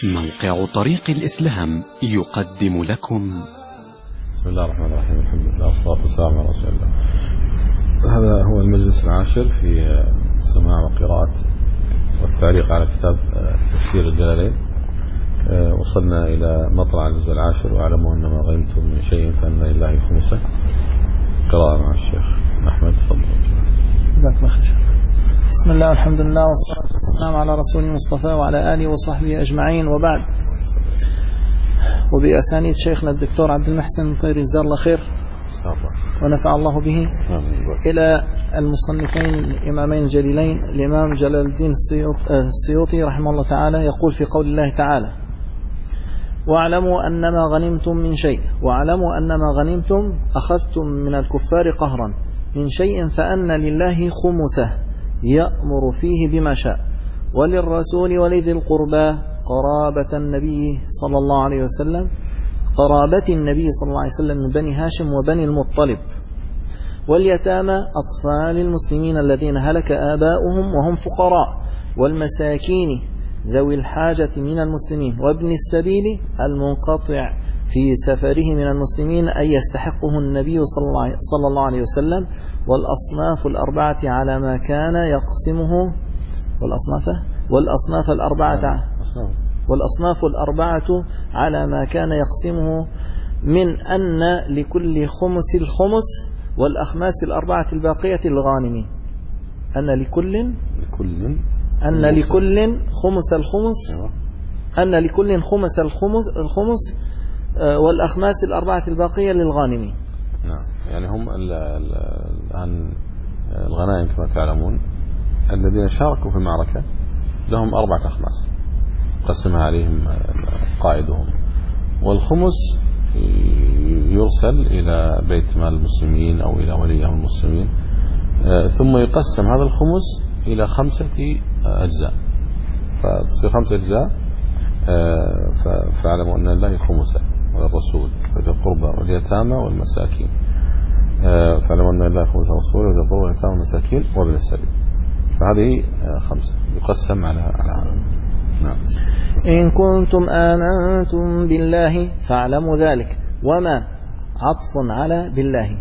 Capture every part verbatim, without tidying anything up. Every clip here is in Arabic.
موقع طريق الإسلام يقدم لكم. بسم الله الرحمن الرحيم. الحمد لله والصلاة والسلام على رسول الله. هذا هو المجلس العاشر في سماع وقراءة والتعليق على كتاب تفسير الجلالين. وصلنا إلى مطلع الجزء العاشر: واعلموا أن ما غنمتم من شيء فأن لله خمسه. قراءة مع الشيخ أحمد. تفضل. بسم الله والحمد لله والصلاة والسلام على رسول المصطفى وعلى آله وصحبه أجمعين، وبعد. وبأسانيد شيخنا الدكتور عبد المحسن طير جزاه الله خير ونفع الله به إلى المصنفين الإمامين الجليلين الإمام جلال الدين السيوطي رحمه الله تعالى، يقول في قول الله تعالى: واعلموا أن ما غنمتم من شيء واعلموا أن ما غنمتم أخذتم من الكفار قهرا من شيء فأن لله خمسه يأمر فيه بما شاء وللرسول ولذي القربى قرابة النبي صلى الله عليه وسلم قرابة النبي صلى الله عليه وسلم من بني هاشم وبني المطلب واليتامى أطفال المسلمين الذين هلك آباؤهم وهم فقراء والمساكين ذوي الحاجة من المسلمين وابن السبيل المنقطع في سفره من المسلمين أن يستحقه النبي صلى الله عليه وسلم والأصناف الأربعة على ما كان يقسمه والأصناف والأصناف الأربعة والأصناف الأربعة على ما كان يقسمه من أن لكل خمس الخمس والأخماس الأربعة الباقية الغانم. أن لكل لكل أن لكل خمس الخمس أن لكل خمس الخمس الخمس والأخماس الأربعة الباقية للغانمين. نعم، يعني هم الآن الغنائم كما تعلمون الذين شاركوا في المعركة لهم أربعة أخماس قسمها عليهم قائدهم، والخمس يرسل إلى بيت مال المسلمين أو إلى ولي أمر المسلمين، ثم يقسم هذا الخمس إلى خمسة أجزاء، فتصير خمسة أجزاء. فاعلموا أن الله خمسه والرسول وذي القربى واليتامى والمساكين. فاعلموا أن الله خمسه والرسول وذي القربى واليتامى والمساكين وابن السبيل. فهذه خمسة يقسم على على نعم. إن كنتم آمنتم بالله فاعلموا ذلك، وما عطف على بالله.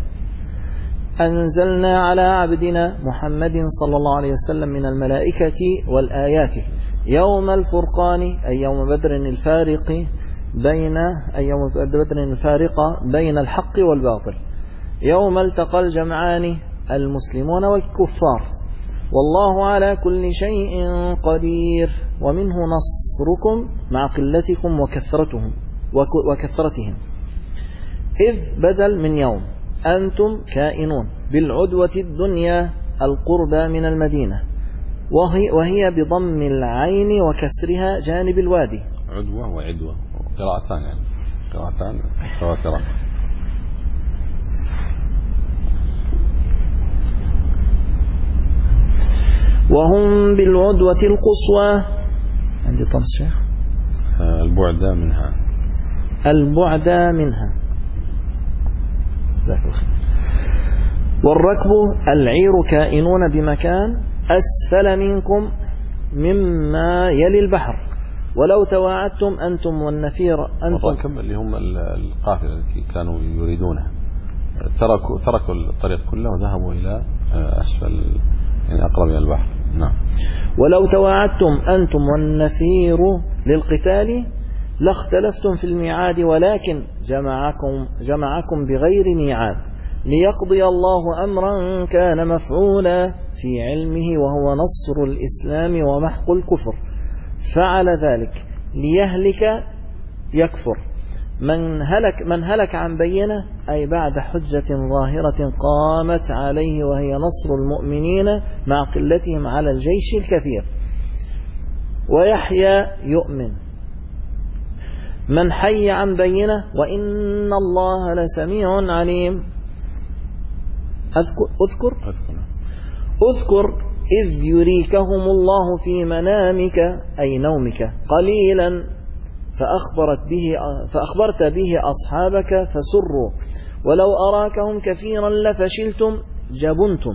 أنزلنا على عبدنا محمد صلى الله عليه وسلم من الملائكة والآيات يوم الفرقان أي يوم بدر الفارق بين أي يوم بدر الفارق بين الحق والباطل، يوم التقى الجمعان المسلمون والكفار، والله على كل شيء قدير، ومنه نصركم مع قلتكم وكثرتهم وكثرتهم إذ بدل من يوم أنتم كائنون بالعدوة الدنيا القربى من المدينة، وهي, وهي بضم العين وكسرها جانب الوادي. عدوة وعدوة قراءتان، يعني قراءتان تواتران. وهم بالعدوة القصوى. عندي طمس شيخ. البعد منها البعد منها والركب العير كائنون بمكان أسفل منكم مما يلي البحر، ولو تواعدتم أنتم والنفير أنتم. الركب اللي هم القافلة التي كانوا يريدونها تركوا تركوا الطريق كله وذهبوا إلى أسفل، يعني أقرب إلى البحر. نعم. ولو تواعدتم أنتم والنفير للقتال لاختلفتم في الميعاد، ولكن جمعكم جمعكم بغير ميعاد ليقضي الله أمرا كان مفعولا في علمه وهو نصر الإسلام ومحق الكفر، فعل ذلك ليهلك يكفر من هلك من هلك عن بينة، أي بعد حجة ظاهرة قامت عليه وهي نصر المؤمنين مع قلتهم على الجيش الكثير، ويحيى يؤمن من حي عن بينة وإن الله لسميع عليم. أذكر أذكر, أذكر إذ يريكهم الله في منامك أي نومك قليلا فأخبرت به فأخبرت به أصحابك فسروا، ولو أراكهم كثيرا لفشلتم جبنتم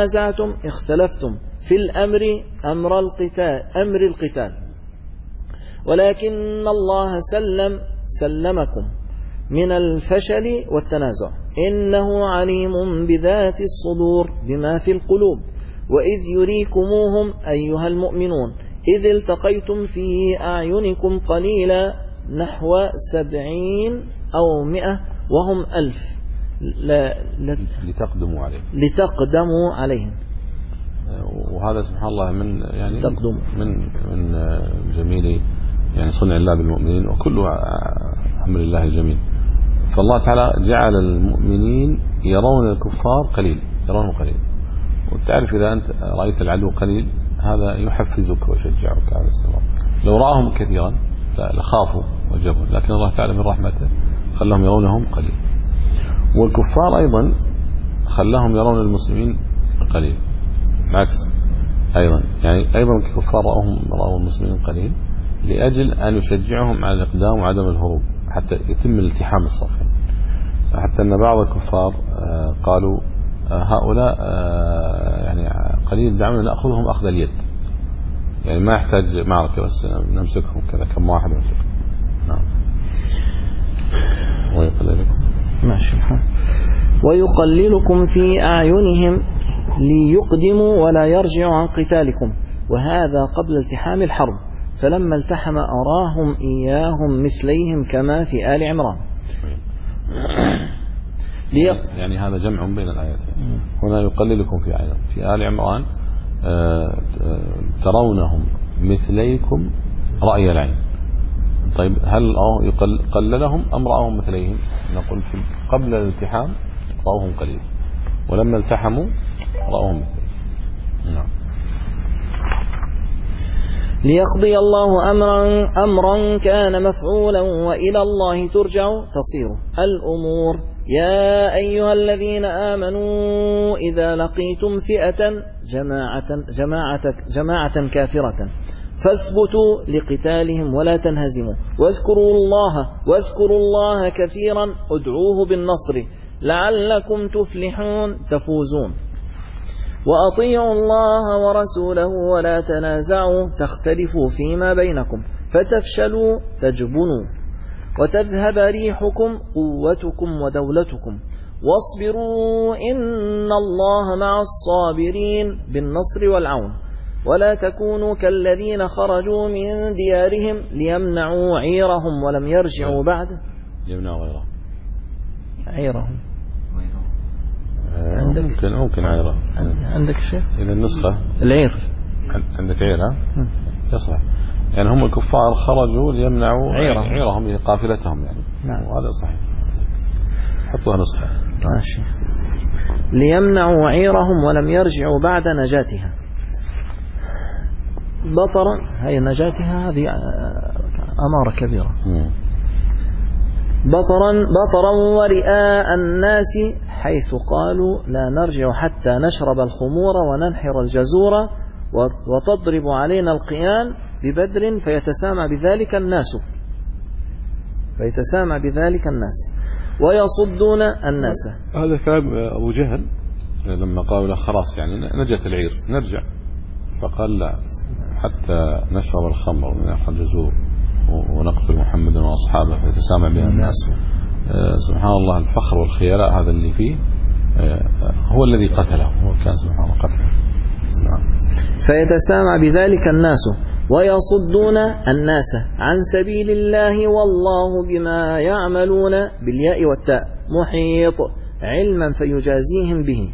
ولتنازعتم اختلفتم في الأمر أمر القتال أمر القتال ولكن الله سلم سلمكم من الفشل والتنازع، إنه عليم بذات الصدور بما في القلوب. وإذ يريكموهم أيها المؤمنون إذ التقيتم في أعينكم قليلا نحو سبعين أو مئة وهم ألف لا لتقدموا عليهم لتقدموا عليهم. وهذا سبحان الله من يعني تقدم. من من جميل يعني صنع الله بالمؤمنين، وكله أمر الله جميل. فالله تعالى جعل المؤمنين يرون الكفار قليل، يرونه قليل. وتعرف إذا أنت رأيت العدو قليل هذا يحفزك ويشجعك على الاستمرار. لو رأهم كثيرا لخافوا وجبوا، لكن الله تعالى من رحمته خلاهم يرونهم قليل. والكفار أيضا خلاهم يرون المسلمين قليل، بالعكس أيضا يعني أيضا الكفار رأوهم رأوا المسلمين قليل لأجل أن يشجعهم على الإقدام وعدم الهروب حتى يتم الالتحام الصفين. حتى أن بعض الكفار قالوا هؤلاء يعني قليل، دعونا نأخذهم أخذ اليد، يعني ما يحتاج معركة بس نمسكهم كذا كم واحد نمسكهم. نعم. ويقللكم ماشي الحال. ويقللكم في أعينهم ليقدموا ولا يرجعوا عن قتالكم، وهذا قبل التحام الحرب، فلما التحم أراهم إياهم مثليهم كما في آل عمران. يعني هذا جمع بين الآيات. هنا يقللكم في أعينهم، في آل عمران ترونهم مثليكم رأي العين. طيب هل قللهم أم رأوهم مثليهم؟ نقول في قبل الالتحام رأوهم قليل، ولما التحموا رأوهم مثليهم. نعم. ليقضي الله أمرا أمرا كان مفعولا وإلى الله ترجع تصير الأمور. يا أيها الذين آمنوا إذا لقيتم فئة جماعة جماعة جماعة كافرة فاثبتوا لقتالهم ولا تنهزموا، واذكروا الله واذكروا الله كثيرا ادعوه بالنصر لعلكم تفلحون تفوزون. وأطيعوا الله ورسوله ولا تنازعوا تختلفوا فيما بينكم فتفشلوا تجبنوا وتذهب ريحكم قوتكم ودولتكم، واصبروا إن الله مع الصابرين بالنصر والعون. ولا تكونوا كالذين خرجوا من ديارهم ليمنعوا عيرهم ولم يرجعوا بعد يمنعوا غيرهم عيرهم. عندك ممكن ممكن عيره عندك شيء إذا النسخة العير عندك عيرة يصلح. يعني هم الكفار خرجوا ليمنعوا عيرهم, عيرهم قافلتهم يعني. نعم. وهذا صحيح. حطوها نسخة. ماشي. ليمنعوا عيرهم ولم يرجعوا بعد نجاتها. بطرا هي نجاتها هذه أمارة كبيرة. م. بطرا بطرا ورئاء الناس حيث قالوا لا نرجع حتى نشرب الخمور وننحر الجزور وتضرب علينا القيان ببدر فيتسامى بذلك الناس فيتسامى بذلك الناس ويصدون الناس. هذا كلام أبو جهل لما قالوا له خلاص يعني نجت العير نرجع، فقال لا حتى نشرب الخمر وننحر الجزور ونقتل محمدا وأصحابه فيتسامى بها الناس. سبحان الله الفخر والخيلاء هذا اللي فيه هو الذي قتله، هو كان سبحان الله قتله. نعم. فيتسامى بذلك الناس ويصدون الناس عن سبيل الله والله بما يعملون بالياء والتاء محيط علما فيجازيهم به.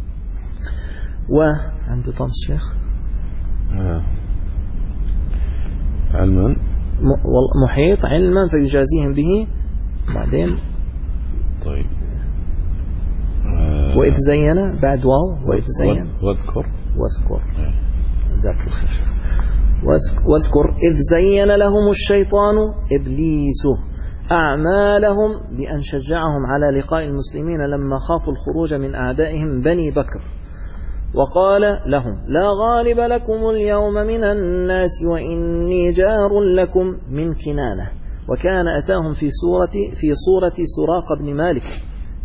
وعند طن الشيخ علما محيط علما فيجازيهم به. بعدين طيب آه وإذ زين بعد واو وإذ زين واذكر واذكر واذكر إذ زين لهم الشيطان إبليس أعمالهم بأن شجعهم على لقاء المسلمين لما خافوا الخروج من أعدائهم بني بكر، وقال لهم لا غالب لكم اليوم من الناس وإني جار لكم من كنانة. وكان أتاهم في صورة في صورة سراقة بن مالك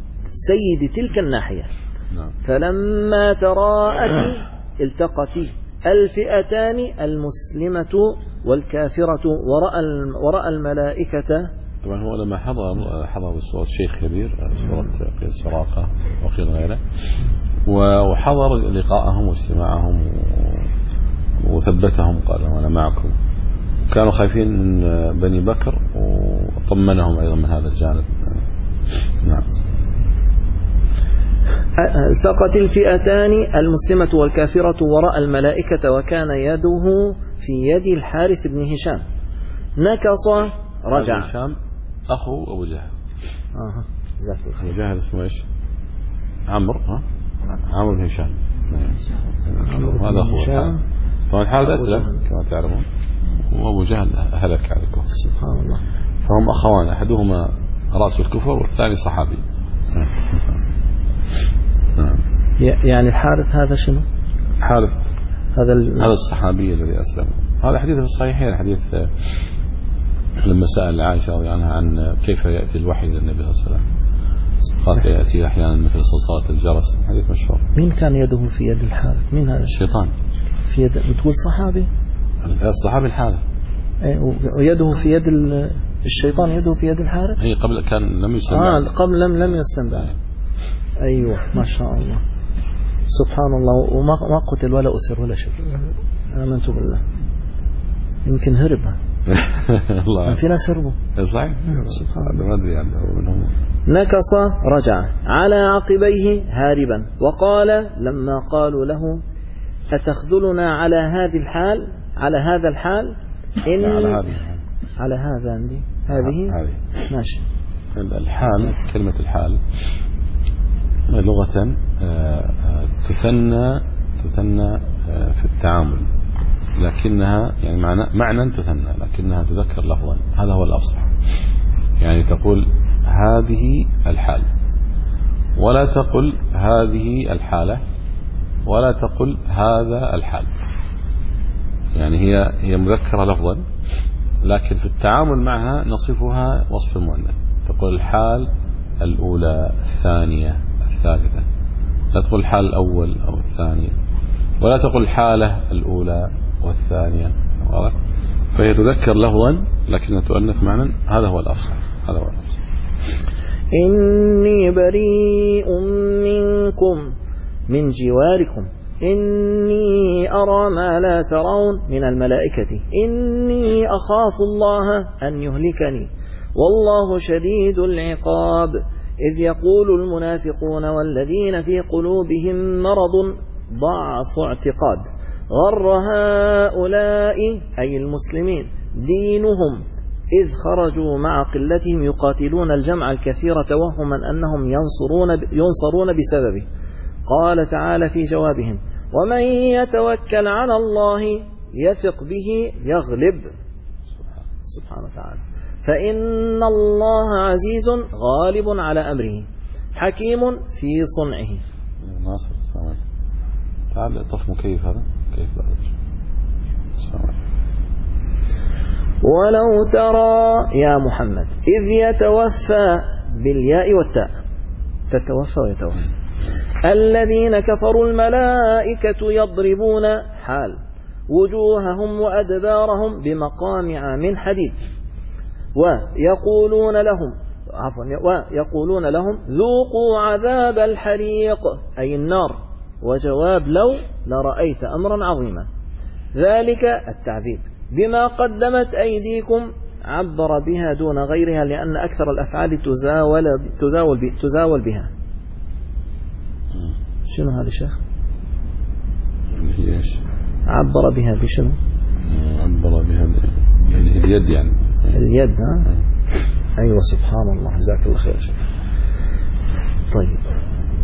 سيد تلك الناحية. فلما تراءت التقت الفئتان المسلمة والكافرة وراء وراء الملائكة. طبعا هو لما حضر حضر بصورة شيخ كبير، صورة قيس سراقة وقيل غيره، وحضر لقاءهم واجتماعهم وثبتهم، قال أنا معكم. كانوا خايفين من بني بكر وطمنهم أيضا من هذا الجانب. نعم. التقت الفئتان المسلمة والكافرة وراء الملائكة، وكان يده في يد الحارث بن هشام. نكص رجع. هشام أخو أبو جهل. آه. أبو جهل اسمه إيش؟ عمرو. ها؟ عمرو بن هشام. هذا أخوه الحارث. طبعا الحارث أسلم كما تعلمون، وأبو جهل هلك على الكفر. سبحان الله. فهم أخوان، أحدهما رأس الكفر والثاني صحابي. يعني الحارث هذا شنو؟ حارث هذا ال... هذا الصحابي الذي أسلم. هذا حديث في الصحيحين، حديث لما سأل عائشة رضي عنها عن كيف يأتي الوحي للنبي صلى الله عليه وسلم، قال يأتي أحيانا مثل صلصلة الجرس. حديث مشهور. مين كان يده في يد الحارث؟ مين هذا؟ الشيطان. في يد بتقول صحابي؟ الصحابي الحارث. ويده في يد ال... الشيطان يده في يد الحارث؟ هي قبل كان لم يسلم. آه قبل لم لم يسلم بعد. أيوة ما شاء الله. سبحان الله. وما ما قتل ولا أسر ولا شيء. آمنت بالله. يمكن هرب. الله. في ناس هربوا. صحيح. سبحان الله. ما أدري عنه منهم. نكص رجع على عقبيه هاربا، وقال لما قالوا له أتخذلنا على هذه الحال على هذا الحال إن على هذه على هذا عندي هذه هذه ماشي. الحال، كلمة الحال لغة تثنى تثنى في التعامل، لكنها يعني معنى معنى تثنى، لكنها تذكر لفظا. هذا هو الأفصح. يعني تقول هذه الحال، ولا تقل هذه الحالة، ولا تقل هذا الحال. يعني هي هي مذكرة لفظا، لكن في التعامل معها نصفها وصف مؤنث. تقول الحال الأولى، الثانية، الثالثة. لا تقول الحال الأول أو الثاني، ولا تقول الحالة الأولى والثانية. فهي تذكر لفظا لكنها تؤنث معنى. هذا هو الأفصح. هذا هو الأفصح. إني بريء منكم من جواركم إني أرى ما لا ترون من الملائكة إني أخاف الله أن يهلكني والله شديد العقاب. إذ يقول المنافقون والذين في قلوبهم مرض ضعف اعتقاد غر هؤلاء أي المسلمين دينهم إذ خرجوا مع قلتهم يقاتلون الجمع الكثير توهما أنهم ينصرون ينصرون بسببه. قال تعالى في جوابهم ومن يتوكل على الله يثق به يغلب. سبحانه وتعالى. فإن الله عزيز غالب على أمره حكيم في صنعه. ناصر السلام. تعال طف مكيف هذا كيف بعد. ولو ترى يا محمد إذ يتوفى بالياء والتاء تتوفى ويتوفى الذين كفروا الملائكة يضربون حال وجوههم وأدبارهم بمقامع من حديد ويقولون لهم عفوا ويقولون لهم ذوقوا عذاب الحريق أي النار. وجواب لو لرأيت أمرا عظيما. ذلك التعذيب بما قدمت أيديكم عبر بها دون غيرها لأن أكثر الأفعال تزاول تزاول تزاول بها. شنو هذا الشيخ؟ عبر بها بشنو؟ عبر بها اليد يعني اليد. ها أيوة سبحان الله جزاك الله خير شيخ. طيب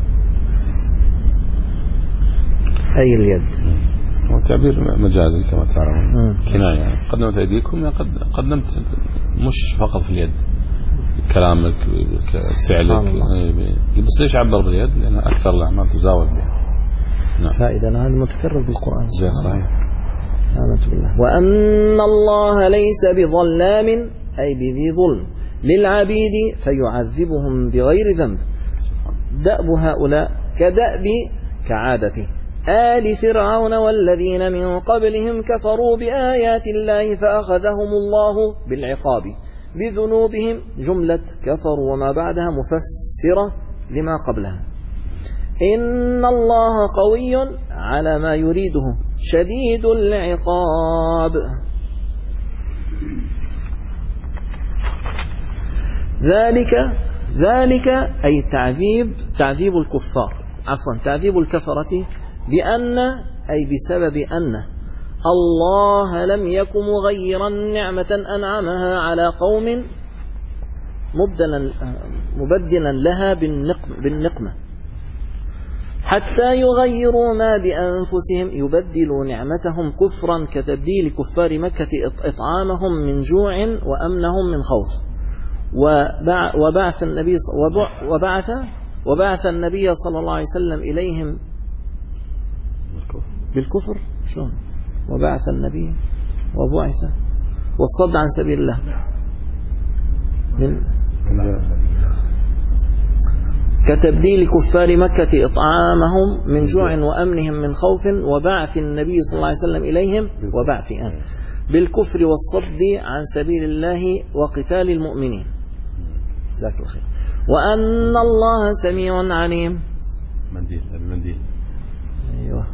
أي اليد هو تعبير مجازي كما تعلمون كناية يعني. قدمت أيديكم قد قدمت مش فقط في اليد كلامك فعلك بس ليش عبر باليد لأن أكثر الأعمال تزاول بها. نعم. فإذا هذا متكرر بالقرآن. صحيح. آمنت بالله. وأن الله ليس بظلام أي بذي ظلم للعبيد فيعذبهم بغير ذنب. دأب هؤلاء كدأب كعادته آل فرعون والذين من قبلهم كفروا بآيات الله فأخذهم الله بالعقاب بذنوبهم. جملة كفروا وما بعدها مفسرة لما قبلها. إن الله قوي على ما يريده شديد العقاب. ذلك ذلك أي تعذيب تعذيب الكفار عفوا تعذيب الكفرة بأن أي بسبب أن الله لم يكن مغيرا نعمة أنعمها على قوم مبدلا مبدلا لها بالنقمة حتى يغيروا ما بأنفسهم. يبدلوا نعمتهم كفرا كتبديل كفار مكة إطعامهم من جوع وأمنهم من خوف. وبعث النبي وبعث وبعث النبي صلى الله عليه وسلم إليهم بالكفر. شلون وبعث النبي وبعث والصد عن سبيل الله من كتبديل كفار مكة إطعامهم من جوع وأمنهم من خوف. وبعث النبي صلى الله عليه وسلم إليهم وبعث أن بالكفر والصد عن سبيل الله وقتال المؤمنين. جزاك الله خير. وأن الله سميع عليم. منديل المنديل. أيوة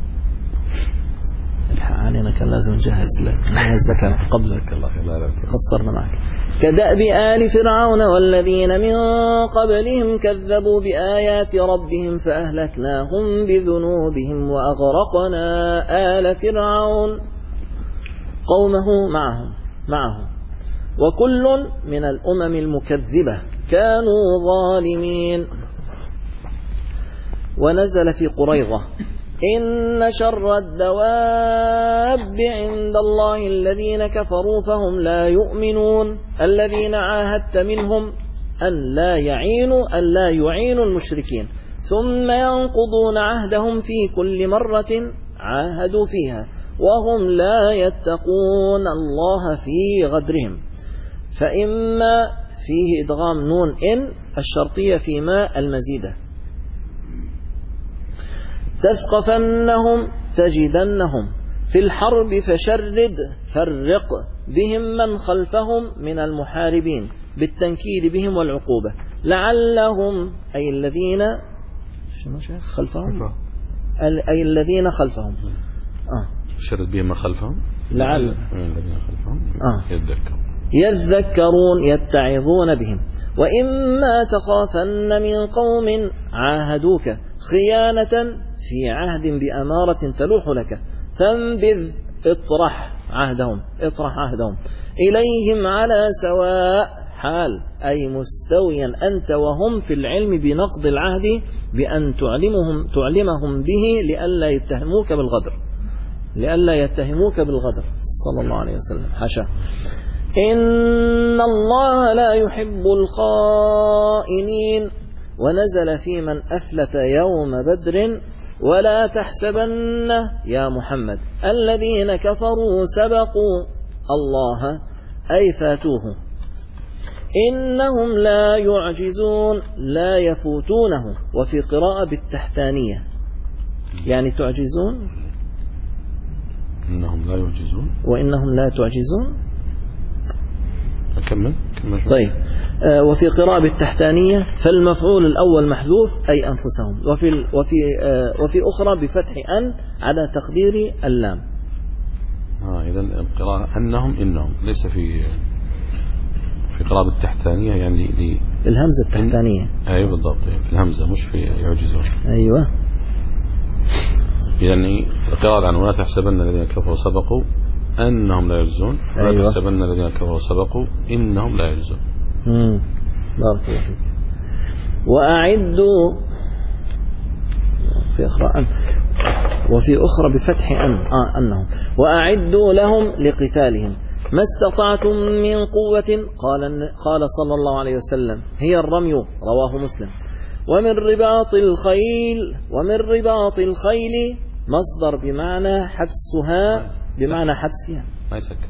الحق علينا كان لازم نجهز لك نحن ذكر قبلك الله قصرنا معك. كدأب آل فرعون والذين من قبلهم كذبوا بآيات ربهم فأهلكناهم بذنوبهم وأغرقنا آل فرعون قومه معهم معهم وكل من الأمم المكذبة كانوا ظالمين. ونزل في قريظة إن شر الدواب عند الله الذين كفروا فهم لا يؤمنون الذين عاهدت منهم أن لا يعينوا أن لا يعينوا المشركين ثم ينقضون عهدهم في كل مرة عاهدوا فيها وهم لا يتقون الله في غدرهم. فإما فيه إدغام نون إن الشرطية في ما المزيدة. تثقفنهم تجدنهم في الحرب فشرد فرق بهم من خلفهم من المحاربين بالتنكيل بهم والعقوبة لعلهم أي الذين شنو خلفهم أي الذين خلفهم آه. شرد بهم من خلفهم لعل الذين خلفهم آه. يذكرون يذكرون يتعظون بهم. وإما تخافن من قوم عاهدوك خيانة في عهد بأمارة تلوح لك فانبذ اطرح عهدهم اطرح عهدهم إليهم على سواء حال أي مستويا أنت وهم في العلم بنقض العهد بأن تعلمهم تعلمهم به لئلا يتهموك بالغدر لئلا يتهموك بالغدر صلى الله عليه وسلم حاشا. إن الله لا يحب الخائنين. ونزل في من أفلت يوم بدر ولا تحسبن يا محمد الذين كفروا سبقوا الله أي فاتوه إنهم لا يعجزون لا يفوتونه. وفي قراءة بالتحتانية يعني تعجزون إنهم لا يعجزون وإنهم لا تعجزون. أكمل طيب آه وفي قراءة بالتحتانية فالمفعول الأول محذوف أي أنفسهم. وفي وفي آه وفي أخرى بفتح أن على تقدير اللام. آه إذا القراءة أنهم إنهم ليس في في قراءة بالتحتانية يعني لي الهمزة التحتانية. أيوة بالضبط الهمزة مش في يعجزون. أيوة يعني القراءة عن ولا تحسبن الذين كفروا سبقوا أنهم لا يعجزون ولا أيوة. تحسبن الذين كفروا سبقوا إنهم لا يعجزون. امم بارك الله فيك. وأعدوا في أخرى أن وفي أخرى بفتح أن آه أنهم وأعدوا لهم لقتالهم ما استطعتم من قوة. قال قال صلى الله عليه وسلم هي الرمي رواه مسلم. ومن رباط الخيل ومن رباط الخيل مصدر بمعنى حبسها بمعنى حبسها ما يسكر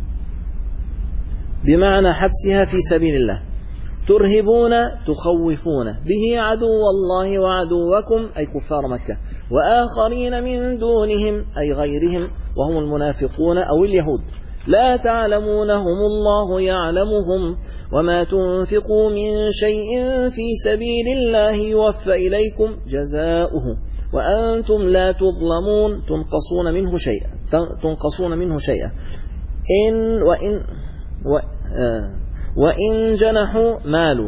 بمعنى حبسها في سبيل الله ترهبون تخوفون به عدو الله وعدوكم أي كفار مكة وآخرين من دونهم أي غيرهم وهم المنافقون أو اليهود لا تعلمونهم الله يعلمهم وما تنفقوا من شيء في سبيل الله يوفى إليكم جزاؤه وأنتم لا تظلمون تنقصون منه شيئا تنقصون منه شيئا إن وإن و آه وإن جنحوا مالوا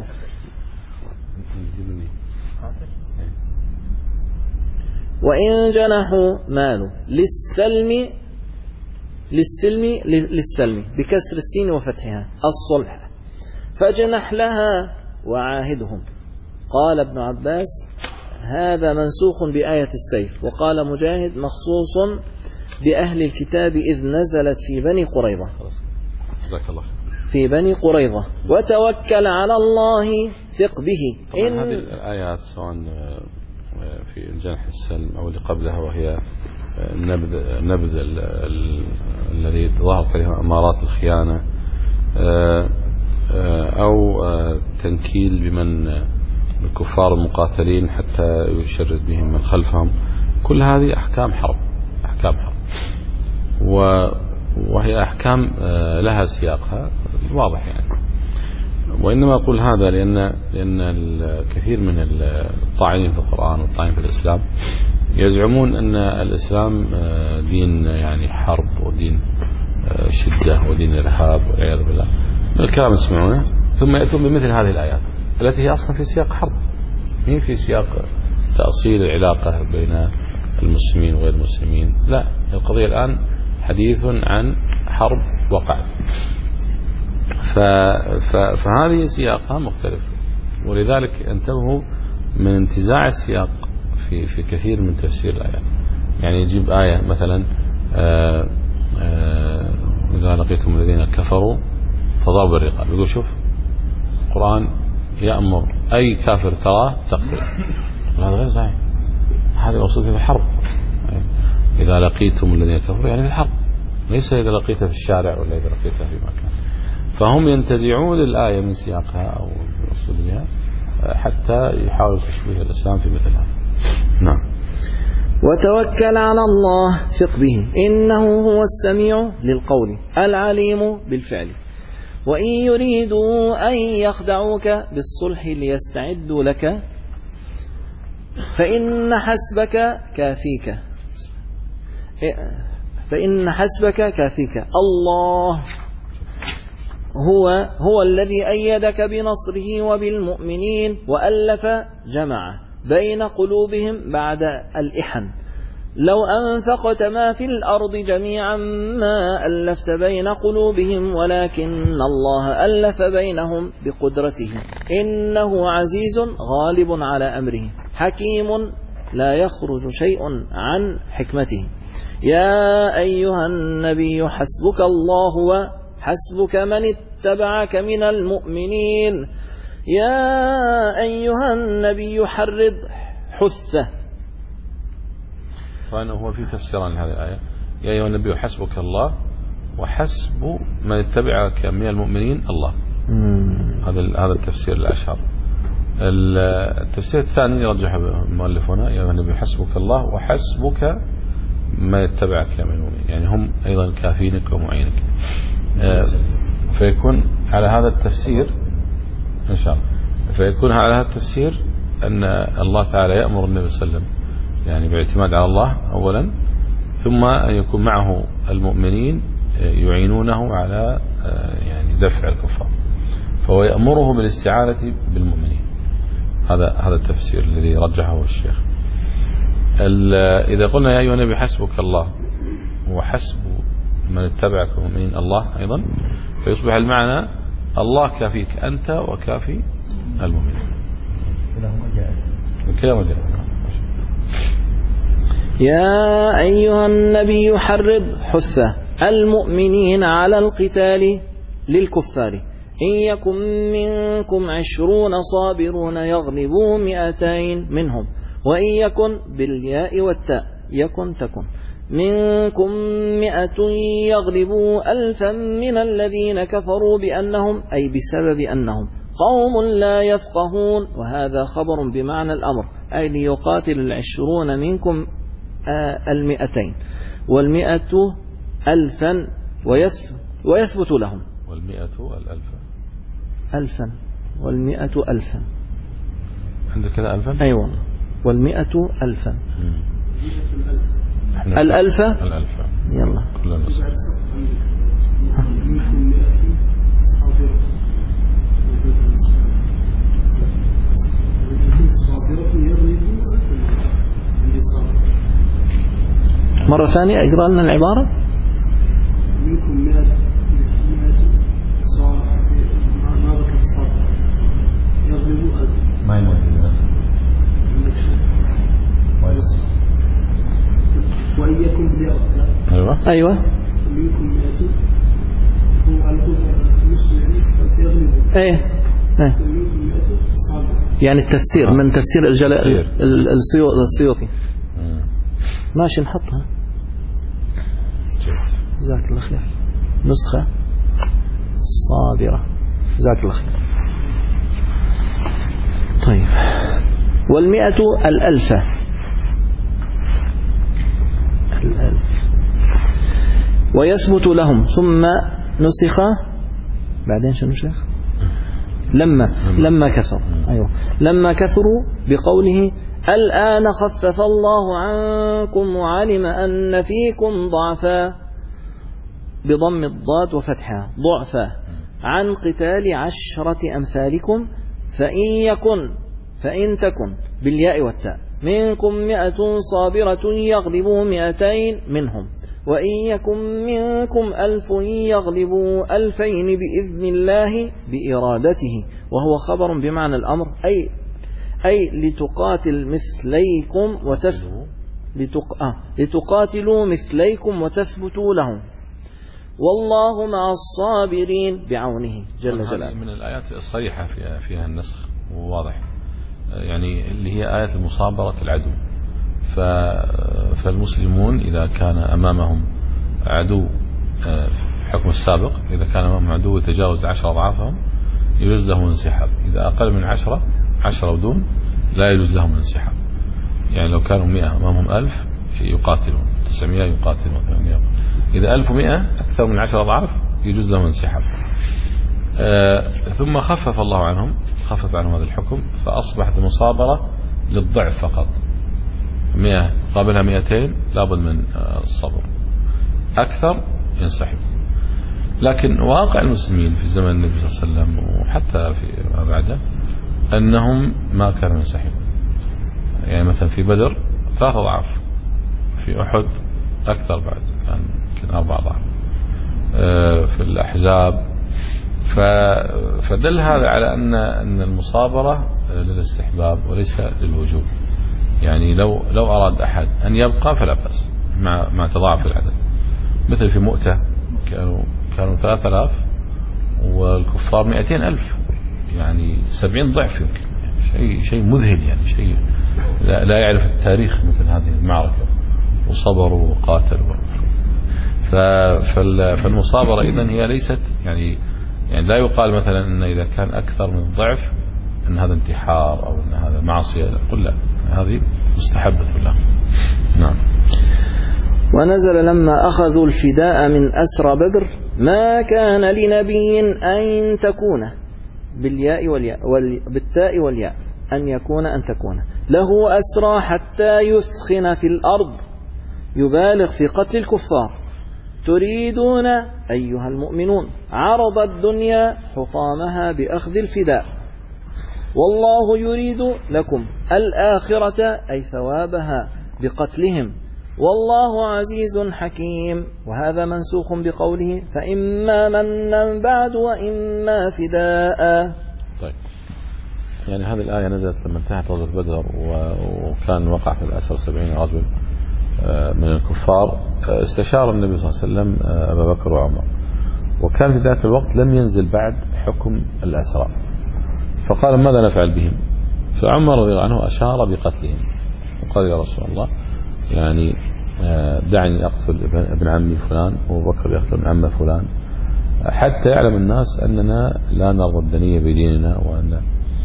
وإن جنحوا مالوا للسلم للسلم للسلم بكسر السين وفتحها الصلح فاجنح لها وعاهدهم. قال ابن عباس هذا منسوخ بآية السيف. وقال مجاهد مخصوص بأهل الكتاب إذ نزلت في بني قريظة في بني قريظة وتوكل على الله ثق به. إن هذه الآيات سواء في الجنح السلم أو اللي قبلها وهي النبذ, النبذ ال ال الذي ظهرت عليه أمارات الخيانة أو تنكيل بمن الكفار المقاتلين حتى يشرد بهم من خلفهم، كل هذه أحكام حرب أحكام حرب وهي أحكام لها سياقها واضح يعني. وإنما أقول هذا لأن لأن الكثير من الطاعنين في القرآن والطاعنين في الإسلام يزعمون أن الإسلام دين يعني حرب ودين شدة ودين إرهاب والعياذ بالله من الكلام يسمعونه، ثم يأتون بمثل هذه الآيات التي هي أصلا في سياق حرب، هي في سياق تأصيل العلاقة بين المسلمين وغير المسلمين. لا، القضية الآن حديث عن حرب وقعت، فهذه سياقها مختلف. ولذلك انتبهوا من انتزاع السياق في في كثير من تفسير الآيات. يعني يجيب آية مثلا آآ آآ إذا لقيتم الذين كفروا فضربوا الرقاب، يقول شوف القرآن يأمر أي كافر تراه تقتله، هذا غير صحيح. هذا المقصود في الحرب، إذا لقيتم الذين كفروا يعني في الحرب، ليس إذا لقيته في الشارع ولا إذا لقيته في مكان. فهم ينتزعون الآية من سياقها أو أصولها حتى يحاولوا تشبيه الإسلام في مثل هذا. نعم. وتوكل على الله ثق به إنه هو السميع للقول العليم بالفعل. وإن يريدوا أن يخدعوك بالصلح ليستعدوا لك فإن حسبك كافيك فإن حسبك كافيك الله هو هو الذي أيدك بنصره وبالمؤمنين وألف جمع بين قلوبهم بعد الإحن. لو أنفقت ما في الأرض جميعا ما ألفت بين قلوبهم ولكن الله ألف بينهم بقدرته إنه عزيز غالب على أمره حكيم لا يخرج شيء عن حكمته. يا أيها النبي حسبك الله وحسبك من اتبعك من المؤمنين. يا أيها النبي حرض حثه. فأنا هو في تفسيران لهذه الآية. يا أيها النبي حسبك الله وحسب من اتبعك من المؤمنين الله. هذا هذا التفسير الأشهر. التفسير الثاني رجح المؤلف هنا يا أيها النبي حسبك الله وحسبك من اتبعك من المؤمنين، يعني هم أيضا كافينك ومعينك. فيكون على هذا التفسير إن شاء الله فيكون على هذا التفسير أن الله تعالى يأمر النبي صلى الله عليه وسلم يعني باعتماد على الله أولا، ثم أن يكون معه المؤمنين يعينونه على يعني دفع الكفار، فهو يأمره بالاستعانة بالمؤمنين. هذا هذا التفسير الذي رجحه الشيخ. إذا قلنا يا أيها النبي حسبك الله وحسب من اتبعك المؤمنين الله أيضا، فيصبح المعنى الله كافيك أنت وكافي المؤمنين. كلام جاء. يا أيها النبي حرض حثه المؤمنين على القتال للكفار إن يكن منكم عشرون صابرون يغلبوا مئتين منهم وإن يكن بالياء والتاء يكن تكن منكم مئة يغلبوا ألفا من الذين كفروا بأنهم أي بسبب أنهم قوم لا يفقهون. وهذا خبر بمعنى الأمر، أي ليقاتل العشرون منكم المئتين، والمئة ألفا ويثبت لهم. والمئة الألف ألفا والمئة ألفا. عندك كذا ألفا؟ أي والله. والمئة ألفا. الألفة الألفة يلا كلنا نصف. مرة ثانية اقرأ لنا العبارة. منكم مئة مئة صار ما بقت صار يغلبوا ألف. ما يمكن وإن يكن بلياء. أيوة أيوة. منكم مئة هو على طول مسلم يعني سيغلبوا. إيه إيه. منكم مئة صار. يعني التفسير من تفسير الجلاء السيوطي. ماشي نحطها. جزاك الله خير. نسخة صادرة. جزاك الله خير. طيب. والمئة الألفة. الألف. ويثبت لهم ثم نسخ بعدين شنو شيخ؟ لما لما كثروا. أيوه. لما كثروا بقوله الآن خفف الله عنكم وعلم أن فيكم ضعفا بضم الضاد وفتحها ضعفا عن قتال عشرة أمثالكم فإن يكن فإن تكن بالياء والتاء منكم مئة صابرة يغلبوا مئتين منهم وإن يكن منكم ألف يغلبوا ألفين بإذن الله بإرادته. وهو خبر بمعنى الأمر، أي أي لتقاتل مثليكم وتث... لتق... آه. لتقاتلوا مثليكم وتثبتوا لهم والله مع الصابرين بعونه جل جلاله. من الآيات الصريحة فيها, فيها النسخ وواضح، يعني اللي هي آية المصابرة العدو. ف... فالمسلمون إذا كان أمامهم عدو في الحكم السابق، إذا كان أمامهم عدو يتجاوز عشر أضعافهم يجوز لهم الانسحاب. إذا أقل من عشرة عشرة ودون لا يجوز لهم الانسحاب. يعني لو كانوا مئة أمامهم ألف يقاتلون، تسعمائة يقاتلون، ثمانمائة. إذا ألف ومئة أكثر من عشر أضعاف يجوز لهم الانسحاب. آه ثم خفف الله عنهم، خفف عنهم هذا الحكم، فأصبحت المصابرة للضعف فقط. مئة قابلها مئتين لابد من آه الصبر، أكثر ينسحب. لكن واقع المسلمين في زمن النبي صلى الله عليه وسلم وحتى في ما بعده أنهم ما كانوا ينسحبون. يعني مثلا في بدر ثلاثة أضعاف، في أحد أكثر بعد كان يمكن أربعة أضعاف، آه في الأحزاب. فدل هذا على أن أن المصابرة للاستحباب وليس للوجوب. يعني لو لو أراد أحد أن يبقى فلا بأس مع مع تضاعف العدد. مثل في مؤتة كانوا كانوا ثلاثة آلاف والكفار مئتين ألف، يعني سبعين ضعف يمكن. يعني شيء شيء مذهل، يعني شيء لا, لا يعرف التاريخ مثل هذه المعركة، وصبروا وقاتلوا. فالمصابرة إذن هي ليست يعني يعني لا يقال مثلا أن إذا كان أكثر من الضعف أن هذا انتحار أو أن هذا معصية. قل لا، هذه مستحبة له. نعم. ونزل لما أخذوا الفداء من أسرى بدر ما كان لنبي أن تكون بالياء والياء بالتاء والياء أن يكون أن تكون له أسرى حتى يثخن في الأرض يبالغ في قتل الكفار تريدون أيها المؤمنون عرض الدنيا حطامها بأخذ الفداء والله يريد لكم الآخرة أي ثوابها بقتلهم والله عزيز حكيم. وهذا منسوخ بقوله فإما منا بعد وإما فداء. طيب، يعني هذه الآية نزلت لما انتهت غزوة بدر وكان وقع في الأسر سبعين رجل من الكفار. استشار النبي صلى الله عليه وسلم أبا بكر وعمر، وكان في ذاك الوقت لم ينزل بعد حكم الأسرى، فقال ماذا نفعل بهم؟ فعمر رضي الله عنه أشار بقتلهم وقال يا رسول الله يعني دعني أقتل ابن عمي فلان وأبو بكر يقتل ابن عمه فلان حتى يعلم الناس أننا لا نرضى الدنيا بديننا. وأن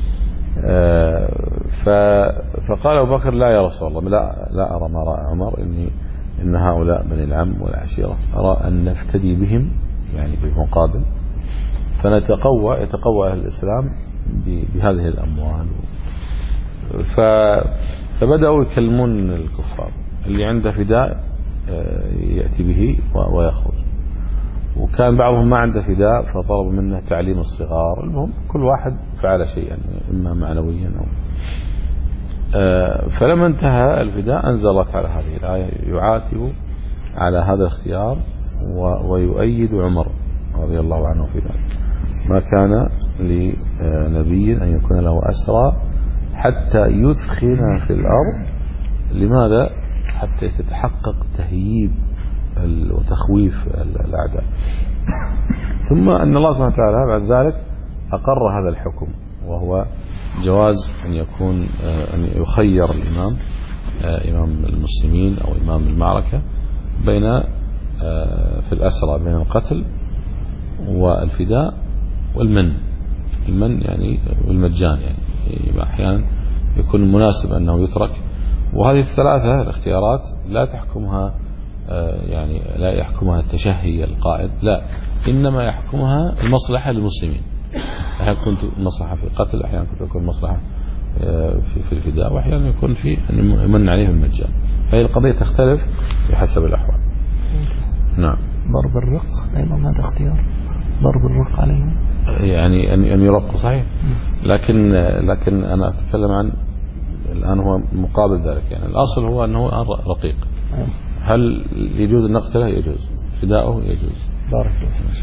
فقال أبو بكر لا يا رسول الله، لا, لا أرى ما رأى عمر، إني إن هؤلاء بني العم والعشيرة أرى أن نفتدي بهم يعني بالمقابل، فنتقوى يتقوى أهل الإسلام بهذه الأموال. فبدأوا يكلمون الكفار، اللي عنده فداء يأتي به ويخرج، وكان بعضهم ما عنده فداء فطلبوا منه تعليم الصغار. المهم كل واحد فعل شيئا إما معنويا أو فلما انتهى الفداء أنزل الله تعالى هذه الآية يعاتب على هذا الاختيار ويؤيد عمر رضي الله عنه في ذلك. ما كان لنبي أن يكون له أسرى حتى يثخن في الأرض. لماذا؟ حتى تتحقق تهييب وتخويف الأعداء. ثم أن الله سبحانه وتعالى بعد ذلك أقر هذا الحكم، وهو جواز أن يكون أن يخير الإمام إمام المسلمين أو إمام المعركة بين في الأسرى بين القتل والفداء والمن. المن يعني والمجان، يعني أحيانا يكون مناسب أنه يترك. وهذه الثلاثة الاختيارات لا تحكمها يعني لا يحكمها التشهي القائد، لا، إنما يحكمها المصلحة للمسلمين. أحيانا تكون المصلحة في القتل، أحيانا تكون المصلحة في الفداء، وأحيانا يكون في أن يمن عليهم المجان. فهي القضية تختلف بحسب الأحوال. نعم. ضرب الرق أيضا هذا اختيار، ضرب الرق عليهم يعني أن أن يرقوا صحيح، لكن لكن أنا أتكلم عن الآن هو مقابل ذلك. يعني الأصل هو أنه رقيق. هل يجوز أن نقتله؟ يجوز. فداؤه يجوز. بارك الله فيك.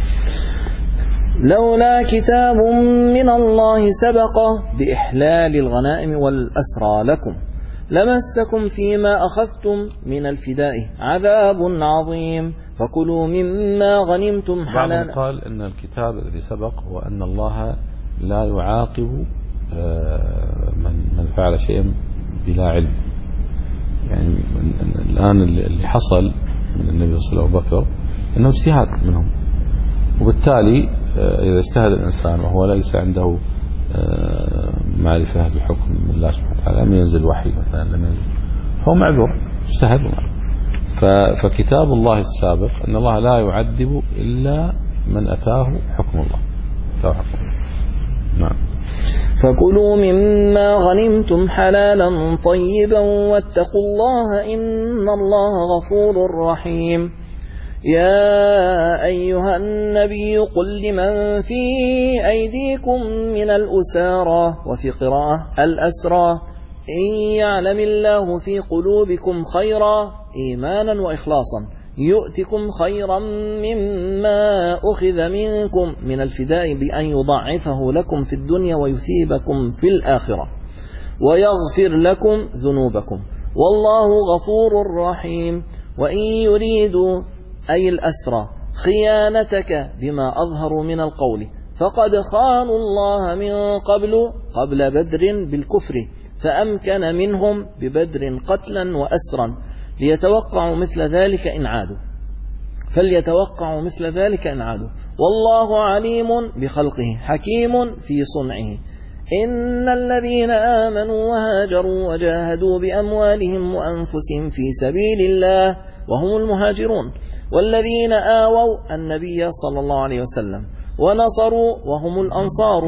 لولا كتاب من الله سبق بإحلال الغنائم والأسرى لكم لمسكم فيما أخذتم من الفداء عذاب عظيم فكلوا مما غنمتم حلالا. بعضهم قال أن الكتاب الذي سبق هو أن الله لا يعاقب من من فعل شيئا بلا علم. يعني الآن اللي حصل من النبي صلى الله عليه وسلم وبكر أنه اجتهاد منهم، وبالتالي إذا اجتهد الإنسان وهو ليس عنده معرفة بحكم الله سبحانه وتعالى، لم ينزل وحي مثلا، لم ينزل، فهو معذور، اجتهد. فكتاب الله السابق أن الله لا يعذب إلا من أتاه حكم الله. أتاه حكم الله. نعم. فكلوا مما غنمتم حلالا طيبا واتقوا الله إن الله غفور رحيم. يا أيها النبي قل لمن في أيديكم من الأسارى وفي قراءة الأسرى إن يعلم الله في قلوبكم خيرا إيمانا وإخلاصا يؤتكم خيرا مما أخذ منكم من الفداء بأن يضاعفه لكم في الدنيا ويثيبكم في الآخرة ويغفر لكم ذنوبكم والله غفور رحيم. وإن يريدوا أي الأسرى خيانتك بما أظهروا من القول فقد خانوا الله من قبل قبل بدر بالكفر فأمكن منهم ببدر قتلا وأسرا ليتوقعوا مثل ذلك إن عادوا فليتوقعوا مثل ذلك إن عادوا والله عليم بخلقه حكيم في صنعه. إن الذين آمنوا وهاجروا وجاهدوا بأموالهم وأنفسهم في سبيل الله وهم المهاجرون والذين آووا النبي صلى الله عليه وسلم ونصروا وهم الأنصار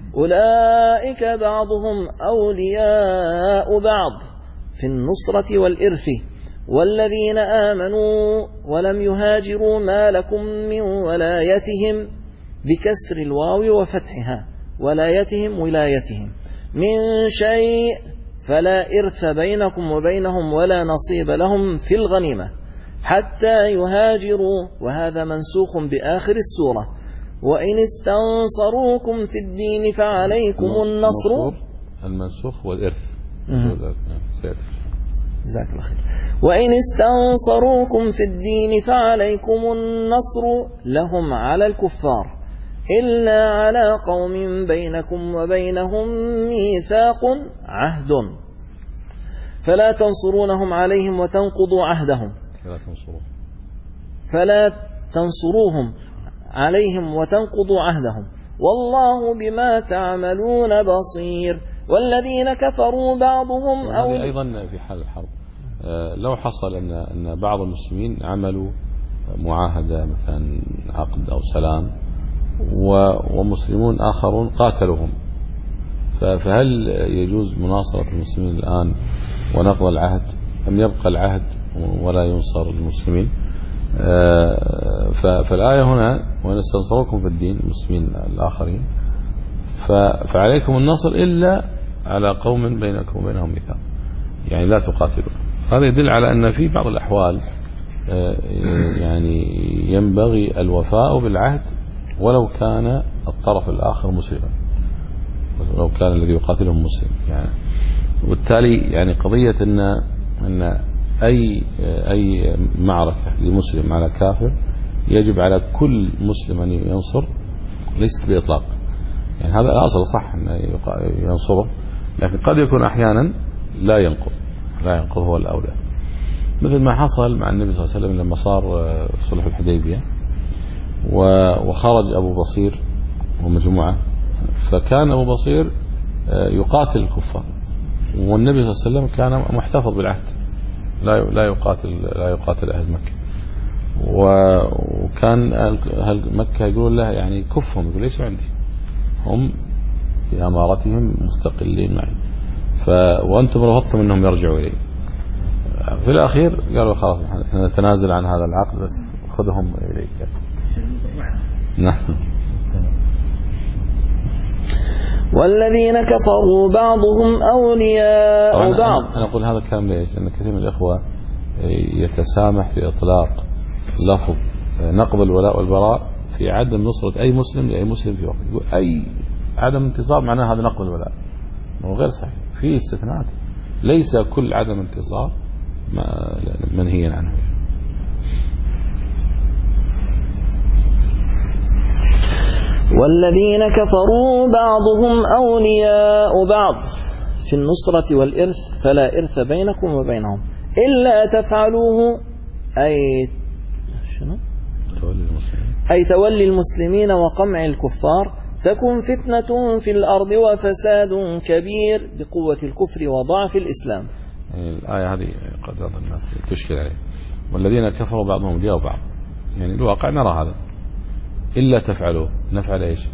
أولئك بعضهم أولياء بعض في النصرة والإرث والذين آمنوا ولم يهاجروا ما لكم من ولايتهم بكسر الواو وفتحها ولايتهم ولايتهم من شيء فلا إرث بينكم وبينهم ولا نصيب لهم في الغنيمة حتى يهاجروا وهذا منسوخ بآخر السورة. وإن استنصروكم في الدين فعليكم النصر. المنسوخ والإرث. جزاك الله خير. وإن استنصروكم في الدين فعليكم النصر لهم على الكفار إلا على قوم بينكم وبينهم ميثاق عهد فلا تنصرونهم عليهم وتنقضوا عهدهم. فلا تنصروهم فلا تنصروهم عليهم وتنقضوا عهدهم والله بما تعملون بصير. والذين كفروا بعضهم أو أيضا في حال الحرب لو حصل أن أن بعض المسلمين عملوا معاهدة مثلا عقد أو سلام ومسلمون آخرون قاتلوهم، فهل يجوز مناصرة المسلمين الآن ونقض العهد أم يبقى العهد ولا ينصر المسلمين؟ فالآية هنا وإن استنصروكم في الدين المسلمين الآخرين فعليكم النصر إلا على قوم بينكم وبينهم ميثاق، يعني لا تقاتلوا. هذا يدل على أن في بعض الأحوال يعني ينبغي الوفاء بالعهد ولو كان الطرف الآخر مسلما، ولو كان الذي يقاتلهم مسلم يعني. وبالتالي يعني قضية أن أن أي أي معركة لمسلم على كافر يجب على كل مسلم أن ينصر ليست بإطلاق، يعني هذا الأصل صح أن ينصره، لكن قد يكون أحيانا لا ينقض لا ينقض هو الأولى، مثل ما حصل مع النبي صلى الله عليه وسلم لما صار صلح الحديبية وخرج أبو بصير ومجموعة، فكان أبو بصير يقاتل الكفار والنبي صلى الله عليه وسلم كان محتفظ بالعهد لا لا يقاتل لا يقاتل أهل مكة، وكان أهل مكة يقولون له يعني كفهم، يقول ليسوا عندي، هم في أمارتهم مستقلين معي، ف وأنتم رفضتم أنهم يرجعوا إلي. في الأخير قالوا خلاص احنا نتنازل عن هذا العقد بس خذهم إليك. نعم. والذين كفروا بعضهم أولياء بعض. أنا أقول هذا الكلام ليش؟ لأن كثير من الإخوة يتسامح في إطلاق لفظ نقض الولاء والبراء في عدم نصرة أي مسلم لأي مسلم في وقت، يقول أي عدم انتصار معناه هذا نقض الولاء، هو غير صحيح، في استثناءات، ليس كل عدم انتصار منهيا عنه. والذين كفروا بعضهم أولياء بعض في النصرة والإرث فلا إرث بينكم وبينهم إلا تفعلوه أي شنو؟ أي تولي المسلمين وقمع الكفار تكن فتنة في الأرض وفساد كبير بقوة الكفر وضعف الإسلام. يعني الآية هذه قد بعض الناس تشكل عليه، والذين كفروا بعضهم أولياء بعض، يعني الواقع نرى هذا. إلا تفعلوه نفعل إيش؟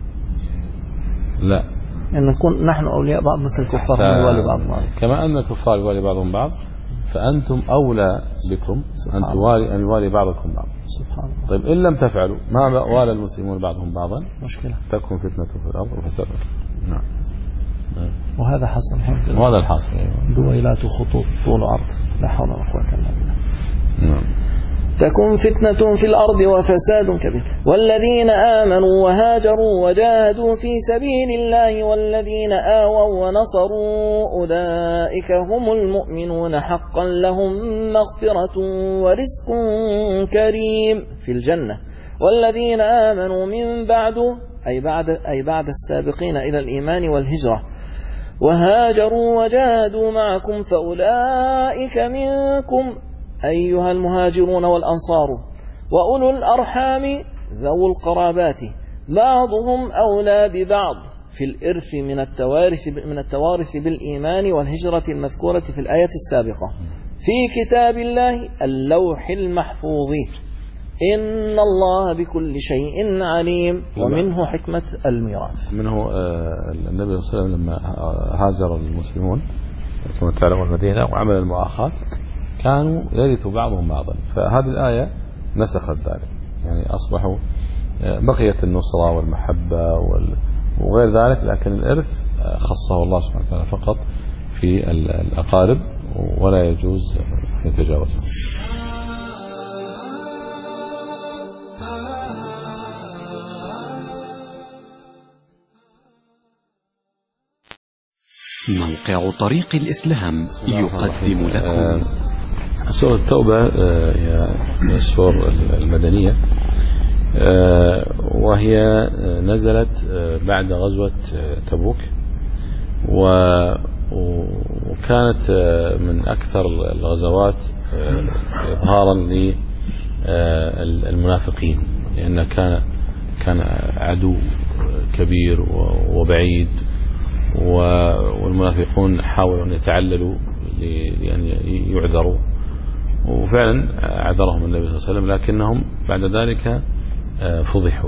لا أن نكون نحن أولياء بعض مثل الكفار يوالي بعض بعض، كما أن الكفار يوالي بعضهم بعض فأنتم أولى بكم أن توالي أن يوالي بعضكم بعض. سبحان الله. طيب إن لم تفعلوا ما والى المسلمون بعضهم بعضا مشكلة، تكون فتنة في الأرض وفساد. نعم. وهذا حصل الحمد لله. وهذا الحاصل. دويلات خطوط طول عرض لا حول ولا قوة إلا بالله. نعم. تكون فتنة في الأرض وفساد كبير. والذين آمنوا وهاجروا وجاهدوا في سبيل الله والذين آووا ونصروا أولئك هم المؤمنون حقا لهم مغفرة ورزق كريم في الجنة. والذين آمنوا من بعد أي بعد أي بعد السابقين إلى الإيمان والهجرة وهاجروا وجاهدوا معكم فأولئك منكم أيها المهاجرون والأنصار وأولو الأرحام ذو القرابات بعضهم أولى ببعض في الإرث من التوارث من التوارث بالإيمان والهجرة المذكورة في الآية السابقة في كتاب الله اللوح المحفوظ إن الله بكل شيء عليم. ومنه حكمة الميراث. منه النبي صلى الله عليه وسلم لما هاجر المسلمون كما تعلمون المدينة وعمل المؤاخاة كانوا يرث بعضهم بعضا، فهذه الآية نسخت ذلك، يعني أصبحوا بقيت النصرة والمحبة وغير ذلك، لكن الإرث خصه الله سبحانه وتعالى فقط في الأقارب ولا يجوز يتجاوزه. موقع طريق الإسلام يقدم لكم سورة التوبة هي السور المدنية، وهي نزلت بعد غزوة تبوك، وكانت من أكثر الغزوات إظهارا للمنافقين لأنه كان كان عدو كبير وبعيد، والمنافقون حاولوا أن يتعللوا لأن يعذروا، وفعلا عذرهم النبي صلى الله عليه وسلم، لكنهم بعد ذلك فضحوا.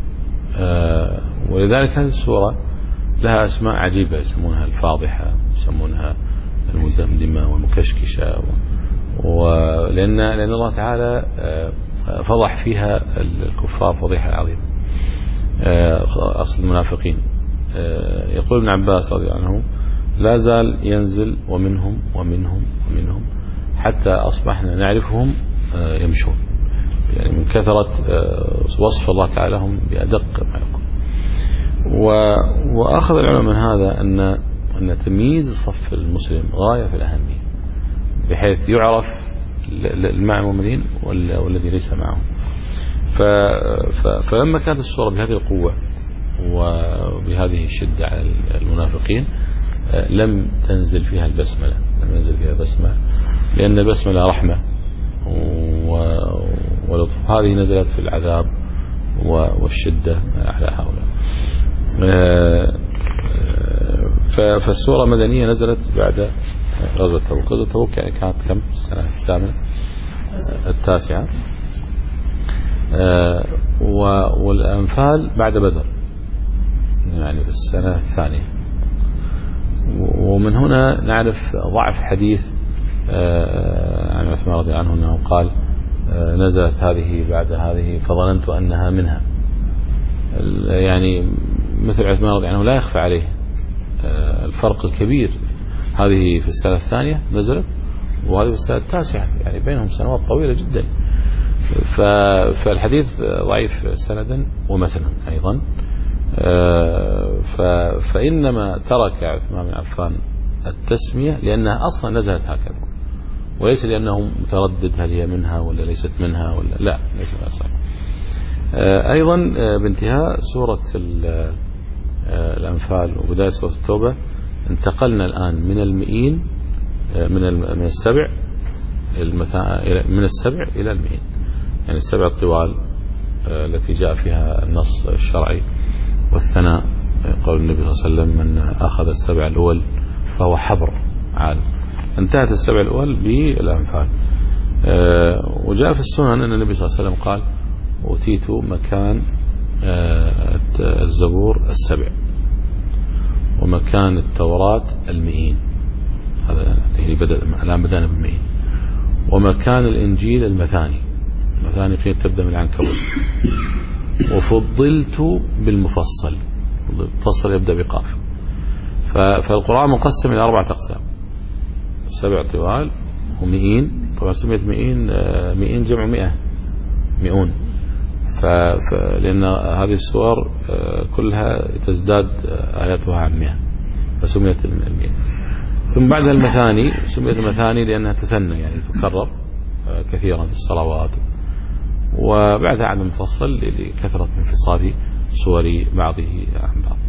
ولذلك هذه السورة لها أسماء عجيبة، يسمونها الفاضحة، يسمونها المدمدمة والمكشكشة، ولأن لأن الله تعالى فضح فيها الكفار فضيحة عظيمة، أصل المنافقين. يقول ابن عباس رضي الله عنه: لا زال ينزل ومنهم ومنهم ومنهم حتى أصبحنا نعرفهم يمشون، يعني من كثرة وصف الله تعالى هم بأدق ما يقول. وأخذ العلماء من هذا أن أن تمييز الصف المسلم غاية في الأهمية، بحيث يعرف مع المؤمنين والذي ليس معهم. فلما كانت السورة بهذه القوة وبهذه الشدة على المنافقين لم تنزل فيها البسملة، لم ينزل فيها البسملة، لأن البسملة رحمة ولطف. هذه نزلت في العذاب والشدة على هؤلاء. فالسورة مدنية نزلت بعد غزوة تبوك. غزوة تبوك يعني كانت كم السنة؟ الثامنة التاسعة. والأنفال بعد بدر، يعني في السنة الثانية. ومن هنا نعرف ضعف حديث عن عثمان رضي الله عنه أنه قال: نزلت هذه بعد هذه فظننت أنها منها. يعني مثل عثمان رضي الله عنه لا يخفى عليه الفرق الكبير، هذه في السنة الثانية نزلت وهذه في السنة التاسعة، يعني بينهم سنوات طويلة جدا. فالحديث ضعيف سندا ومثلا أيضا. فإنما ترك عثمان بن عفان التسمية لأنها أصلا نزلت هكذا، وليس لأنه متردد هل هي منها ولا ليست منها ولا لا، ليس أصلا. أيضا بانتهاء سورة الأنفال وبداية سورة التوبة انتقلنا الآن من المئين، من السبع من السبع إلى المئين، يعني السبع الطوال التي جاء فيها النص الشرعي والثناء. قول النبي صلى الله عليه وسلم: من أخذ السبع الأول فهو حبر عال. انتهت السبع الأول بالأنفال. وجاء في السنن أن النبي صلى الله عليه وسلم قال: أوتيت مكان الزبور السبع ومكان التوراة المئين. هذا الآن بدأنا بالمئين. ومكان الإنجيل المثاني، المثاني قيل تبدأ من العنكبوت. وفضلت بالمفصل، المفصل يبدأ بقاف. فالقرآن مقسم إلى أربعة أقسام: سبع طوال ومئين. طبعا سميت مئين، مئين جمع مئة، مئون. لأن هذه السور كلها تزداد آياتها عن مئة فسميت المئين. ثم بعدها المثاني، سميت المثاني لأنها تثنى، يعني تكرر كثيرا في الصلوات. وبعدها عن المفصل لكثرة انفصال سور بعضه عن بعض.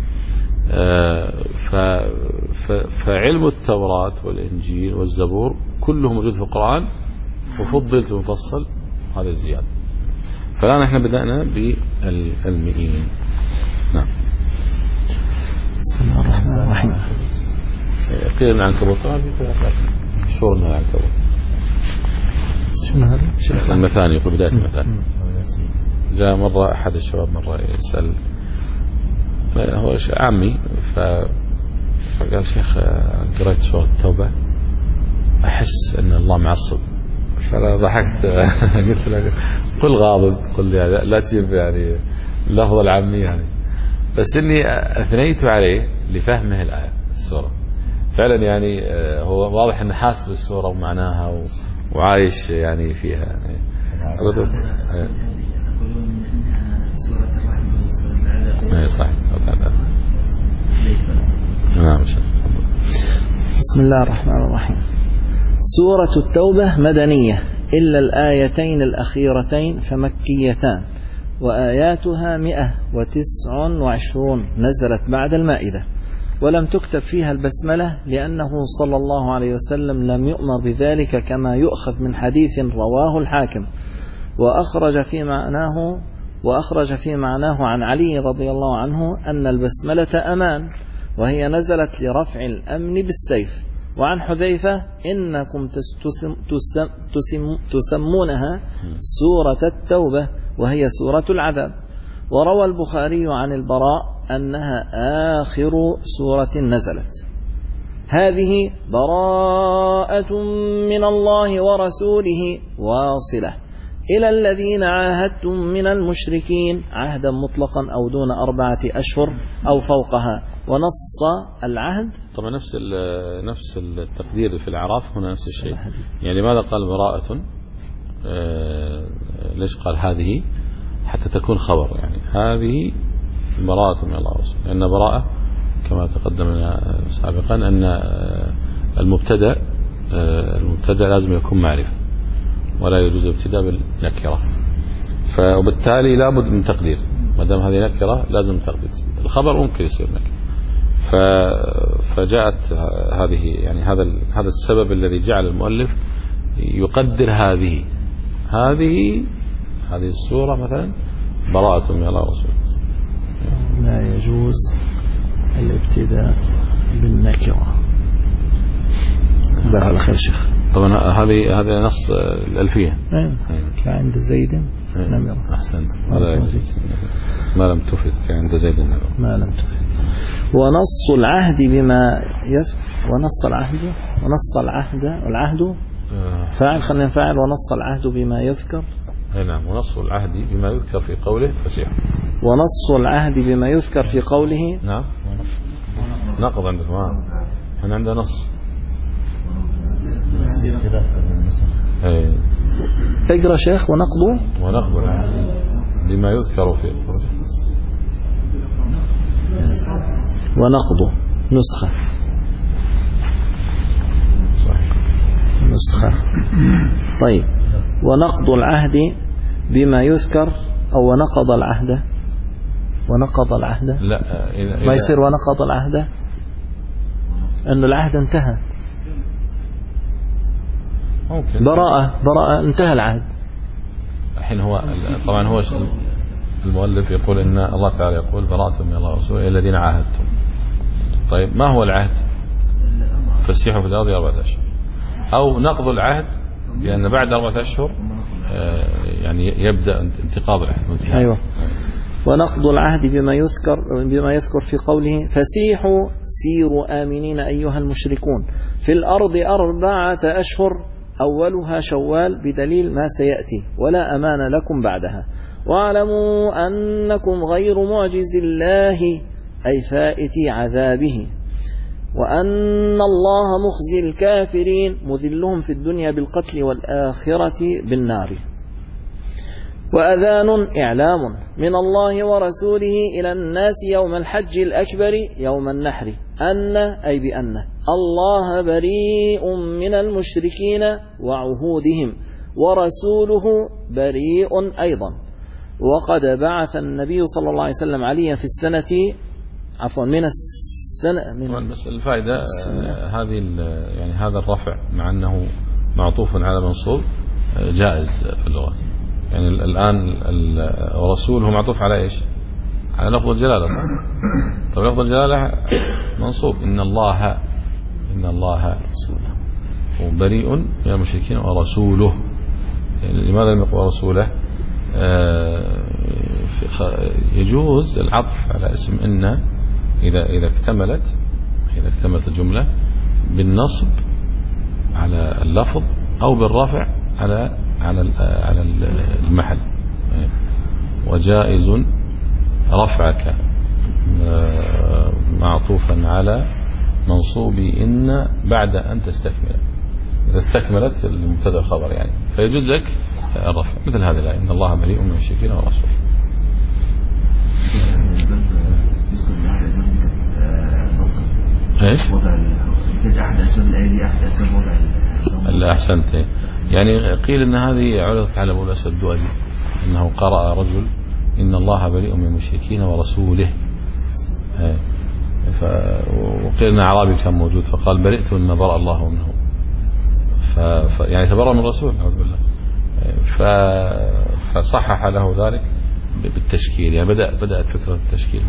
فعلم التوراة والإنجيل والزبور كله موجود في القرآن، وفضلت المفصل هذا الزيادة. فالآن احنا بدأنا بالمئين. نعم. بسم الله الرحمن الرحيم. قيل من العنكبوت، شور من العنكبوت. شنو هذا؟ المثاني، يقول بداية المثاني. جاء مرة أحد الشباب مرة يسأل، هو عمي، فقال: شيخ قرأت سورة التوبة أحس أن الله معصب. فأنا ضحكت قلت له: قل غاضب، قل يعني لا تجيب يعني اللفظ العامي يعني، بس إني أثنيت عليه لفهمه الآية السورة. فعلا يعني هو واضح أنه حاسس بالسورة ومعناها وعايش يعني فيها. يعني اي صحيح. نعم. بسم الله الرحمن الرحيم. سورة التوبة مدنية إلا الآيتين الأخيرتين فمكيتان، وآياتها مئة وتسع وعشرون، نزلت بعد المائدة، ولم تكتب فيها البسملة لأنه صلى الله عليه وسلم لم يؤمر بذلك، كما يؤخذ من حديث رواه الحاكم وأخرج في معناه وأخرج في معناه عن علي رضي الله عنه أن البسملة أمان، وهي نزلت لرفع الأمن بالسيف. وعن حذيفة إنكم تسم تسم تسم تسمونها سورة التوبة وهي سورة العذاب. وروى البخاري عن البراء أنها آخر سورة نزلت. هذه براءة من الله ورسوله واصلة إلى الذين عاهدتم من المشركين عهدا مطلقا أو دون أربعة أشهر أو فوقها. ونص العهد طبعا نفس نفس التقدير في الأعراف هنا نفس الشيء. يعني لماذا قال براءة؟ آه ليش قال هذه؟ حتى تكون خبر، يعني هذه براءة من الله ورسوله، لأن براءة كما تقدم لنا سابقا أن المبتدأ المبتدأ لازم يكون معرفة ولا يجوز الابتداء بالنكرة، فبالتالي لابد من تقدير، ما دام هذه نكرة لازم تقدير. الخبر ممكن يصير نكرة، فجاءت هذه يعني هذا هذا السبب الذي جعل المؤلف يقدر هذه هذه هذه السورة مثلا براءة من الله ورسوله. لا يجوز الابتداء بالنكرة. جزاك الله خير شيخ. طبعا هذه هذا نص الألفية. كعند زيد نمرة. أحسنت. ما لم تفد كعند زيد نمرة. ما لم تفد. ونص العهد بما يس ونص العهد ونص العهد العهد فاعل خلينا فاعل ونص العهد بما يذكر. أي نعم. ونص العهد بما يذكر في قوله فسيح. ونص العهد بما يذكر في قوله. نعم. نقض عندنا. احنا عندنا نص. اي. اقرا شيخ. ونقض ونقض العهد بما يذكر في قوله. ونقض نسخة. صحيح. نسخة. طيب. ونقض العهد بما يذكر أو ونقض العهد. ونقض العهد لا ما يصير ونقض العهد أن العهد انتهى. ممكن. براءة براءة انتهى العهد. الحين هو طبعا هو المؤلف يقول إن الله تعالى يقول براءة من الله ورسوله الذين عاهدتم. طيب ما هو العهد؟ فسيحوا في الأرض أربعة أشهر، أو نقض العهد لأن بعد أربعة أشهر يعني يبدأ انتقاض العهد. أيوة. ونقض العهد بما يذكر بما يذكر في قوله فسيحوا سيروا آمنين أيها المشركون في الأرض أربعة أشهر أولها شوال بدليل ما سيأتي ولا أمان لكم بعدها واعلموا أنكم غير معجز الله أي فائتي عذابه وأن الله مخزي الكافرين مذلهم في الدنيا بالقتل والآخرة بالنار. وأذان إعلام من الله ورسوله إلى الناس يوم الحج الأكبر يوم النحر أن أي بأن الله بريء من المشركين وعهودهم ورسوله بريء أيضا. وقد بعث النبي صلى الله عليه وسلم عليا في السنة عفوا من السنة من بس الفائدة هذه يعني هذا الرفع مع أنه معطوف على منصوب جائز في اللغة. يعني الآن الرسول هو معطوف على إيش؟ على لفظ الجلالة. طب لفظ الجلالة منصوب إن الله إن الله بريء من المشركين ورسوله. يعني لماذا لم يقل رسوله؟ يجوز العطف على اسم إن إذا إذا اكتملت إذا اكتملت الجملة بالنصب على اللفظ أو بالرفع على على على المحل. وجائز رفعك معطوفا على منصوب إن بعد أن تستكمل. إذا استكملت المبتدأ الخبر يعني فيجوز لك الرفع مثل هذا الآية إن الله بريء من المشركين ورسوله. ايش؟ لا أحسنت. يعني قيل إن هذه عرضت على أبو الأسود الدؤلي أنه قرأ رجل إن الله بريء من المشركين ورسوله. وقيل أن أعرابي كان موجود فقال برئت مما برأ الله منه. ف... يعني تبرأ من الرسول نعوذ بالله. ف... فصحح له ذلك بالتشكيل، يعني بدأ بدأت فكرة التشكيل.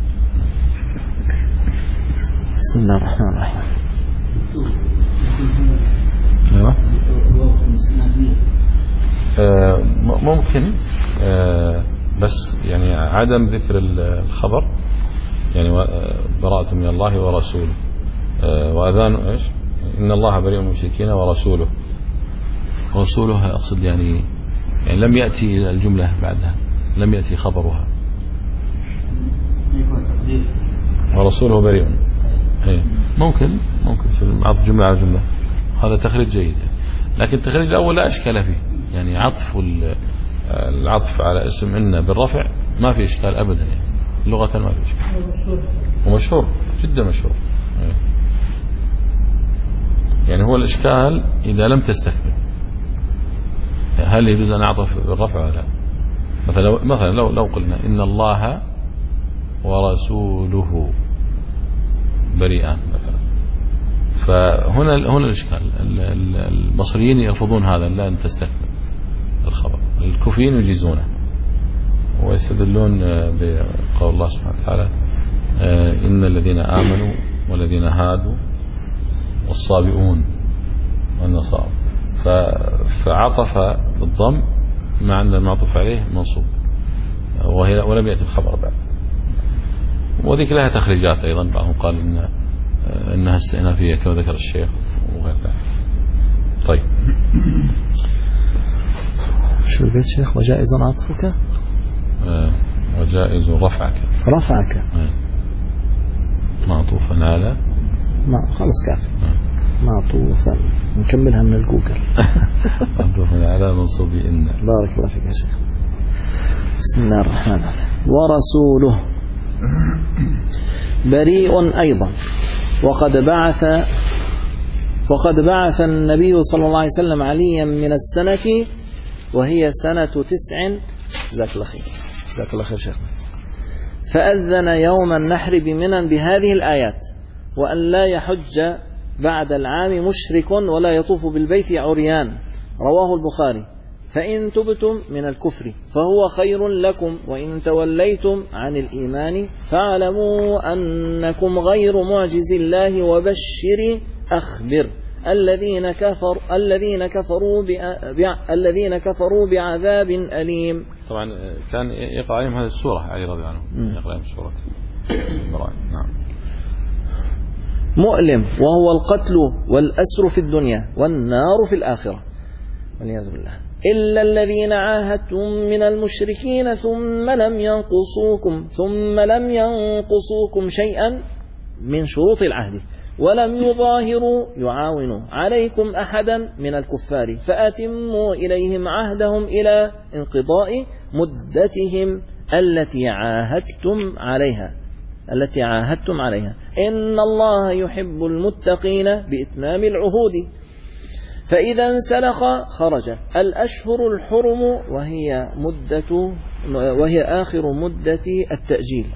بسم الله الرحمن الرحيم. ايوه آه ممكن آه بس يعني عدم ذكر الخبر، يعني براءة من الله ورسوله، آه وأذان ايش إن الله بريء من المشركين ورسوله. ورسوله أقصد يعني يعني لم يأتي الجملة بعدها، لم يأتي خبرها. ورسوله بريء ايه ممكن ممكن في عطف جملة على جملة، هذا تخريج جيد. لكن التخريج الأول لا إشكال فيه، يعني عطف العطف على اسم إن بالرفع ما في إشكال أبدا، يعني لغة ما في إشكال، ومشهور جدا مشهور. يعني هو الإشكال إذا لم تستكمل، هل يجوز أن أعطف بالرفع ولا لا؟ مثلا مثلا لو لو قلنا إن الله ورسوله بريئان مثلا، فهنا هنا الإشكال. المصريين يرفضون هذا، لا أن تستكمل الخبر. الكوفيين يجيزونه ويستدلون بقول الله سبحانه وتعالى إن الذين آمنوا والذين هادوا والصابئون والنصارى، فعطف بالضم مع أن المعطوف عليه منصوب، وهي ولم يأتي الخبر بعد. وذيك لها تخريجات أيضا، بعضهم قال إن إنها استئنافية كما ذكر الشيخ وغير ذلك. طيب شو البيت شيخ؟ وجائز عطفك آه وجائز رفعك رفعك آه. معطوفا على ما خلص كافي آه. معطوفا نكملها من الجوجل. معطوفا على منصوب إن. بارك الله فيك يا شيخ. بسم الله الرحمن الرحيم. ورسوله بريء أيضا. وقد بعث وقد بعث النبي صلى الله عليه وسلم عليا من السنة وهي سنة تسع. جزاك الله خير جزاك الله خير شيخ. فأذن يوم النحر بمنى بهذه الآيات: وأن لا يحج بعد العام مشرك ولا يطوف بالبيت عريان. رواه البخاري. فإن تبتم من الكفر فهو خير لكم، وإن توليتم عن الإيمان فاعلموا أنكم غير معجز الله، وبشر أخبر الذين كفروا الذين كفروا بع... الذين كفروا بعذاب أليم. طبعا كان يقرأ عليهم هذه السورة علي رضي الله عنه، يقرأ عليهم سورة إبراهيم. نعم. مؤلم، وهو القتل والأسر في الدنيا والنار في الآخرة والعياذ بالله. إلا الذين عاهدتم من المشركين ثم لم ينقصوكم ثم لم ينقصوكم شيئا من شروط العهد، ولم يظاهروا يعاونوا عليكم أحدا من الكفار، فأتموا إليهم عهدهم إلى انقضاء مدتهم التي عاهدتم عليها التي عاهدتم عليها إن الله يحب المتقين بإتمام العهود. فإذا انسلخ خرج الأشهر الحرم، وهي مدة وهي آخر مدة التأجيل.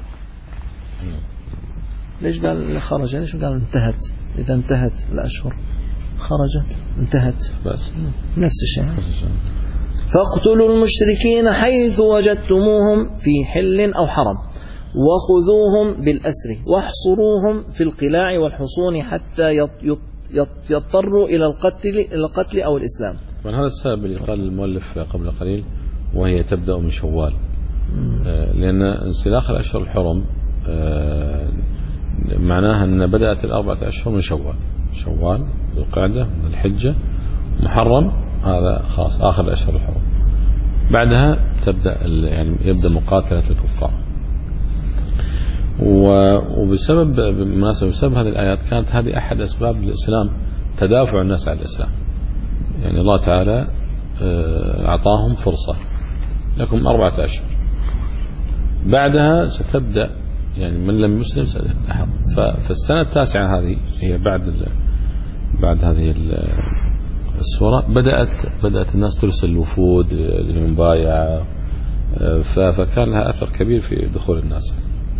ليش قال خرج؟ ليش قال انتهت؟ إذا انتهت الأشهر خرج انتهت، بس نفس الشيء. فاقتلوا المشركين حيث وجدتموهم في حل أو حرم، وخذوهم بالأسر واحصروهم في القلاع والحصون حتى يضطروا إلى القتل إلى القتل أو الإسلام. من هذا السبب اللي قال المؤلف قبل قليل وهي تبدأ من شوال، لأن انسلاخ الأشهر الحرم معناها أن بدأت الأربعة أشهر من شوال، شوال ذو القعدة من الحجة محرم، هذا خاص آخر الأشهر الحرم. بعدها تبدأ يعني يبدأ مقاتلة الكفار. وبسبب بالمناسبة بسبب هذه الآيات كانت هذه أحد أسباب الإسلام، تدافع الناس على الإسلام. يعني الله تعالى أعطاهم فرصة، لكم أربعة أشهر، بعدها ستبدأ يعني من لم يسلم سيتحرم. فالسنة التاسعة هذه هي بعد بعد هذه السورة بدأت بدأت الناس ترسل الوفود للمبايعة، فكان لها أثر كبير في دخول الناس.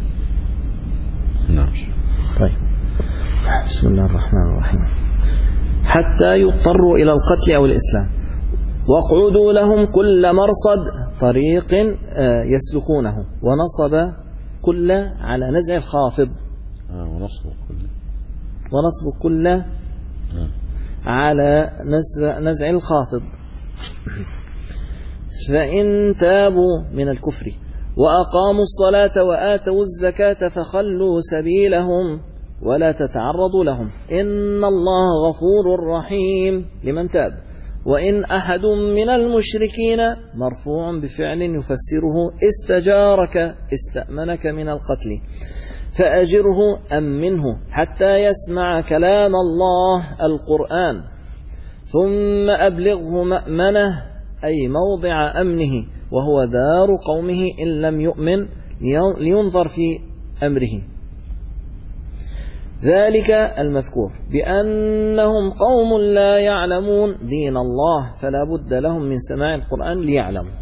نعم. طيب. بسم الله الرحمن الرحيم. حتى يضطروا إلى القتل أو الإسلام، واقعدوا لهم كل مرصد طريق يسلكونه، ونصب كل على نزع الخافض، آه ونصب كل ونصب كل آه. على نزع, نزع الخافض. فإن تابوا من الكفر وأقاموا الصلاة وآتوا الزكاة فخلوا سبيلهم ولا تتعرضوا لهم، إن الله غفور رحيم لمن تاب. وإن أحد من المشركين مرفوع بفعل يفسره استجارك استأمنك من القتل فأجره أمنه حتى يسمع كلام الله القرآن ثم أبلغه مأمنه أي موضع أمنه وهو دار قومه إن لم يؤمن لينظر في أمره. ذلك المذكور بأنهم قوم لا يعلمون دين الله فلا بد لهم من سماع القرآن ليعلموا.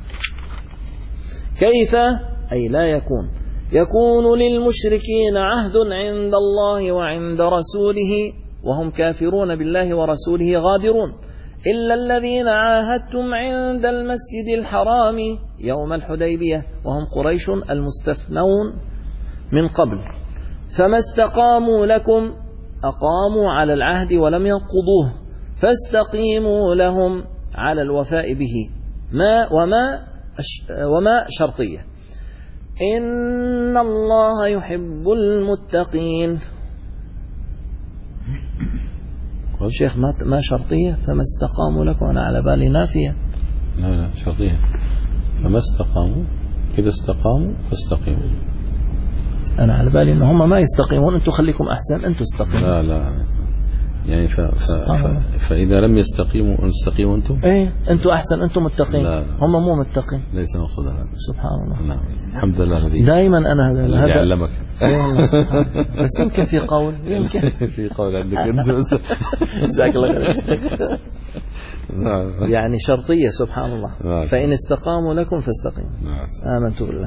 كيف أي لا يكون يكون للمشركين عهد عند الله وعند رسوله وهم كافرون بالله ورسوله غادرون إلا الذين عاهدتم عند المسجد الحرام يوم الحديبية وهم قريش المستثنون من قبل، فما استقاموا لكم أقاموا على العهد ولم ينقضوه فاستقيموا لهم على الوفاء به ما وما وما شرطية. إن الله يحب المتقين. الشيخ ما ما شرطية فما استقاموا لكم، أنا على بالي نافية. لا لا شرطية، فما استقاموا إذا استقاموا فاستقيموا. أنا على بالي إن هم ما يستقيمون، أنتم خليكم أحسن أنتم استقيموا. لا لا يعني ف... ف... ف... فإذا لم يستقيموا استقيموا أنتم. إيه أنتم أحسن أنتم متقين. لا لا. هم مو متقين. ليس مقصود هذا. سبحان الله. نعم الحمد لله الذي دائما أنا هذا الذي علمك. بس يمكن في قول يمكن في قول عندك أنت. جزاك الله خير. يعني شرطية سبحان الله. فإن استقاموا لكم فاستقيموا. آمنت بالله.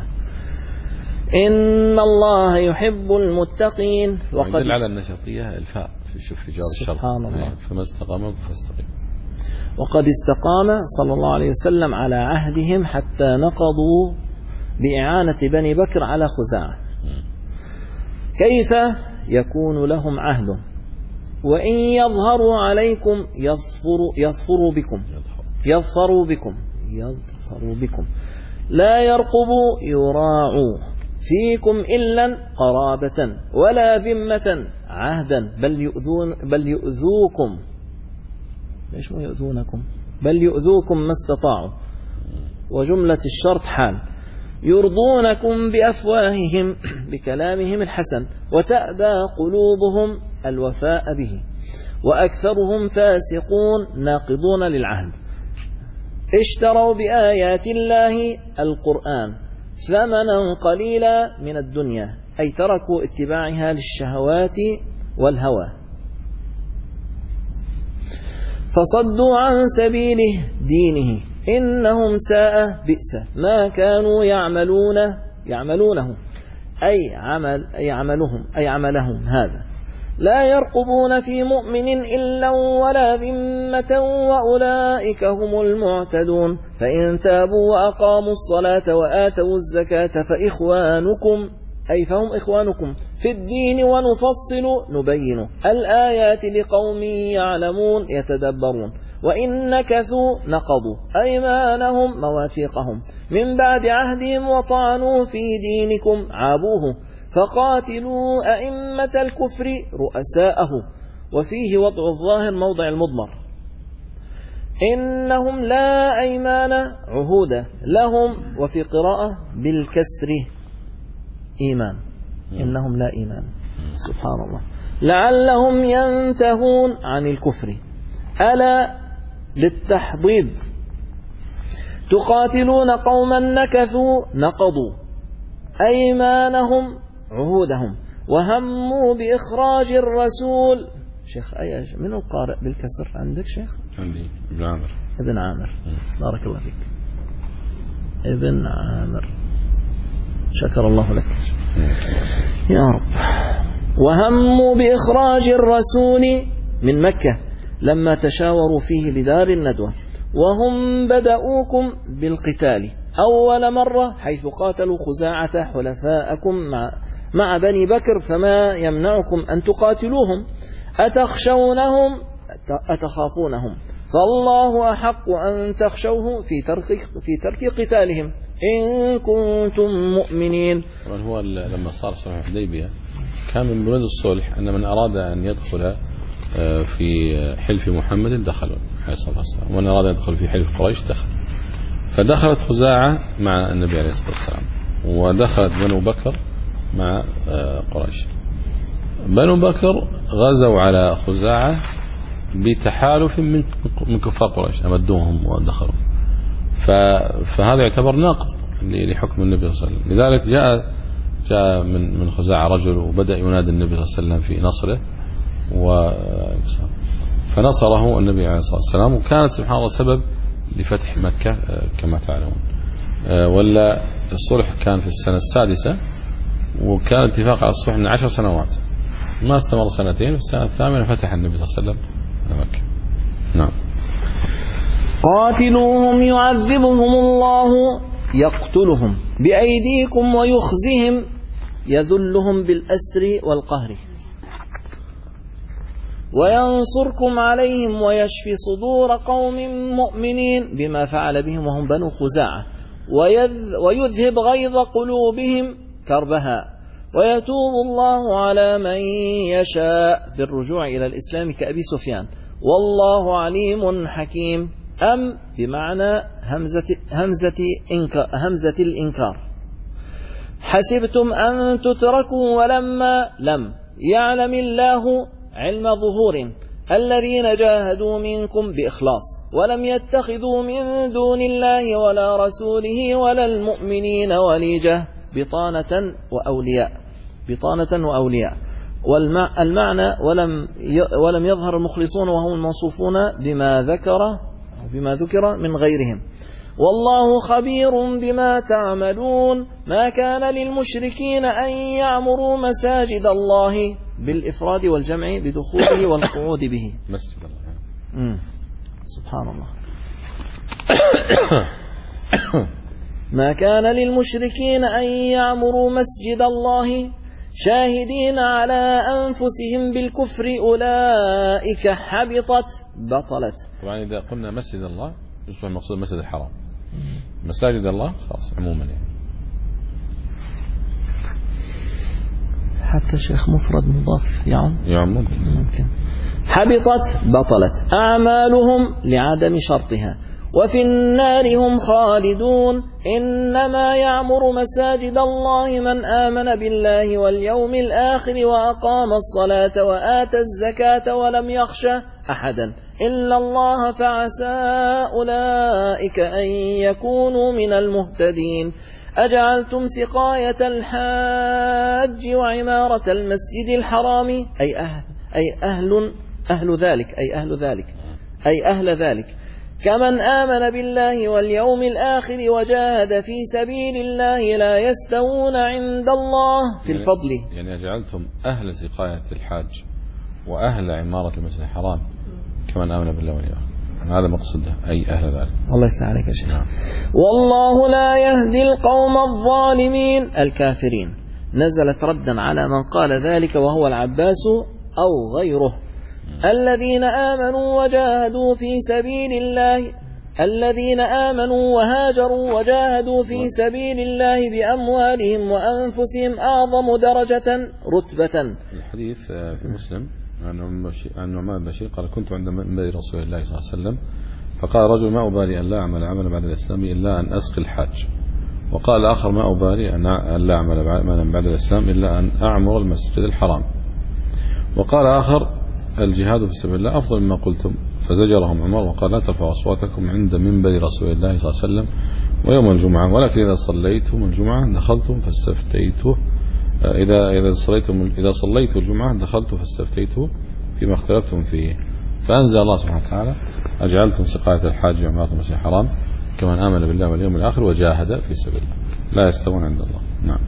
إن الله يحب المتقين. وقد يدل على أن شرطية الفاء في شوف في جار الشرط. سبحان الله. فما استقاموا فاستقيموا. وقد استقام صلى الله عليه وسلم على عهدهم حتى نقضوا بإعانة بني بكر على خزاعة. كيف يكون لهم عهد وإن يظهروا عليكم يظفروا يظفروا بكم يظفروا بكم يظفروا بكم لا يرقبوا يراعوا فيكم إلا قرابة ولا ذمة عهدا بل يؤذون بل يؤذوكم. ليش ما يؤذونكم؟ بل يؤذوكم ما استطاعوا. وجملة الشرط حال يرضونكم بأفواههم بكلامهم الحسن وتأبى قلوبهم الوفاء به وأكثرهم فاسقون ناقضون للعهد. اشتروا بآيات الله القرآن ثمنا قليلا من الدنيا أي تركوا اتباعها للشهوات والهوى فصدوا عن سبيله دينه إنهم ساء بئس ما كانوا يعملون يعملونه أي عمل أي عملهم أي عملهم هذا. لا يرقبون في مؤمن إلا ولا ذمة وأولئك هم المعتدون. فإن تابوا وأقاموا الصلاة وآتوا الزكاة فإخوانكم أي فهم إخوانكم في الدين ونفصل نبين الآيات لقوم يعلمون يتدبرون. وإن نكثوا نقضوا أيمانهم مواثيقهم من بعد عهدهم وطعنوا في دينكم عابوه فقاتلوا أئمة الكفر رؤساءه. وفيه وضع الظاهر موضع المضمر. إنهم لا أيمان عهود لهم وفي قراءة بالكسر إيمان إنهم لا إيمان. سبحان الله. لعلهم ينتهون عن الكفر ألا للتحضيض تقاتلون قوما نكثوا نقضوا أيمانهم عهودهم وهموا بإخراج الرسول. شيخ أي من القارئ بالكسر عندك شيخ؟ عندي ابن عامر. ابن عامر بارك الله فيك. ابن عامر شكر الله لك يا رب. وهموا بإخراج الرسول من مكة لما تشاوروا فيه بدار الندوة وهم بدأوكم بالقتال أول مرة حيث قاتلوا خزاعة حلفاءكم مع, مع بني بكر، فما يمنعكم أن تقاتلوهم؟ أتخشونهم أتخافونهم؟ فالله أحق أن تخشوه في ترك, في ترك قتالهم إن كنتم مؤمنين. طبعا هو لما صار صلح الحديبية كان من بنود الصلح أن من أراد أن يدخل في حلف محمد دخلوا عليه الصلاة والسلام، ومن أراد أن يدخل في حلف قريش دخل. فدخلت خزاعة مع النبي عليه الصلاة والسلام، ودخلت بنو بكر مع قريش. بنو بكر غزوا على خزاعة بتحالف من من كفار قريش، أمدوهم ودخلوا، فهذا يعتبر ناقض لحكم النبي صلى الله عليه وسلم. لذلك جاء جاء من من خزاعة رجل وبدأ ينادي النبي صلى الله عليه وسلم في نصره، و فنصره النبي عليه الصلاة والسلام، وكانت سبحان الله سبب لفتح مكة كما تعلمون. ولا الصلح كان في السنة السادسة، وكان اتفاق على الصلح من عشر سنوات، ما استمر سنتين، في السنة الثامنة فتح النبي صلى الله عليه وسلم مكة. نعم. قاتلوهم يعذبهم الله يقتلهم بأيديكم ويخزهم يذلهم بالأسر والقهر وينصركم عليهم ويشفي صدور قوم مؤمنين بما فعل بهم وهم بنو خزاعة، ويذهب غيظ قلوبهم كربها، ويتوب الله على من يشاء بالرجوع إلى الإسلام كأبي سفيان، والله عليم حكيم. أم بمعنى همزة, همزة, إنكار همزة الإنكار. حسبتم أن تتركوا ولما لم يعلم الله علم ظهور الذين جاهدوا منكم بإخلاص ولم يتخذوا من دون الله ولا رسوله ولا المؤمنين وليجة بطانة وأولياء بطانة وأولياء والمعنى ولم ولم يظهر المخلصون وهم الموصوفون بما ذكر بما ذكر من غيرهم، والله خبير بما تعملون. ما كان للمشركين أن يعمروا مساجد الله بالإفراد والجمع بدخوله والقعود به. مسجد الله. مم. سبحان الله. ما كان للمشركين أن يعمروا مسجد الله شاهدين على أنفسهم بالكفر أولئك حبطت بطلت. طبعا إذا قلنا مسجد الله يصبح المقصود مسجد الحرام، مساجد الله خلاص عموما يعني. حتى شيخ مفرد مضاف يعم يعم ممكن. حبطت بطلت أعمالهم لعدم شرطها وفي النار هم خالدون. إنما يعمر مساجد الله من آمن بالله واليوم الآخر وأقام الصلاة وآتى الزكاة ولم يخش أحدا إلا الله فعسى أولئك أن يكونوا من المهتدين. أجعلتم سقاية الحاج وعمارة المسجد الحرام أي أهل أي أهل أهل ذلك أي أهل ذلك أي أهل ذلك كمن آمن بالله واليوم الآخر وجاهد في سبيل الله لا يستوون عند الله في الفضل. يعني أجعلتم أهل سقاية الحاج وأهل عمارة المسجد الحرام كمن آمن بالله واليوم الآخر، هذا مقصده أي أهل ذلك. الله يسعى عليك يا شيخ. والله لا يهدي القوم الظالمين الكافرين. نزلت ردا على من قال ذلك وهو العباس أو غيره. الذين آمنوا وجاهدوا في سبيل الله الذين آمنوا وهاجروا وجاهدوا في سبيل الله بأموالهم وأنفسهم أعظم درجة رتبة. الحديث في مسلم عن نعمان بن بشير قال كنت عند منبر رسول الله صلى الله عليه وسلم فقال رجل ما أبالي أن لا أعمل عملا بعد الإسلام إلا أن أسقي الحاج، وقال الآخر ما أبالي أن لا أعمل عملا بعد الإسلام إلا أن أعمر المسجد الحرام، وقال آخر الجهاد في سبيل الله أفضل مما قلتم، فزجرهم عمر وقال لا ترفعوا أصواتكم عند منبر رسول الله صلى الله عليه وسلم ويوم الجمعة، ولكن إذا صليتم الجمعة دخلتم فاستفتيته إذا إذا صليتم إذا صليتوا الجمعة دخلتم فاستفتيته فيما اختلفتم فيه، فأنزل الله سبحانه وتعالى أجعلتم سقاية الحاج وعمارة المسجد الحرام كمن آمن بالله واليوم الآخر وجاهد في سبيل الله لا يستوون عند الله. نعم.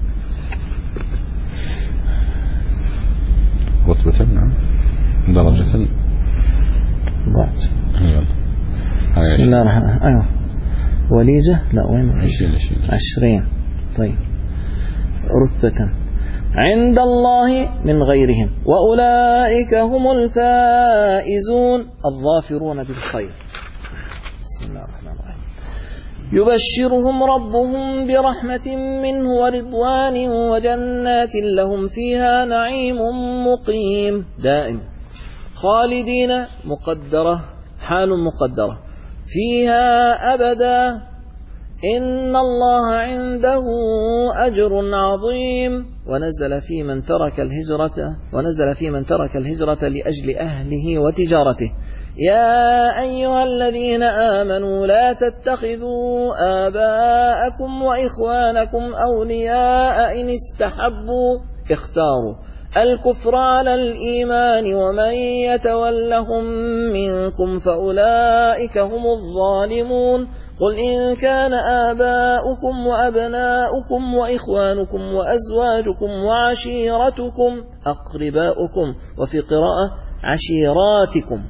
رتبة نعم درجة ضعت. أيوة. بسم الله الرحمن الرحيم. أيوة. وليجة لا وين عشرين عشرين عشرين طيب رتبة عند الله من غيرهم وأولئك هم الفائزون الظافرون بالخير. بسم الله الرحمن الرحيم. يبشرهم ربهم برحمة منه ورضوان وجنات لهم فيها نعيم مقيم دائم خالدين مقدرة حال مقدرة فيها أبدا إن الله عنده أجر عظيم. ونزل في من ترك الهجرة ونزل في من ترك الهجرة لأجل أهله وتجارته يا أيها الذين آمنوا لا تتخذوا آباءكم وإخوانكم أولياء إن استحبوا اختاروا الكفر على الإيمان ومن يتولهم منكم فأولئك هم الظالمون. قل إن كان آباؤكم وأبناؤكم وإخوانكم وأزواجكم وعشيرتكم أقرباؤكم وفي قراءة عشيراتكم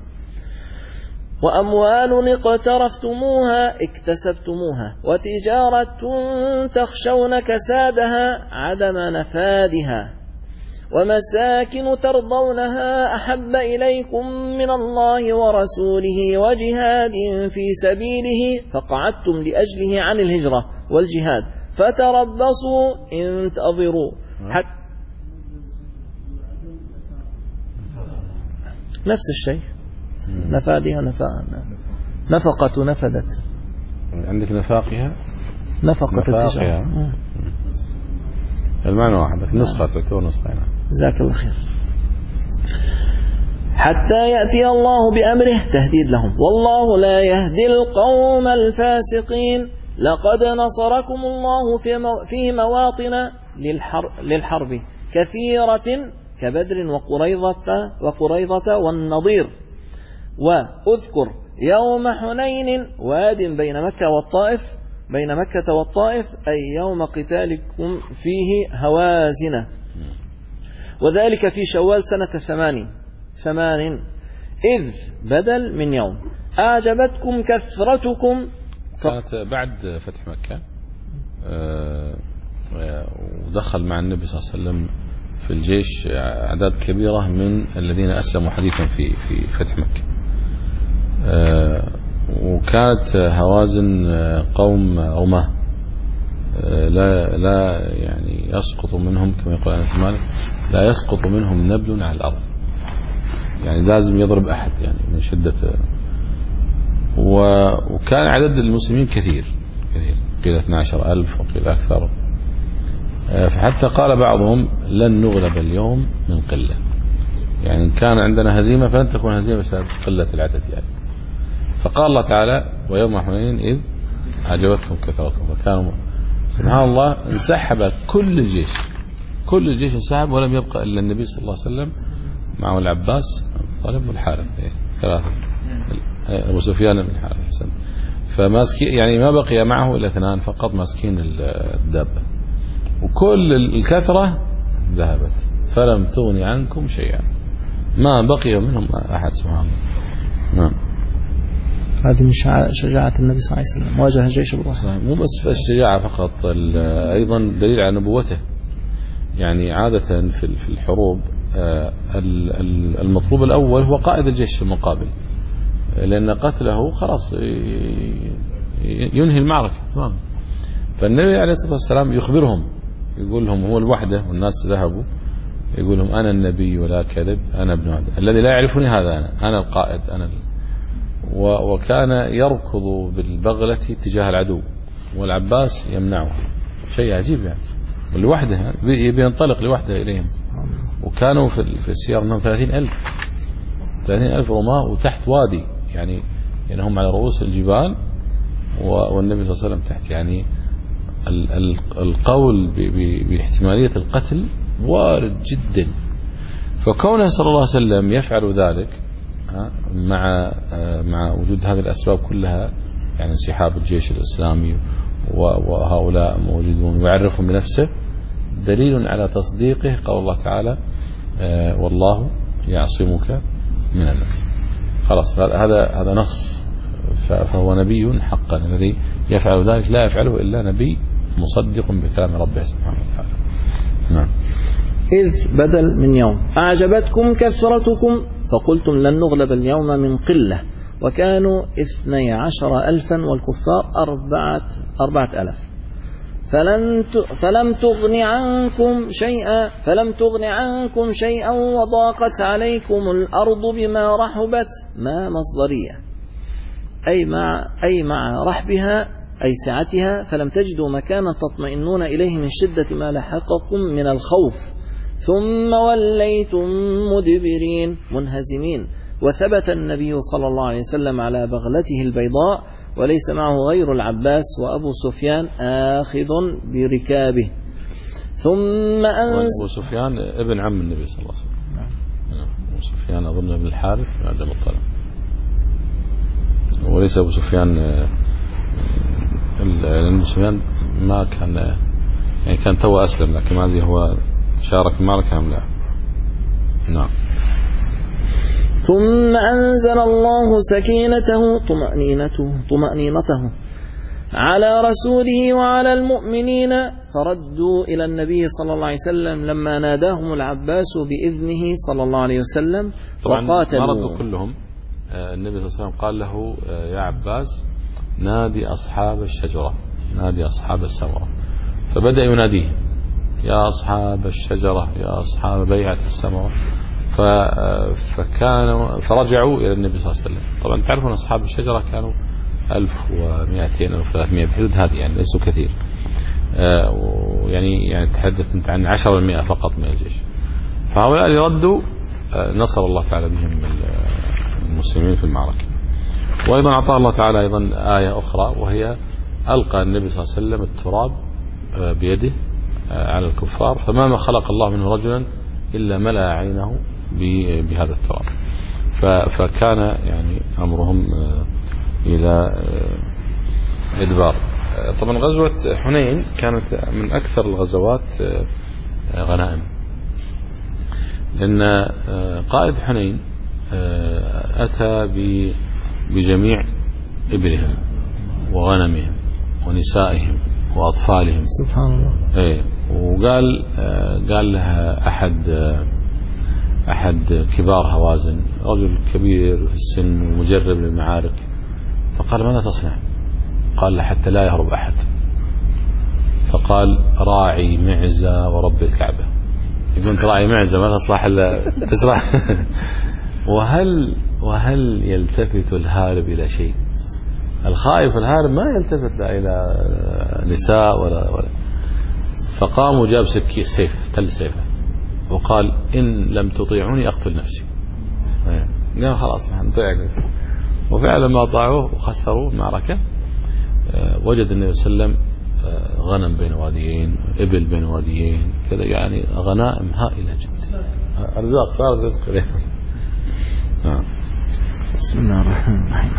وأموال اقترفتموها اكتسبتموها وتجارة تخشون كسادها عدم نفادها ومساكن ترضونها أحب إليكم من الله ورسوله وجهاد في سبيله فقعدتم لأجله عن الهجرة والجهاد فتربصوا انتظروا حتى نفس الشيء نفادها نفاء نفقة نفدت عندك نفاقها نفقة التجارة المعنى واحد نسخة تعتبر نسخة. جزاك الله خير. حتى يأتي الله بأمره تهديد لهم والله لا يهدي القوم الفاسقين. لقد نصركم الله في مواطن للحرب كثيرة كبدر وقريضة, وقريضة والنضير. وأذكر يوم حنين واد بين مكة والطائف بين مكة والطائف أي يوم قتالكم فيه هوازن وذلك في شوال سنة ثمان ثمان إذ بدل من يوم أعجبتكم كثرتكم. كانت بعد فتح مكة ودخل مع النبي صلى الله عليه وسلم في الجيش أعداد كبيرة من الذين أسلموا حديثا في في فتح مكة. وكانت هوازن قوم رماه لا لا يعني يسقط منهم كما يقول أنس مالك لا يسقط منهم نبل على الأرض يعني لازم يضرب أحد يعني من شدة. وكان عدد المسلمين كثير كثير قيل اثني عشر ألف وقيل أكثر. فحتى قال بعضهم لن نغلب اليوم من قلة يعني إن كان عندنا هزيمة فلن تكون هزيمة بسبب قلة العدد يعني. فقال الله تعالى ويوم حنين إذ أعجبتكم كثرتكم فكانوا سبحان الله انسحب كل الجيش كل الجيش انسحب ولم يبقى إلا النبي صلى الله عليه وسلم معه العباس طالب والحارث ثلاثة أبو سفيان بن الحارث حسن. فماسكين يعني ما بقي معه إلا اثنان فقط ماسكين الدابة وكل الكثرة ذهبت فلم تغني عنكم شيئا ما بقي منهم أحد سبحان الله. نعم هذه من شجاعة النبي صلى الله عليه وسلم واجه جيش بالرسول. مو بس الشجاعة فقط أيضا دليل على نبوته يعني عادة في الحروب المطلوب الأول هو قائد الجيش في المقابل لأن قتله خلاص ينهي المعركة تمام. فالنبي عليه الصلاة والسلام يخبرهم يقول لهم هو الوحدة والناس ذهبوا يقول لهم أنا النبي ولا كذب أنا ابن عبد الذي لا يعرفني هذا أنا أنا القائد أنا. وكان يركض بالبغلة تجاه العدو والعباس يمنعه شيء عجيب يعني لوحده بينطلق لوحده إليهم. وكانوا في السير أنهم ثلاثين ألف ثلاثين ألف رماة وتحت وادي يعني يعني هم على رؤوس الجبال والنبي صلى الله عليه وسلم تحت يعني القول باحتمالية القتل وارد جدا. فكونه صلى الله عليه وسلم يفعل ذلك مع مع وجود هذه الأسباب كلها يعني انسحاب الجيش الإسلامي وهؤلاء موجودون ويعرفهم بنفسه دليل على تصديقه قول الله تعالى والله يعصمك من الناس. خلاص هذا هذا نص فهو نبي حقا الذي يفعل ذلك لا يفعله إلا نبي مصدق بكلام ربه سبحانه وتعالى. نعم. إذ بدل من يوم. أعجبتكم كثرتكم فقلتم لن نغلب اليوم من قلة، وكانوا اثني عشر ألفا والكفار أربعة, أربعة ألف. فلن ت... فلم تغن عنكم شيئا فلم تغن عنكم شيئا وضاقت عليكم الأرض بما رحبت، ما مصدرية أي مع, أي مع رحبها أي سعتها، فلم تجدوا مكانا تطمئنون إليه من شدة ما لحقكم من الخوف، ثم وليتم مدبرين منهزمين. وثبت النبي صلى الله عليه وسلم على بغلته البيضاء وليس معه غير العباس وأبو سفيان آخذ بركابه. ثم أنزل أبو سفيان ابن عم النبي صلى الله عليه وسلم. أبو سفيان أظن ابن الحارث بن عبد المطلب، وليس أبو سفيان. أبو سفيان ما كان يعني كان تو أسلم، لكن ما أدري هو شارك في المعركة أم لا. نعم. ثم أنزل الله سكينته طمأنينته طمأنينته على رسوله وعلى المؤمنين، فردوا إلى النبي صلى الله عليه وسلم لما ناداهم العباس بإذنه صلى الله عليه وسلم وقاتلوا. طبعا ردوا كلهم. النبي صلى الله عليه وسلم قال له يا عباس نادي أصحاب الشجرة، نادي أصحاب السمرة، فبدأ يناديه يا أصحاب الشجرة يا أصحاب بيعة السمرة. فكانوا فرجعوا إلى النبي صلى الله عليه وسلم. طبعا تعرفون أصحاب الشجرة كانوا ألف ومئتين أو ثلاثمائة بحدود هذه، يعني ليسوا كثير. ويعني يعني تحدث أنت عن عشرة بالمئة فقط من الجيش. فهؤلاء اللي ردوا نصر الله تعالى بهم المسلمين في المعركة. وأيضا أعطاه الله تعالى أيضا آية أخرى، وهي ألقى النبي صلى الله عليه وسلم التراب بيده على الكفار، فما خلق الله منه رجلا إلا ملأ عينه بهذا التراب. فكان يعني أمرهم إلى إدبار. طبعا غزوة حنين كانت من أكثر الغزوات غنائم، لأن قائد حنين أتى بجميع إبلهم وغنمهم ونسائهم وأطفالهم سبحان الله. إيه. وقال قال لها أحد أحد كبار هوازن، رجل كبير في السن ومجرب للمعارك، فقال ماذا تصنع؟ قال حتى لا يهرب أحد. فقال راعي معزة ورب الكعبة. يقول أنت راعي معزة ما تصلح إلا تسرع. وهل وهل يلتفت الهارب إلى شيء؟ الخائف الهارب ما يلتفت لا إلى نساء ولا ولا. فقام وجاب سكين سيف تل سيفه وقال إن لم تطيعوني أقتل نفسي. قال خلاص نطيعك. وفعلا ما طاعوه وخسروا المعركة. وجد النبي صلى الله عليه وسلم غنم بين واديين، إبل بين واديين، كذا يعني غنائم هائلة جدا. أرزاق صار رزق له. بسم الله الرحمن الرحيم.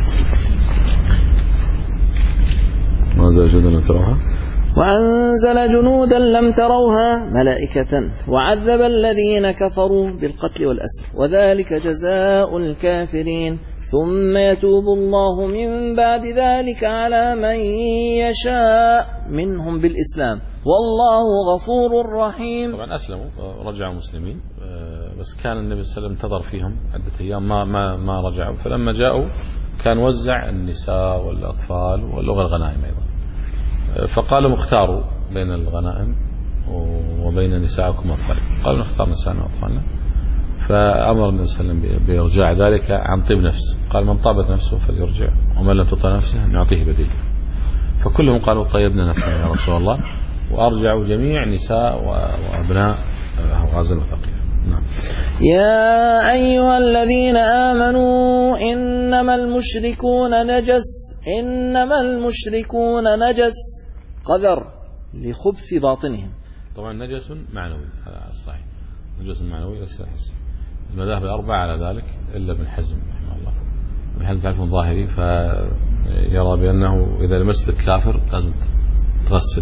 وأنزل جنودا لم تروها وأنزل جنودا لم تروها ملائكة وعذب الذين كفروا بالقتل والأسر، وذلك جزاء الكافرين، ثم يتوب الله من بعد ذلك على من يشاء منهم بالإسلام، والله غفور رحيم. طبعا أسلموا رجعوا مسلمين، بس كان النبي صلى الله عليه وسلم انتظر فيهم عدة أيام ما ما ما رجعوا. فلما جاءوا كان وزع النساء والأطفال واللغة الغنائم أيضا. فقالوا اختاروا بين الغنائم وبين نسائكم وأطفالكم. قالوا نختار نسائنا وأطفالنا. فأمر النبي صلى الله عليه وسلم بإرجاع ذلك عن طيب نفس. قال من طابت نفسه فليرجع، ومن لم تطب نفسه نعطيه بديل. فكلهم قالوا طيبنا نفسنا يا رسول الله، وأرجعوا جميع نساء وأبناء هوازن وثقيف. نعم. يا أيها الذين آمنوا إنما المشركون نجس إنما المشركون نجس قذر لخبث باطنهم. طبعا نجس معنوي، هذا الصحيح، نجس معنوي ليس حسي. المذاهب الأربعة على ذلك إلا ابن حزم رحمه الله. ابن حزم تعرفون ظاهري، فيرى بأنه إذا لمست الكافر لازم تغسل.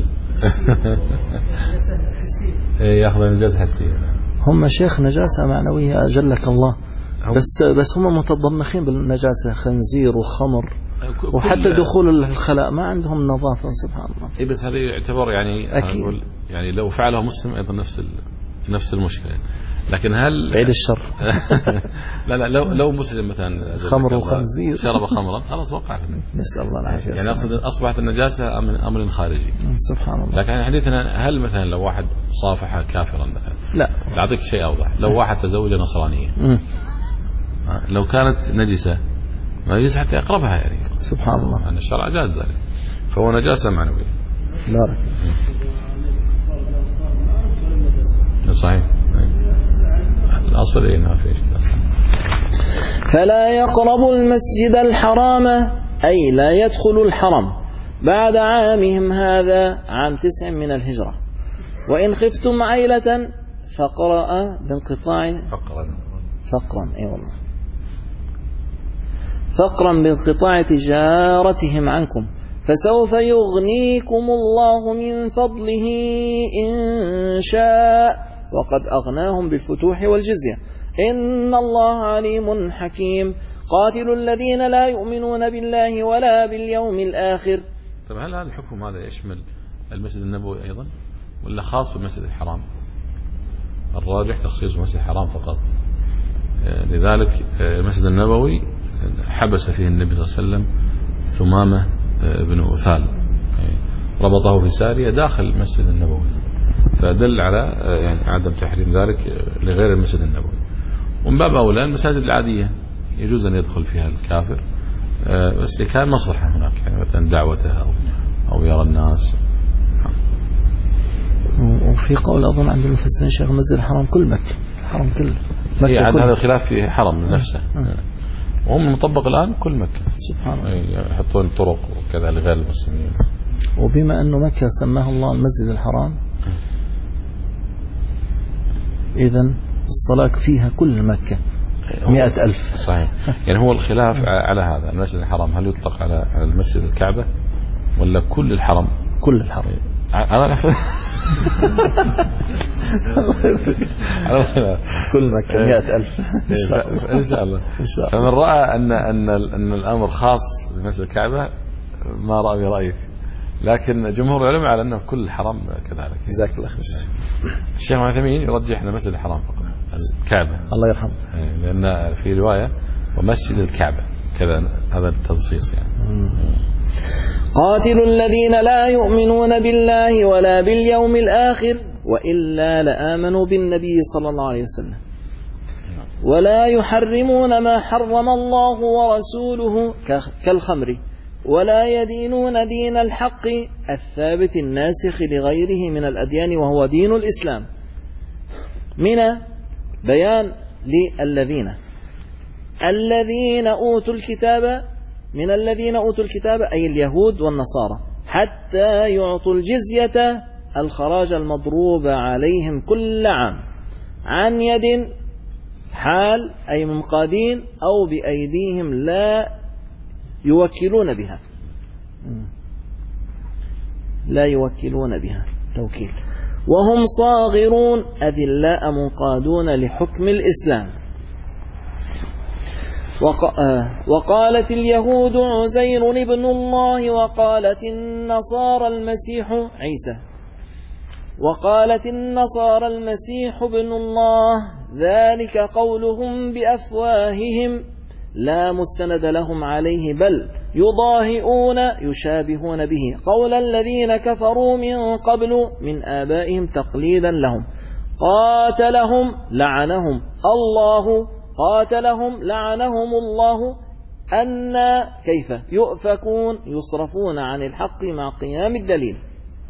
يأخذ النجاسة حسية. هم شيخ نجاسة معنوية أجلك الله، بس بس هم متضمخين بالنجاسة، خنزير وخمر وحتى دخول الخلاء ما عندهم نظافة سبحان الله. اي بس هذه يعتبر يعني أكيد. يعني لو فعله مسلم أيضا نفس نفس المشكلة. لكن هل بعيد الشر لا لا لو لو مسلم مثلا خمر وخنزير شرب خمرا خلاص وقع في النجاسة. نسأل الله العافية. يعني أقصد أصبحت النجاسة من أمر خارجي سبحان الله. لكن حديثنا هل مثلا لو واحد صافح كافرا مثلا، لا أعطيك شيء أوضح. لو واحد تزوج نصرانية م. لو كانت نجسة ما يجوز حتى يقربها يعني سبحان الله. يعني الشرع جاز ذلك، فهو نجاسة معنوية. بارك. صحيح. الأصل إيه ما فيش. فلا يقرب المسجد الحرام أي لا يدخل الحرم بعد عامهم هذا عام تسع من الهجرة. وإن خفتم عيلة فقرأ بانقطاع فقرا فقرا أي والله فقرا بانقطاع تجارتهم عنكم فسوف يغنيكم الله من فضله إن شاء وقد أغناهم بالفتوح والجزية إن الله عليم حكيم. قاتلوا الذين لا يؤمنون بالله ولا باليوم الآخر. طيب هل هذا الحكم هذا يشمل المسجد النبوي أيضا ولا خاص بالمسجد الحرام؟ الراجح تخصيص المسجد الحرام فقط. لذلك المسجد النبوي حبس فيه النبي صلى الله عليه وسلم ثمامة بن أثال ربطه في سارية داخل المسجد النبوي، فدل على يعني عدم تحريم ذلك لغير المسجد النبوي. ومن باب أولى المساجد العادية يجوز أن يدخل فيها الكافر بس كان مصلحة هناك يعني مثلا دعوته أو, أو يرى الناس. وفي قول أظن عند المفسرين شيخ المسجد الحرام كل مكة الحرام كله يعني هذا الخلاف في حرم نفسه آه. وهم مطبق الآن كل مكة سبحان الله يحطون طرق وكذا لغير المسلمين. وبما أنه مكة سماها الله المسجد الحرام إذن الصلاة فيها كل مكة مئة ألف. صحيح. يعني هو الخلاف على هذا المسجد الحرام هل يطلق على المسجد الكعبة ولا كل الحرم؟ كل الحرم. أنا كل مكة مئة ألف إن شاء الله. فمن رأى أن أن أن الأمر خاص بمسجد الكعبة ما رأى برأيك، لكن جمهور العلماء على أنه كل الحرم كذلك. جزاك الله خير. الشيخ عثيمين يرجح أن مسجد الحرام فقط الكعبة الله يرحمه، لأن في رواية ومسجد الكعبة كذا هذا التنصيص يعني. قاتلوا الذين لا يؤمنون بالله ولا باليوم الآخر وإلا لآمنوا بالنبي صلى الله عليه وسلم ولا يحرمون ما حرم الله ورسوله كالخمر ولا يدينون دين الحق الثابت الناسخ لغيره من الأديان وهو دين الإسلام. من بيان للذين الذين أوتوا الكتاب من الذين أوتوا الكتاب أي اليهود والنصارى حتى يعطوا الجزية الخراج المضروب عليهم كل عام عن يد حال أي منقادين أو بأيديهم لا يوكلون بها لا يوكلون بها توكيل وهم صاغرون أذلاء منقادون لحكم الإسلام. وقالت اليهود عزير ابن الله وقالت النصارى المسيح عيسى وقالت النصارى المسيح ابن الله ذلك قولهم بأفواههم لا مستند لهم عليه بل يضاهئون يشابهون به قول الذين كفروا من قبل من آبائهم تقليدا لهم قاتلهم لعنهم الله قاتلهم لعنهم الله أن كيف يؤفكون يصرفون عن الحق مع قيام الدليل.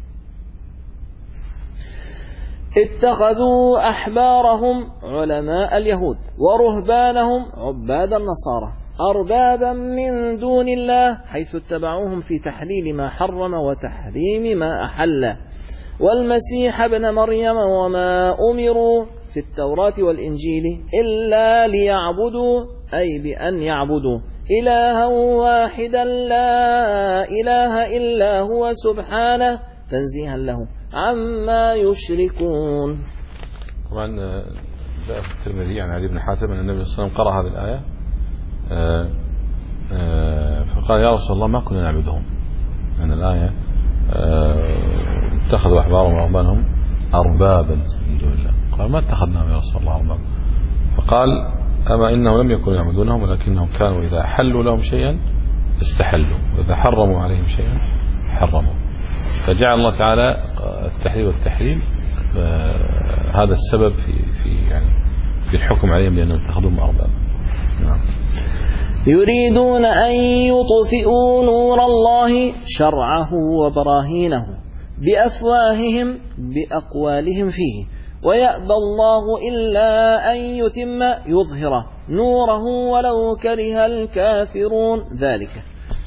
اتخذوا أحبارهم علماء اليهود ورهبانهم عباد النصارى أربابا من دون الله حيث اتبعوهم في تحليل ما حرم وتحريم ما أحل والمسيح ابن مريم وما أمروا في التوراة والإنجيل إلا ليعبدوا أي بأن يعبدوا إلها واحدا لا إله إلا هو سبحانه تنزيها له عما يشركون. طبعا جاء في الترمذي عن علي بن حاتم أن النبي صلى الله عليه وسلم قرأ هذه الآية فقال يا رسول الله ما كنا نعبدهم. أن الآية اتخذوا أحبارهم ورهبانهم أربابا من دون الله. قال ما اتخذناهم يا رسول الله أربابا. فقال أما إنهم لم يكونوا يعبدونهم ولكنهم كانوا إذا حلوا لهم شيئا استحلوا وإذا حرموا عليهم شيئا حرموا. فجعل الله تعالى التحليل والتحريم هذا السبب في في يعني في الحكم عليهم لأنهم اتخذوهم أربابا. نعم. يريدون أن يطفئوا نور الله شرعه وبراهينه بأفواههم بأقوالهم فيه ويأبى الله إلا أن يتم يظهر نوره ولو كره الكافرون ذلك.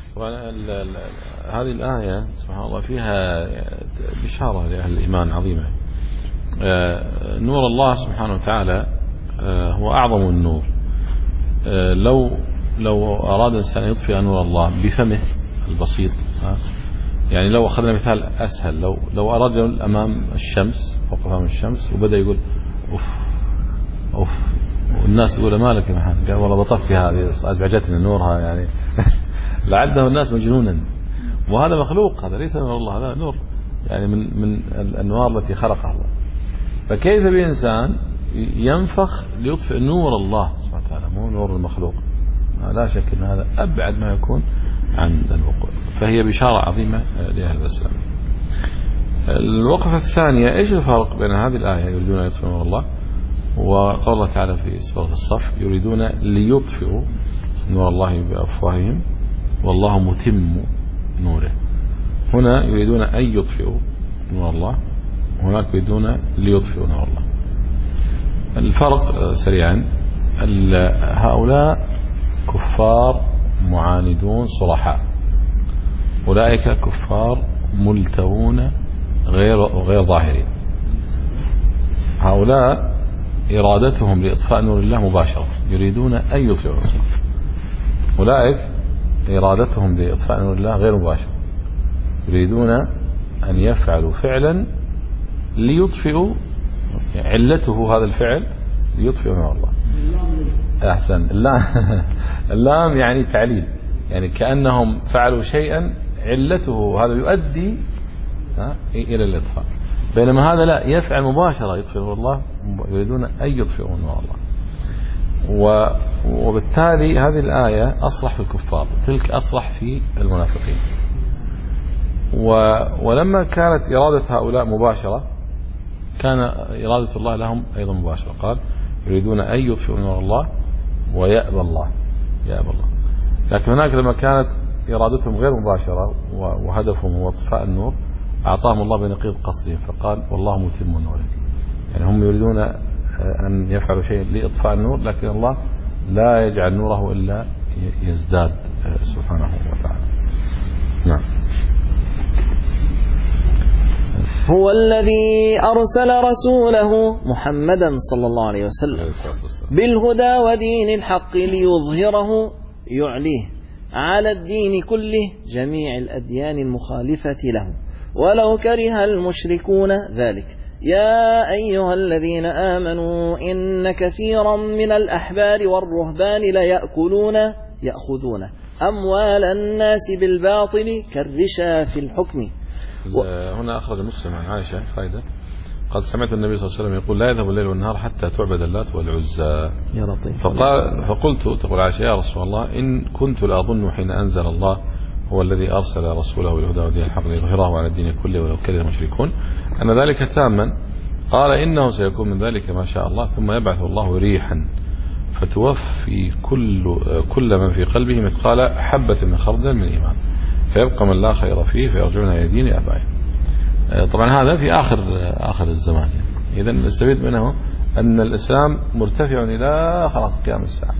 هذه الآية سبحان الله فيها بشارة لأهل الإيمان عظيمة. نور الله سبحانه وتعالى هو أعظم النور. لو لو أراد الإنسان يطفئ نور الله بفمه البسيط، يعني لو أخذنا مثال أسهل، لو لو أراد أمام الشمس فوق أمام الشمس وبدأ يقول أوف أوف والناس تقول ما لك يا محمد، قال والله بطفي هذه أزعجتني نورها، يعني لعده الناس مجنونا. وهذا مخلوق، هذا ليس من الله، هذا نور يعني من من الأنوار التي خلقها الله. فكيف بإنسان ينفخ ليطفئ نور الله سبحانه وتعالى مو نور المخلوق؟ لا شك أن هذا أبعد ما يكون عن الوقوع. فهي بشارة عظيمة لأهل الإسلام. الوقفة الثانية إيش الفرق بين هذه الآية يريدون أن يطفئوا نور الله وقال الله تعالى في سورة الصف يريدون ليطفئوا نور الله بأفواههم والله متم نوره؟ هنا يريدون أن يطفئوا نور الله، هناك يريدون ليطفئوا نور الله. الفرق سريعا، هؤلاء كفار معاندون صرحاء، أولئك كفار ملتوون غير غير ظاهرين. هؤلاء إرادتهم لإطفاء نور الله مباشرة، يريدون أن يطفئوا نور الله. أولئك إرادتهم لإطفاء نور الله غير مباشرة، يريدون أن يفعلوا فعلا ليطفئوا، علته هذا الفعل ليطفئوا نور الله. أحسن. اللام اللام يعني تعليل، يعني كأنهم فعلوا شيئا علته هذا يؤدي إلى الإطفاء، بينما هذا لا، يفعل مباشرة يطفئ نور الله، يريدون أن يطفئوا نور الله. وبالتالي هذه الآية أصرح في الكفار، تلك أصرح في المنافقين. ولما كانت إرادة هؤلاء مباشرة كان إرادة الله لهم أيضا مباشرة، قال يريدون أن يطفئوا نور الله ويأبى الله، يأبى الله. لكن هناك لما كانت إرادتهم غير مباشرة وهدفهم هو إطفاء النور أعطاهم الله بنقيض قصدهم، فقال والله متم نوره. يعني هم يريدون أن يفعلوا شيء لإطفاء النور، لكن الله لا يجعل نوره إلا يزداد سبحانه وتعالى. نعم. هو الذي أرسل رسوله محمدا صلى الله عليه وسلم بالهدى ودين الحق ليظهره يعليه على الدين كله جميع الأديان المخالفة له ولو كره المشركون ذلك. يا أيها الذين آمنوا إن كثيرا من الأحبار والرهبان ليأكلون يأخذون أموال الناس بالباطل كالرشا في الحكم. هنا أخرج مسلم عن عائشة فائدة، قد سمعت النبي صلى الله عليه وسلم يقول لا يذهب الليل والنهار حتى تعبد اللات والعزى. يا لطيف. فقال فقلت تقول عائشة يا رسول الله إن كنت لأظن حين أنزل الله هو الذي أرسل رسوله بالهدى ودين الحق ليظهره على الدين كله ولو كره المشركون أن ذلك تاما. قال إنه سيكون من ذلك ما شاء الله ثم يبعث الله ريحا فتوفي كل كل من في قلبه مثقال حبة من خردل من إيمان فيبقى من لا خير فيه فيرجعون إلى دين آبائهم. طبعا هذا في آخر آخر الزمان، إذا نستفيد منه أن الإسلام مرتفع إلى خلاص قيام الساعة.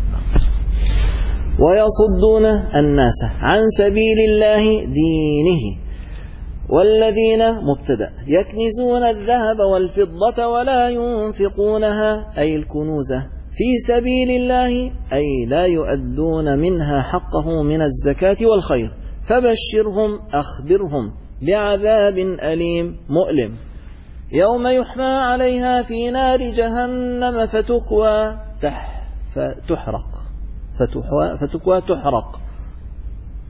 ويصدون الناس عن سبيل الله دينه والذين مبتدأ يكنزون الذهب والفضة ولا ينفقونها أي الكنوز في سبيل الله أي لا يؤدون منها حقه من الزكاة والخير فبشرهم أخبرهم بعذاب أليم مؤلم يوم يحمى عليها في نار جهنم فتكوى تح فتحرق فتحوى فتكوى تحرق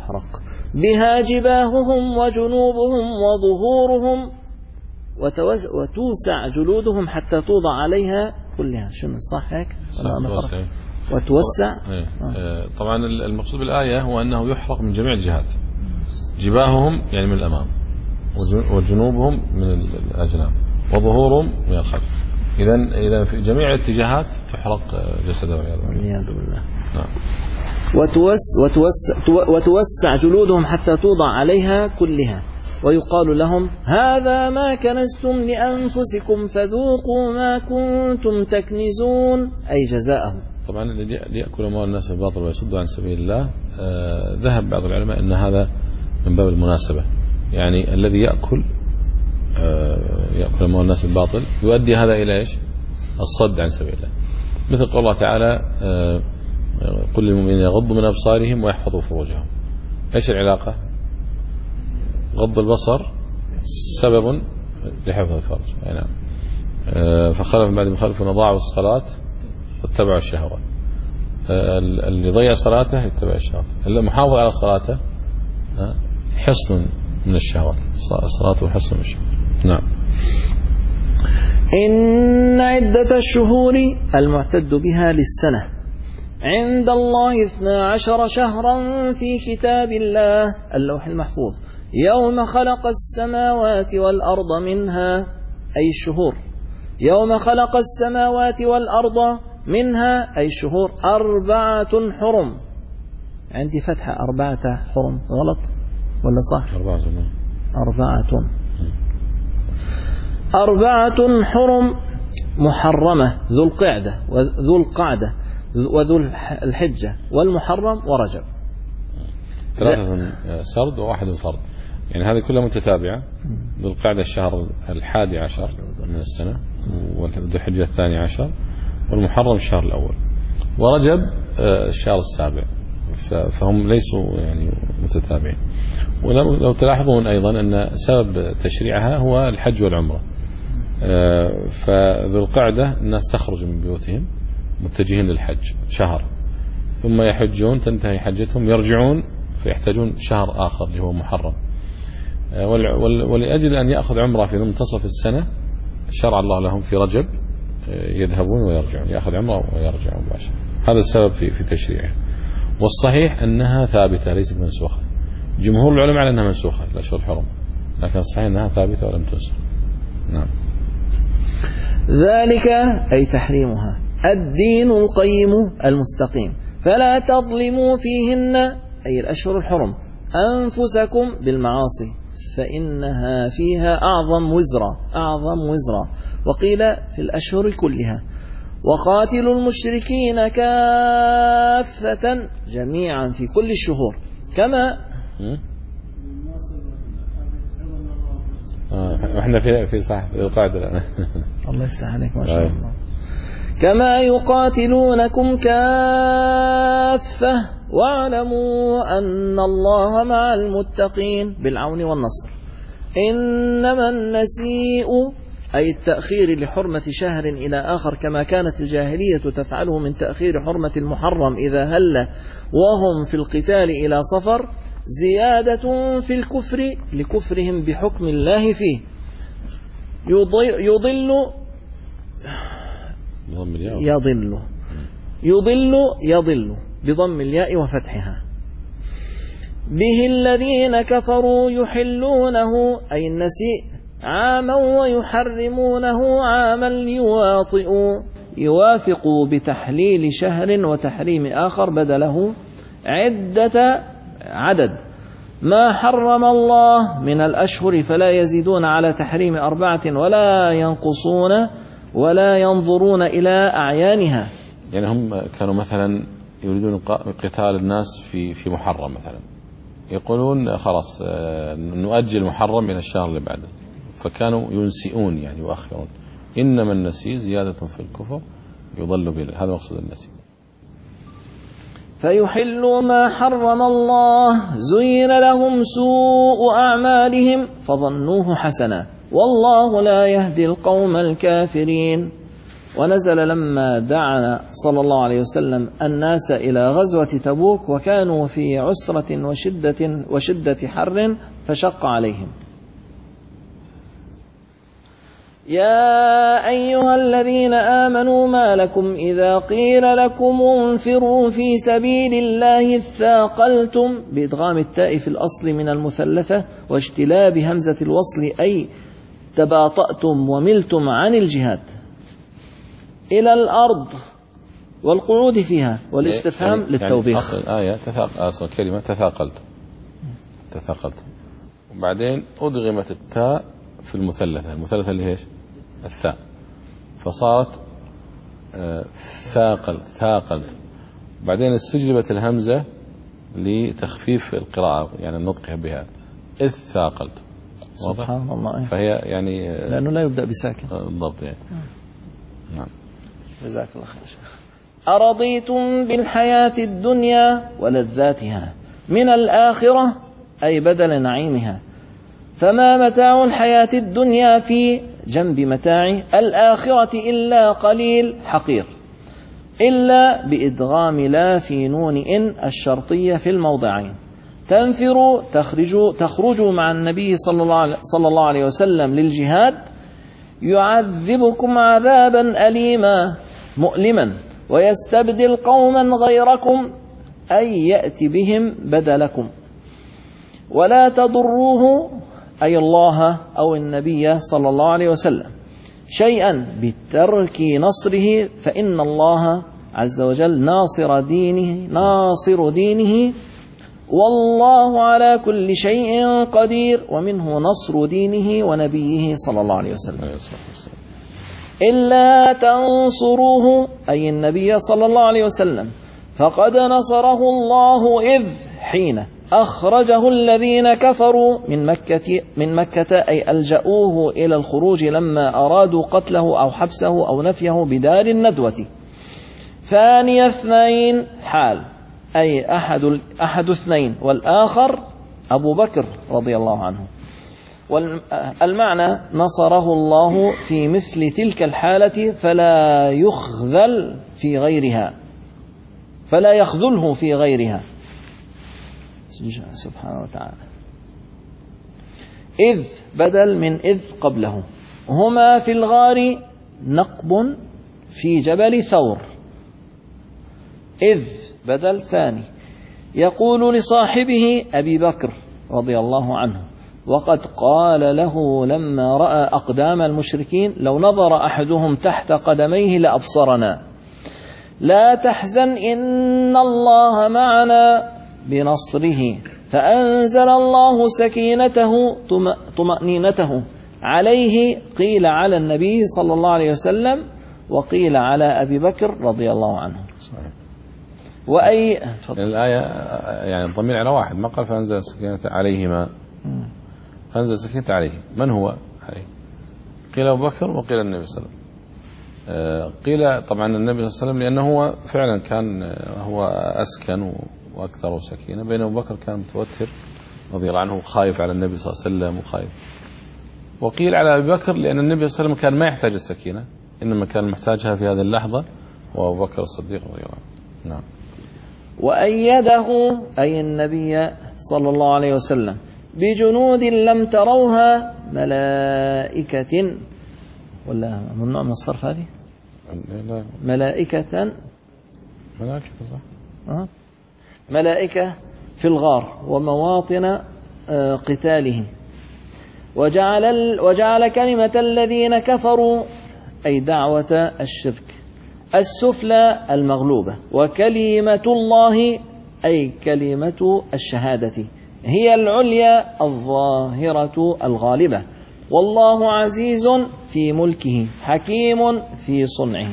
تحرق بها جباههم وجنوبهم وظهورهم وتوسع جلودهم حتى توضع عليها كلها. شنو صح هيك؟ وتوسع. آه. طبعا المقصود بالآية هو أنه يحرق من جميع الجهات، جباههم يعني من الأمام، وجنوبهم من الأجناب، وظهورهم من الخلف. إذا إذا في جميع الاتجاهات تحرق جسده والعياذ بالله. نعم. وتوس وتوسع وتوسع جلودهم حتى توضع عليها كلها، ويقال لهم هذا ما كنزتم لأنفسكم فذوقوا ما كنتم تكنزون، أي جزاءهم. طبعا الذي يأكل أموال الناس بالباطل ويصد عن سبيل الله، آه ذهب بعض العلماء أن هذا من باب المناسبة، يعني الذي يأكل آه يأكل أموال الناس بالباطل يؤدي هذا إلى إيش؟ الصد عن سبيل الله. مثل قول الله تعالى آه قل للمؤمنين يغضوا من أبصارهم ويحفظوا فروجهم. إيش العلاقة؟ غض البصر سبب لحفظ الفرج. نعم. آه فخلف من بعد ما خلفوا أضاعوا الصلاة واتبعوا الشهوات. آه اللي ضيع صلاته يتبع الشهوات، اللي محافظ على صلاته آه حصن من الشهوات، صلاته حصن من الشهوات. نعم. إن عدة الشهور المعتد بها للسنة عند الله اثنا عشر شهرا في كتاب الله اللوح المحفوظ يوم خلق السماوات والأرض منها، أي الشهور، يوم خلق السماوات والأرض منها أي الشهور أربعة حرم. عندي فتحة أربعة حرم، غلط ولا صح؟ أربعة أربعة أربعة حرم محرمة، ذو القعدة وذو القعدة وذو الحجة والمحرم ورجب. ثلاثة سرد وواحد فرد، يعني هذه كلها متتابعة. ذو القعدة الشهر الحادي عشر من السنة، وذو الحجة الثاني عشر، والمحرم الشهر الأول، ورجب الشهر السابع، فهم ليسوا يعني متتابعين. ولو تلاحظون أيضا أن سبب تشريعها هو الحج والعمرة. فذو القعدة الناس تخرج من بيوتهم متجهين للحج شهر، ثم يحجون تنتهي حجتهم يرجعون فيحتاجون شهر آخر اللي هو محرم. ولأجل أن يأخذ عمرة في منتصف السنة شرع الله لهم في رجب يذهبون ويرجعون، يأخذ عمرة ويرجعون مباشرة. هذا السبب في في تشريعها. والصحيح أنها ثابتة ليست منسوخة. جمهور العلماء على أنها منسوخة الأشهر الحرم، لكن الصحيح أنها ثابتة ولم تنسخ. نعم. ذلك أي تحريمها الدين القيم المستقيم، فلا تظلموا فيهن أي الأشهر الحرم أنفسكم بالمعاصي فإنها فيها أعظم وزرا أعظم وزرا. وقيل في الأشهر كلها. وقاتلوا المشركين كافة جميعا في كل الشهور كما آه احنا في في صح القاعدة الآن. الله يفتح عليك ما شاء الله. كما يقاتلونكم كافة واعلموا أن الله مع المتقين بالعون والنصر. إنما النسيء أي التأخير لحرمة شهر إلى آخر كما كانت الجاهلية تفعله من تأخير حرمة المحرم إذا هل وهم في القتال إلى صفر زيادة في الكفر لكفرهم بحكم الله فيه. يضل يضل يضل يضل بضم الياء وفتحها به الذين كفروا يحلونه أي النسيء عاما ويحرمونه عاما ليواطئوا يوافقوا بتحليل شهر وتحريم آخر بدله عدة عدد ما حرم الله من الأشهر فلا يزيدون على تحريم أربعة ولا ينقصون ولا ينظرون إلى أعيانها. يعني هم كانوا مثلا يريدون قتال الناس في في محرم مثلا، يقولون خلاص نؤجل محرم من الشهر اللي بعده، فكانوا ينسئون يعني يؤخرون. إنما النسي زيادة في الكفر يضل به، هذا مقصود النسي. فيحلوا ما حرم الله زين لهم سوء أعمالهم فظنوه حسنا والله لا يهدي القوم الكافرين. ونزل لما دعا صلى الله عليه وسلم الناس إلى غزوة تبوك وكانوا في عسرة وشدة, وشدة حر فشق عليهم. يا أيها الذين آمنوا ما لكم إذا قيل لكم انفروا في سبيل الله اثاقلتم، بإدغام التاء في الأصل من المثلثة واجتلاب همزة الوصل، أي تباطأتم وملتم عن الجهاد، إلى الأرض والقعود فيها، والاستفهام يعني للتوبيخ. يعني أصل الآية تثاق... أصل كلمة تثاقلتم تثاقلتم وبعدين أدغمت التاء في المثلثة، المثلثة اللي هيش الثاء، فصارت آه ثاقل ثاقلت، بعدين استجلبت الهمزة لتخفيف القراءة يعني النطق بها، إذ ثاقلت. سبحان الله. فهي يعني آه لأنه لا يبدأ بساكن بالضبط يعني. نعم. جزاك الله خير شيخ. أرضيتم بالحياة الدنيا ولذاتها من الآخرة، أي بدل نعيمها، فما متاع الحياة الدنيا في جنب متاع الآخرة إلا قليل حقير، إلا بإدغام لا في نون إن الشرطية في الموضعين. تنفروا تخرجوا, تخرجوا مع النبي صلى الله, صلى الله عليه وسلم للجهاد، يعذبكم عذابا أليما مؤلما ويستبدل قوما غيركم، أي يأتي بهم بدلكم، ولا تضروه أي الله أو النبي صلى الله عليه وسلم شيئا بترك نصره، فإن الله عز وجل ناصر دينه ناصر دينه والله على كل شيء قدير، ومنه نصر دينه ونبيه صلى الله عليه وسلم. إلا تنصروه أي النبي صلى الله عليه وسلم فقد نصره الله إذ حين أخرجه الذين كفروا من مكة, من مكة أي ألجأوه إلى الخروج لما أرادوا قتله أو حبسه أو نفيه بدار الندوة. ثاني اثنين حال أي أحد, أحد اثنين، والآخر أبو بكر رضي الله عنه. والمعنى نصره الله في مثل تلك الحالة فلا يخذل في غيرها فلا يخذله في غيرها سبحانه وتعالى. إذ بدل من إذ قبله. هما في الغار نقب في جبل ثور. إذ بدل ثاني. يقول لصاحبه أبي بكر رضي الله عنه، وقد قال له لما رأى أقدام المشركين لو نظر أحدهم تحت قدميه لأبصرنا، لا تحزن إن الله معنا بنصره، فأنزل الله سكينته طمأنينته عليه، قيل على النبي صلى الله عليه وسلم وقيل على أبي بكر رضي الله عنه. صحيح. وأي يعني الآية يعني الضمير على واحد، ما قال فأنزل سكينة عليهما، فأنزل سكينة عليه. من هو عليه؟ قيل أبو بكر وقيل النبي صلى الله عليه وسلم. قيل طبعا النبي صلى الله عليه وسلم لأنه هو فعلا كان هو أسكن وأكثر سكينة، بين أبو بكر كان متوتر رضي الله عنه خايف على النبي صلى الله عليه وسلم وخايف. وقيل على أبي بكر لأن النبي صلى الله عليه وسلم كان ما يحتاج السكينة، إنما كان محتاجها في هذه اللحظة، وأبو بكر الصديق رضي الله عنه. نعم. وأيده أي النبي صلى الله عليه وسلم بجنود لم تروها، ملائكة ولا ممنوع من الصرف هذه؟ ملائكة ملائكة صح. أه؟ ملائكة في الغار ومواطن قتاله. وجعل, وجعل كلمة الذين كفروا أي دعوة الشرك السفلى المغلوبة، وكلمة الله أي كلمة الشهادة هي العليا الظاهرة الغالبة، والله عزيز في ملكه حكيم في صنعه.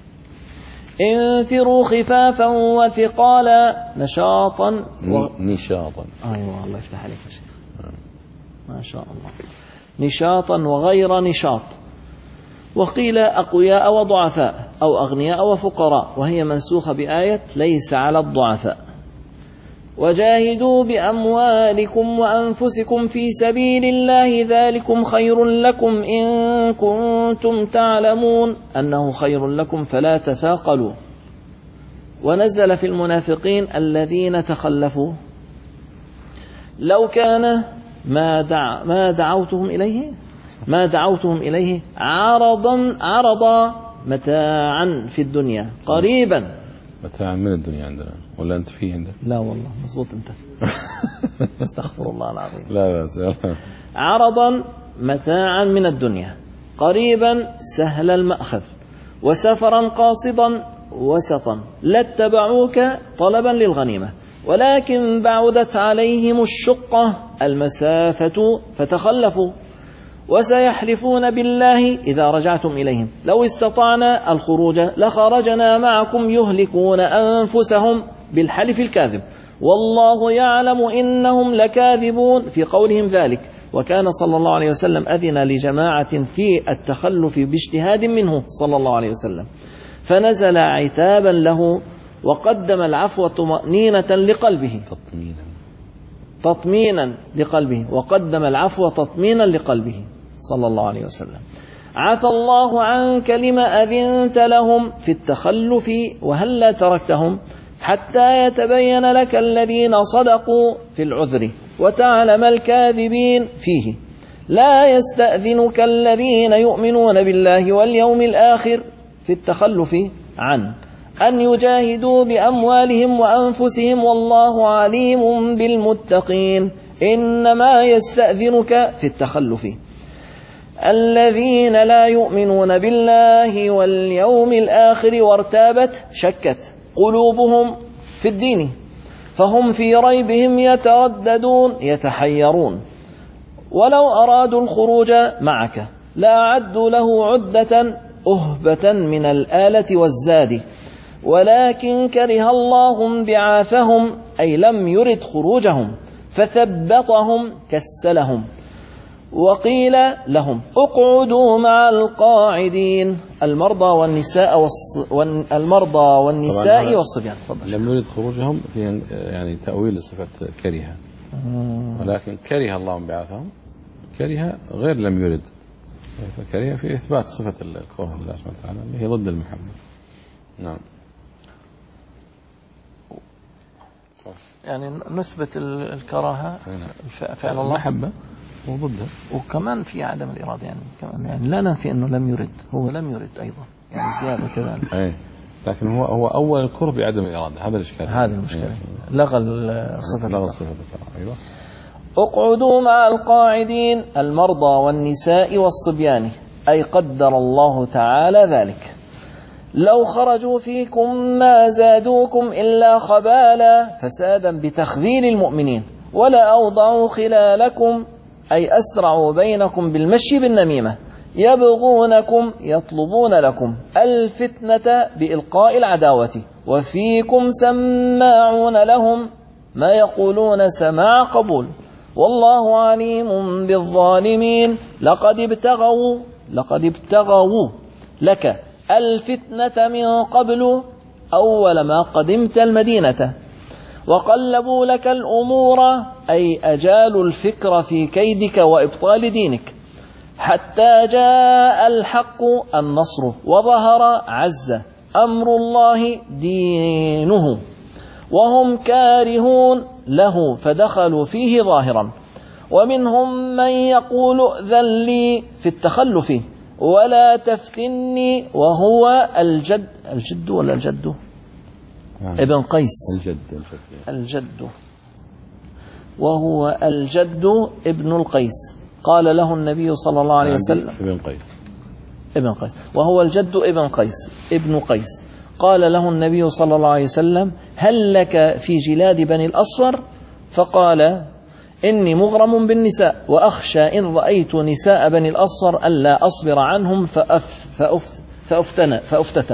انفروا خفافا وثقالا نشاطا و... نشاطا أيوة الله يفتح عليك يا شيخ، ما شاء الله. نشاطا وغير نشاط. وقيل أقوياء وضعفاء أو أغنياء وفقراء، وهي منسوخة بآية ليس على الضعفاء. وجاهدوا بأموالكم وأنفسكم في سبيل الله ذلكم خير لكم إن كنتم تعلمون أنه خير لكم فلا تثاقلوا. ونزل في المنافقين الذين تخلفوا لو كان ما دع ما دعوتهم إليه ما دعوتهم إليه عرضا عرضا متاعا في الدنيا قريبا. متاعا من الدنيا عندنا ولا أنت فيه عندك؟ لا والله مضبوط أنت. استغفر الله العظيم. لا بس عرضا متاعا من الدنيا قريبا سهل المأخذ وسفرا قاصدا وسطا لاتبعوك طلبا للغنيمة ولكن بعدت عليهم الشقة المسافة فتخلفوا وسيحلفون بالله إذا رجعتم إليهم لو استطعنا الخروج لخرجنا معكم يهلكون أنفسهم بالحلف الكاذب والله يعلم إنهم لكاذبون في قولهم ذلك. وكان صلى الله عليه وسلم أذن لجماعة في التخلف باجتهاد منه صلى الله عليه وسلم فنزل عتابا له وقدم العفو طمأنينة لقلبه تطمينا تطمينا لقلبه وقدم العفو تطمينا لقلبه صلى الله عليه وسلم. عفى الله عنك لما أذنت لهم في التخلف وهلا تركتهم حتى يتبين لك الذين صدقوا في العذر وتعلم الكاذبين فيه. لا يستأذنك الذين يؤمنون بالله واليوم الآخر في التخلف عنه أن يجاهدوا بأموالهم وأنفسهم والله عليم بالمتقين. إنما يستأذنك في التخلف الذين لا يؤمنون بالله واليوم الآخر وارتابت شكت قلوبهم في الدين فهم في ريبهم يترددون يتحيرون ولو أرادوا الخروج معك لأعدوا له عدة أهبة من الآلة والزاد ولكن كره الله بعاثهم أي لم يرد خروجهم فثبطهم كسلهم. وقيل لهم اقعدوا مع القاعدين المرضى والنساء والص... والمرضى والنساء والصبيان. لم يرد خروجهم في يعني تأويل صفة كره ولكن كره الله بعاثهم كره غير لم يرد فكره في إثبات صفة الكره لله سبحانه وتعالى اللي هي ضد المحبة. نعم يعني نثبت الكراهة فعل الله محبة وضدها وكمان في عدم الإرادة يعني كمان يعني لا ننفي أنه لم يرد هو لم يرد أيضا يعني زيادة كذلك أي لكن هو هو أول الكره بعدم الإرادة هذا الإشكال هذا المشكلة لغى الصفة لغى الصفة أيوة. اقعدوا مع القاعدين المرضى والنساء والصبيان أي قدر الله تعالى ذلك. لو خرجوا فيكم ما زادوكم إلا خبالا فسادا بتخذيل المؤمنين ولا أوضعوا خلالكم أي أسرعوا بينكم بالمشي بالنميمة يبغونكم يطلبون لكم الفتنة بإلقاء العداوة وفيكم سماعون لهم ما يقولون سماع قبول والله عليم بالظالمين. لقد ابتغوا لقد ابتغوا لك الفتنة من قبل أول ما قدمت المدينة وقلبوا لك الأمور أي أجالوا الفكر في كيدك وإبطال دينك حتى جاء الحق النصر وظهر عز أمر الله دينه وهم كارهون له فدخلوا فيه ظاهرا. ومنهم من يقول ائذن لي في التخلف ولا تفتني وهو الجد الجد ولا الجد ابن قيس الجد الجد وهو الجد ابن القيس. قال له النبي صلى الله عليه وسلم ابن قيس ابن قيس وهو الجد ابن قيس ابن قيس. قال له النبي صلى الله عليه وسلم هل لك في جلاد بني الأصفر؟ فقال إني مغرم بالنساء وأخشى إن رأيت نساء بني الأصفر ألا أصبر عنهم فأف فأفت فأفتن فأفتتن.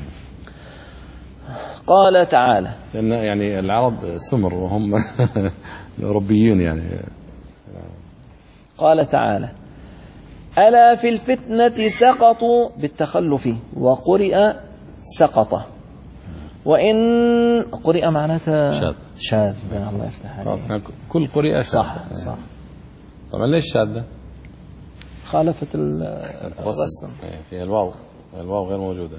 قال تعالى لأن يعني العرب سمر وهم ربيين يعني. قال تعالى ألا في الفتنة سقطوا بالتخلف وقرئ سقط وإن قرئ معناتها شاذ شاذ الله يفتح عليك. كل قرئ صح صح. طبعا ليش شاذة؟ خالفة الرسم فيها الواو، الواو غير موجودة.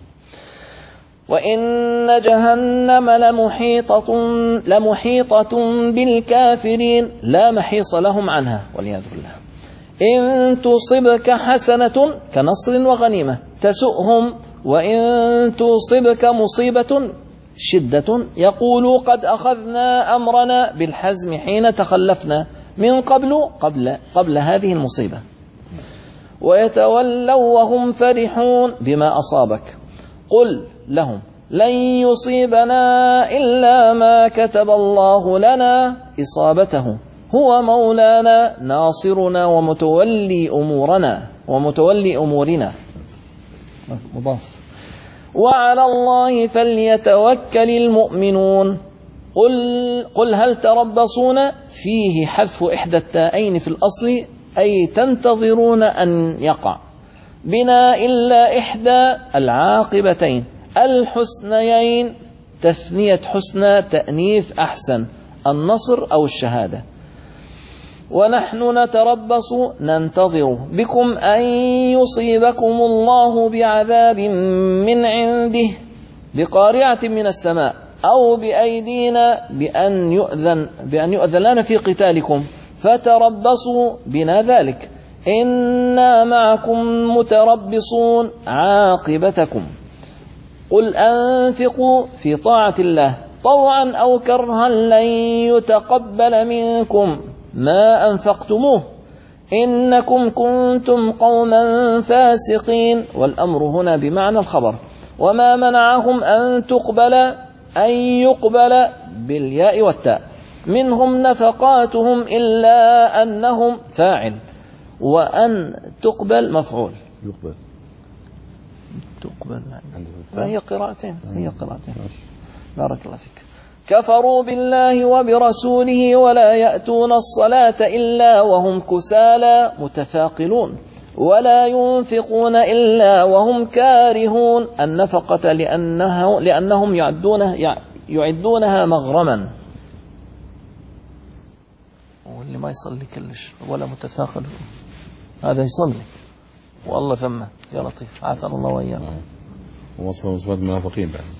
وإن جهنم لمحيطة لمحيطة بالكافرين لا محيص لهم عنها والعياذ بالله. إن تصبك حسنة كنصر وغنيمة تسؤهم، وإن تصبك مصيبة شدة يقولوا قد أخذنا أمرنا بالحزم حين تخلفنا من قبل قبل, قبل هذه المصيبة، ويتولوا وهم فرحون بما أصابك. قل لهم لن يصيبنا إلا ما كتب الله لنا إصابته هو مولانا ناصرنا ومتولي أمورنا ومتولي أمورنا مضاف. وعلى الله فليتوكل المؤمنون. قل, قل هل تربصون فيه حذف إحدى التاءين في الأصل أي تنتظرون أن يقع بنا إلا إحدى العاقبتين الحسنيين، تثنية حسنى تأنيث أحسن، النصر أو الشهادة. ونحن نتربص ننتظر بكم أن يصيبكم الله بعذاب من عنده بقارعة من السماء أو بأيدينا بأن يؤذن, بأن يؤذن لنا في قتالكم فتربصوا بنا ذلك إنا معكم متربصون عاقبتكم. قل أنفقوا في طاعة الله طوعا أو كرها لن يتقبل منكم ما أنفقتموه إنكم كنتم قوما فاسقين. والأمر هنا بمعنى الخبر. وما منعهم أن تقبل أن يقبل بالياء والتاء منهم نفقاتهم إلا أنهم فاعل، وأن تقبل مفعول يقبل تقبل هي قراءتين هي قراءتين. بارك الله فيك. كفروا بالله وبرسوله ولا يأتون الصلاة إلا وهم كسالى متثاقلون ولا ينفقون إلا وهم كارهون النفقة لأنه لأنهم يعدونه يعدونها مغرما. واللي ما يصلي كلش ولا متثاقل هذا يصلي والله ثم يا لطيف عافى الله وإياه. ووصلوا نسبة المنافقين بعد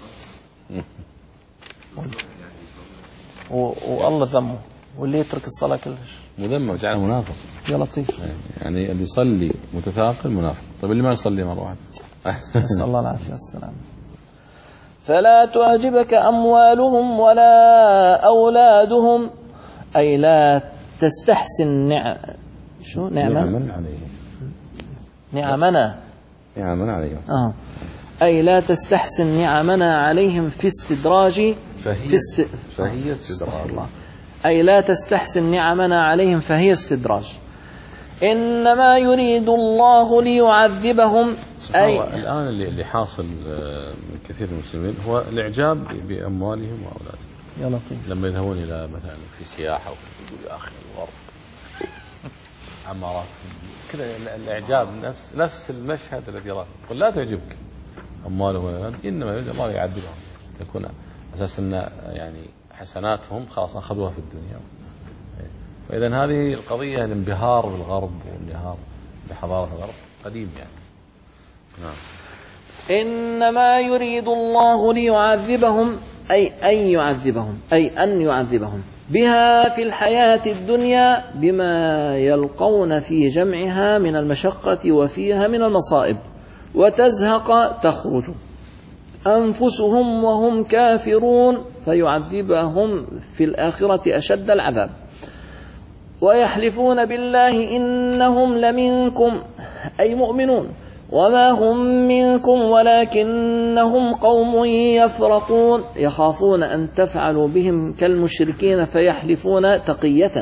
والله ذمه، واللي يترك الصلاة كلش مذمم جعله منافق يا لطيف. يعني اللي يصلي متثاقل منافق. طيب اللي ما يصلي مرة واحدة نسأل الله العافية والسلام. فلا تعجبك أموالهم ولا أولادهم أي لا تستحسن نعم شو نعمة نعمنا عليهم نعمنا نعمنا عليهم آه. أي لا تستحسن نعمنا عليهم في استدراج فهي, في است... فهي استدراج الله. أي لا تستحسن نعمنا عليهم فهي استدراج. إنما يريد الله ليعذبهم. أي الآن اللي اللي حاصل من كثير من المسلمين هو الإعجاب بأموالهم وأولادهم. يا لطيف. لما يذهبون إلى مثلا في سياحة ويقول يا أخي الغرب عمارات كذا الإعجاب نفس نفس المشهد الذي يراه. قل لا تعجبك أموالهم وأولادهم إنما يريد الله يعذبهم تكون أساس أن يعني حسناتهم خلاص أخذوها في الدنيا. فإذا هذه القضية الانبهار بالغرب والانبهار بحضارة الغرب قديم يعني. نعم. إنما يريد الله ليعذبهم أي أن يعذبهم أي أن يعذبهم بها في الحياة الدنيا بما يلقون في جمعها من المشقة وفيها من المصائب وتزهق تخرج أنفسهم وهم كافرون فيعذبهم في الآخرة أشد العذاب. ويحلفون بالله إنهم لمنكم أي مؤمنون وما هم منكم ولكنهم قوم يفرقون يخافون أن تفعلوا بهم كالمشركين فيحلفون تقية.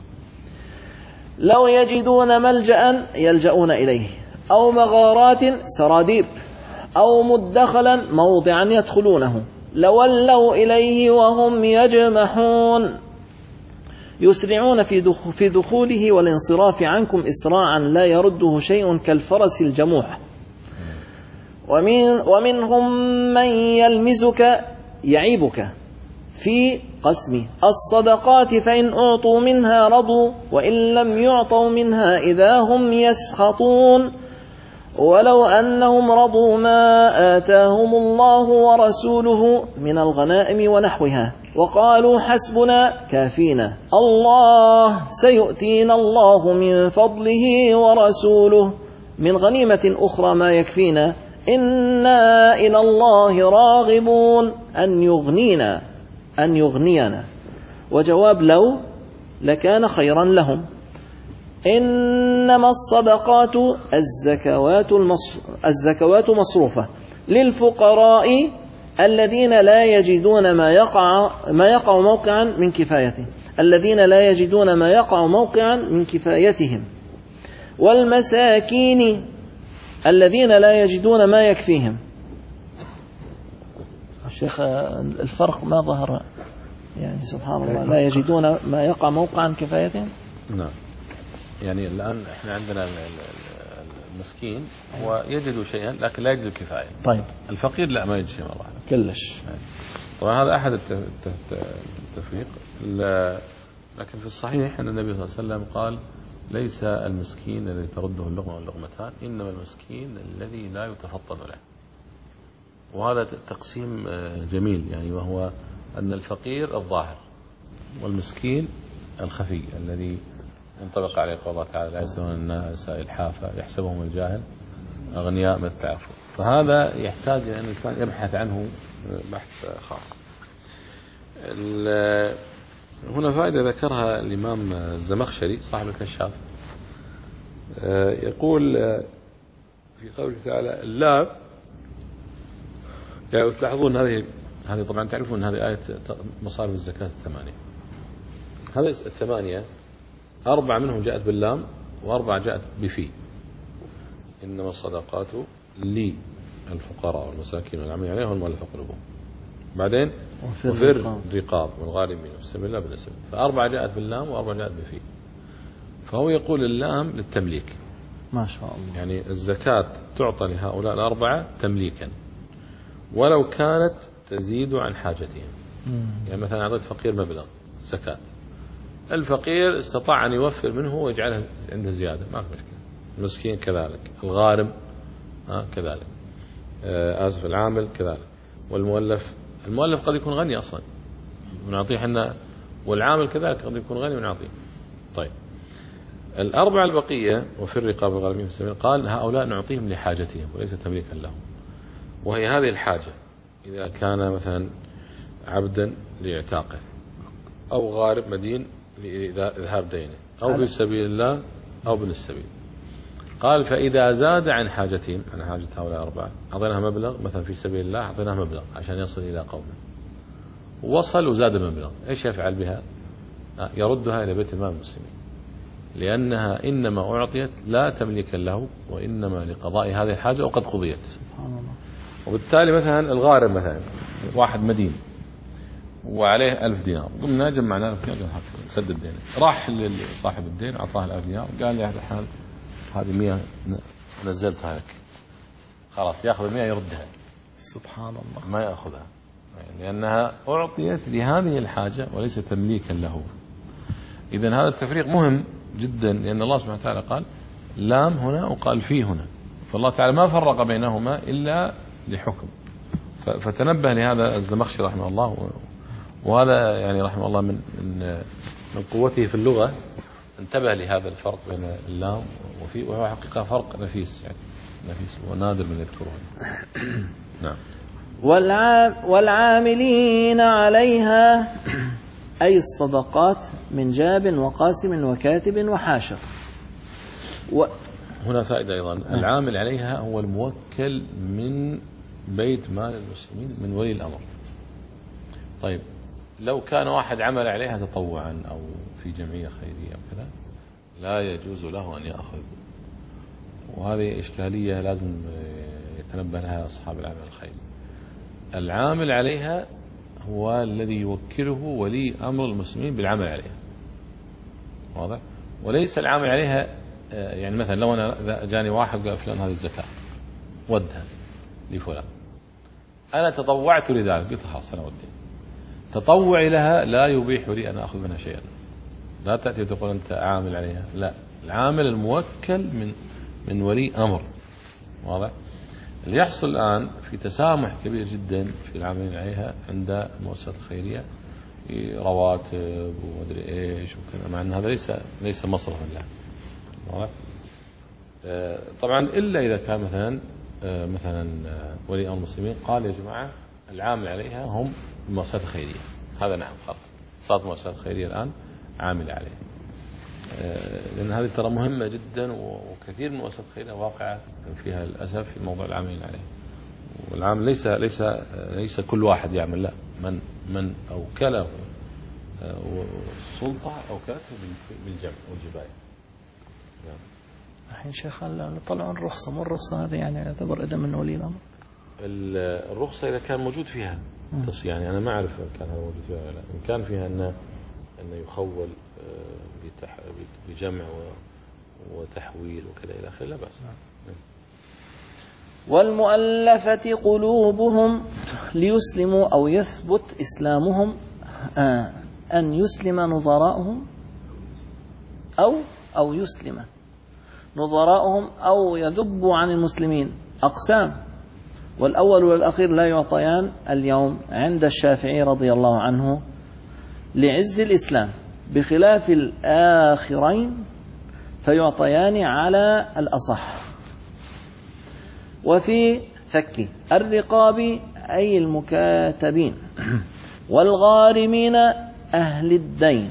لو يجدون ملجأ يلجؤون إليه أو مغارات سراديب أو مدخلا موضعا يدخلونه لولوا إليه وهم يجمحون يسرعون في دخوله والانصراف عنكم إسراعا لا يرده شيء كالفرس الجموح. ومن ومنهم من يلمزك يعيبك في قسم الصدقات فإن أعطوا منها رضوا وإن لم يعطوا منها إذا هم يسخطون ولو أنهم رضوا ما آتاهم الله ورسوله من الغنائم ونحوها وقالوا حسبنا كافينا الله سيؤتينا الله من فضله ورسوله من غنيمة أخرى ما يكفينا إنا إلى الله راغبون أن يغنينا أن يغنينا. وجواب لو لكان خيرا لهم. إنما الصدقات الزكوات, الزكوات مصروفة للفقراء الذين لا يجدون ما يقع, ما يقع موقعا من كفايته الذين لا يجدون ما يقع موقعا من كفايتهم والمساكين الذين لا يجدون ما يكفيهم. الشيخ الفرق ما ظهر يعني سبحان الله لا يجدون ما يقع موقعا كفايتهم. نعم يعني الآن احنا عندنا المسكين هو يجد شيئا لكن لا يجد الكفاية. طيب الفقير لا ما يجد شيء مرة كلش. طبعا هذا أحد التفريق. لكن في الصحيح أن النبي صلى الله عليه وسلم قال ليس المسكين الذي ترده اللقمة واللقمتان إنما المسكين الذي لا يتفطن له. وهذا تقسيم جميل يعني وهو أن الفقير الظاهر والمسكين الخفي الذي ينطبق عليه قول الله تعالى لا يستوون الناس الحافة يحسبهم الجاهل أغنياء من التعفف. فهذا يحتاج إلى أن الإنسان يبحث عنه بحث خاص. هنا فائدة ذكرها الإمام الزمخشري صاحب الكشاف يقول في قوله تعالى اللام يعني تلاحظون هذه هذه طبعا تعرفون هذه آية مصارف الزكاة الثمانية. هذه الثمانية أربعة منهم جاءت باللام وأربعة جاءت بفي. إنما الصدقات للفقراء والمساكين والعاملين عليها والمؤلفة قلوبهم. بعدين وفي الرقاب والغارمين وفي سبيل الله بالنسبة. فأربعة جاءت باللام وأربعة جاءت بفي. فهو يقول اللام للتمليك ما شاء الله يعني الزكاة تعطى لهؤلاء الأربعة تمليكا ولو كانت تزيد عن حاجتهم. يعني مثلا أعطيت فقير مبلغ زكاة الفقير استطاع أن يوفر منه ويجعله عنده زيادة ما في مشكلة. المسكين كذلك الغارم آه كذلك آه آسف العامل كذلك والمؤلف المؤلف قد يكون غني أصلا ونعطيه حنا والعامل كذلك قد يكون غني ونعطيه. طيب الأربعة البقية وفي الرقاب والغارمين في السبيل قال هؤلاء نعطيهم لحاجتهم وليس تمليكا لهم. وهي هذه الحاجة إذا كان مثلا عبدا لإعتاقه أو غارب مدين لإذهاب دينه أو في سبيل الله أو بن السبيل. قال فإذا زاد عن حاجتهم عن حاجة هؤلاء الأربعة أعطيناها مبلغ مثلا في سبيل الله أعطيناها مبلغ عشان يصل إلى قومه وصل وزاد المبلغ إيش يفعل بها؟ يردها إلى بيت المال المسلمين لأنها إنما أعطيت لا تمليكا له وإنما لقضاء هذه الحاجة وقد قضيت. سبحان الله. وبالتالي مثلا الغارب مثلا واحد مدين وعليه ألف دينار قمنا جمعنا ألف دينار سدد دينه راح لصاحب الدين أعطاه الألف دينار قال لي هذا الحال هذه مية نزلتها لك خلاص يأخذ المية يردها. سبحان الله ما يأخذها لأنها أعطيت لهذه الحاجة وليس تمليكا له. إذن هذا التفريق مهم جدا لأن الله سبحانه وتعالى قال لام هنا وقال في هنا فالله تعالى ما فرق بينهما إلا لحكم. فتنبه لهذا الزمخشري رحمه الله وهذا يعني رحمه الله من من من قوته في اللغة انتبه لهذا الفرق بين اللام وفي وهو حقيقة فرق نفيس يعني نفيس ونادر من يذكره. نعم. والعاملين عليها أي الصدقات من جاب وقاسم وكاتب وحاشر. و... هنا فائدة أيضا العامل عليها هو الموكل من بيت مال المسلمين من ولي الأمر. طيب لو كان واحد عمل عليها تطوعا أو في جمعية خيرية أو كذا لا يجوز له أن يأخذ. وهذه إشكالية لازم يتنبه لها أصحاب العمل الخيري. العامل عليها هو الذي يوكله ولي أمر المسلمين بالعمل عليها واضح وليس العامل عليها يعني مثلا لو أنا جاني واحد قال فلان هذه الزكاة ودها لفلان، أنا تطوعت لذلك، قلت خلاص أنا ودي. تطوعي لها لا يبيح لي أن أخذ منها شيئا. لا تأتي وتقول أنت عامل عليها، لا، العامل الموكل من من ولي أمر. واضح؟ اللي يحصل الآن في تسامح كبير جدا في العاملين عليها عند المؤسسات الخيرية في رواتب ومدري ايش وكذا، مع ان هذا ليس ليس مصرفا له. واضح؟ طبعا الا اذا كان مثلا مثلا ولي امر المسلمين قال يا جماعه العامل عليها هم المؤسسات الخيريه، هذا نعم خلاص صارت المؤسسات الخيريه الان عامله عليها، لان هذه ترى مهمه جدا، وكثير من المؤسسات الخيريه واقعه فيها للاسف في موضوع العاملين عليه. والعامل ليس ليس ليس كل واحد يعمل، لا، من من اوكله السلطه اوكلته بالجمع والجبايه. الحين شيخ طلعوا الرخصة، مو الرخصة هذه يعني يعتبر إذا من ولي الأمر؟ الرخصة إذا كان موجود فيها، يعني أنا ما أعرف إن كان هذا موجود فيها ولا لا، إن كان فيها أن أن يخول بجمع وتحويل وكذا إلى آخره لا بأس. والمؤلفة قلوبهم ليسلموا أو يثبت إسلامهم أن يسلم نظراؤهم أو أو يسلم نظراؤهم أو يذبوا عن المسلمين أقسام، والأول والأخير لا يعطيان اليوم عند الشافعي رضي الله عنه لعز الإسلام، بخلاف الآخرين فيعطيان على الأصح. وفي فك الرقاب أي المكاتبين والغارمين أهل الدين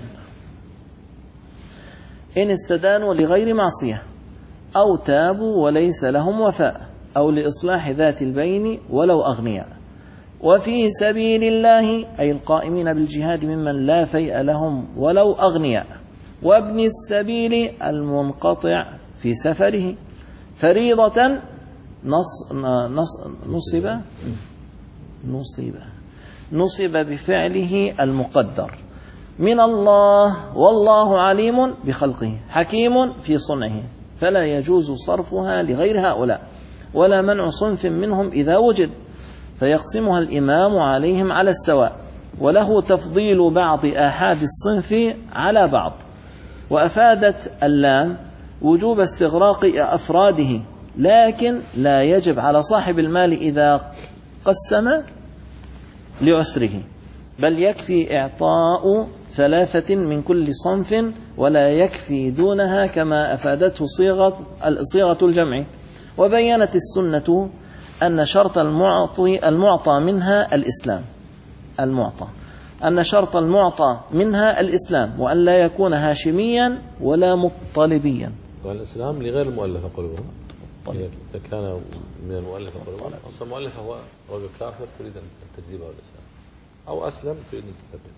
إن استدانوا لغير معصية أو تابوا وليس لهم وفاء أو لإصلاح ذات البين ولو أغنياء. وفي سبيل الله أي القائمين بالجهاد ممن لا فيء لهم ولو أغنياء. وابن السبيل المنقطع في سفره فريضة نص نص نصب نصب نصب بفعله المقدر من الله، والله عليم بخلقه حكيم في صنعه، فلا يجوز صرفها لغير هؤلاء ولا منع صنف منهم إذا وجد، فيقسمها الإمام عليهم على السواء، وله تفضيل بعض آحاد الصنف على بعض. وأفادت اللام وجوب استغراق أفراده، لكن لا يجب على صاحب المال إذا قسم لعسره، بل يكفي إعطاء ثلاثة من كل صنف ولا يكفي دونها، كما أفادته صيغة صيغة الجمع. وبينت السنة أن شرط المعطي المعطى منها الإسلام المعطى أن شرط المعطى منها الإسلام، وأن لا يكون هاشميا ولا مطلبيا. والإسلام لغير المؤلفة قلوبهم، إذا كان من المؤلفة قلوبهم، أصلا المؤلفة هو رجل كافر تريد أن تجذبه الإسلام، أو أسلم تريد أن تثبته.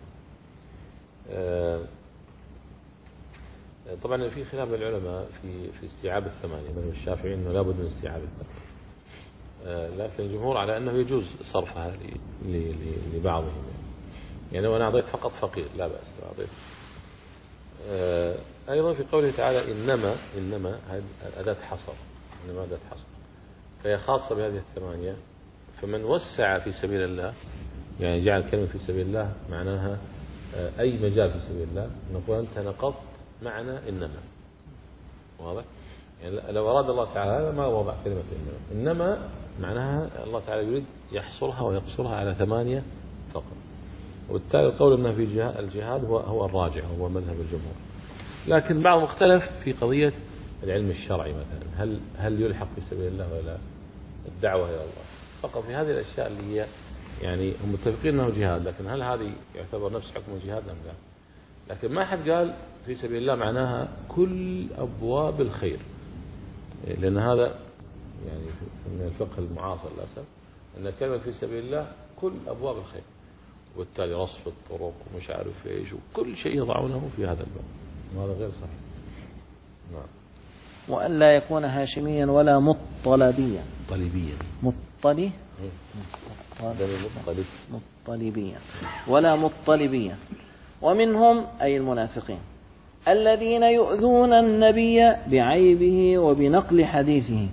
طبعا في خلاف العلماء في في استيعاب الثمانية، من الشافعي أنه لابد من استيعاب الثمانية، لكن الجمهور على أنه يجوز صرفها لبعضهم، يعني لو أنا أعطيت فقط فقير لا بأس، لو أعطيت أيضا في قوله تعالى إنما إنما هذه أداة حصر، إنما أداة حصر فهي خاصة بهذه الثمانية. فمن وسع في سبيل الله، يعني جعل كلمة في سبيل الله معناها أي مجال في سبيل الله، نقول أنت نقضت معنى إنما. واضح؟ يعني لو أراد الله تعالى هذا ما وضع كلمة إنما، إنما معناها الله تعالى يريد يحصرها ويقصرها على ثمانية فقط. وبالتالي القول أنه في الجهاد هو هو الراجع، هو مذهب الجمهور. لكن بعض مختلف في قضية العلم الشرعي مثلا، هل هل يلحق في سبيل الله ولا الدعوة إلى الله؟ فقط في هذه الأشياء اللي هي يعني هم متفقين أنه جهاد، لكن هل هذه يعتبر نفس حكم الجهاد أم لا؟ لكن ما حد قال في سبيل الله معناها كل أبواب الخير، لأن هذا يعني من الفقه المعاصر للأسف أن كلمة في سبيل الله كل أبواب الخير، وبالتالي رصف الطرق ومش عارف إيش وكل شيء يضعونه في هذا الباب، وهذا غير صحيح. نعم. وأن لا يكون هاشميا ولا مطلبيا. طلبيا. مطلي. مطلب. مطلبيا ولا مطلبيا. ومنهم أي المنافقين الذين يؤذون النبي بعيبه وبنقل حديثه،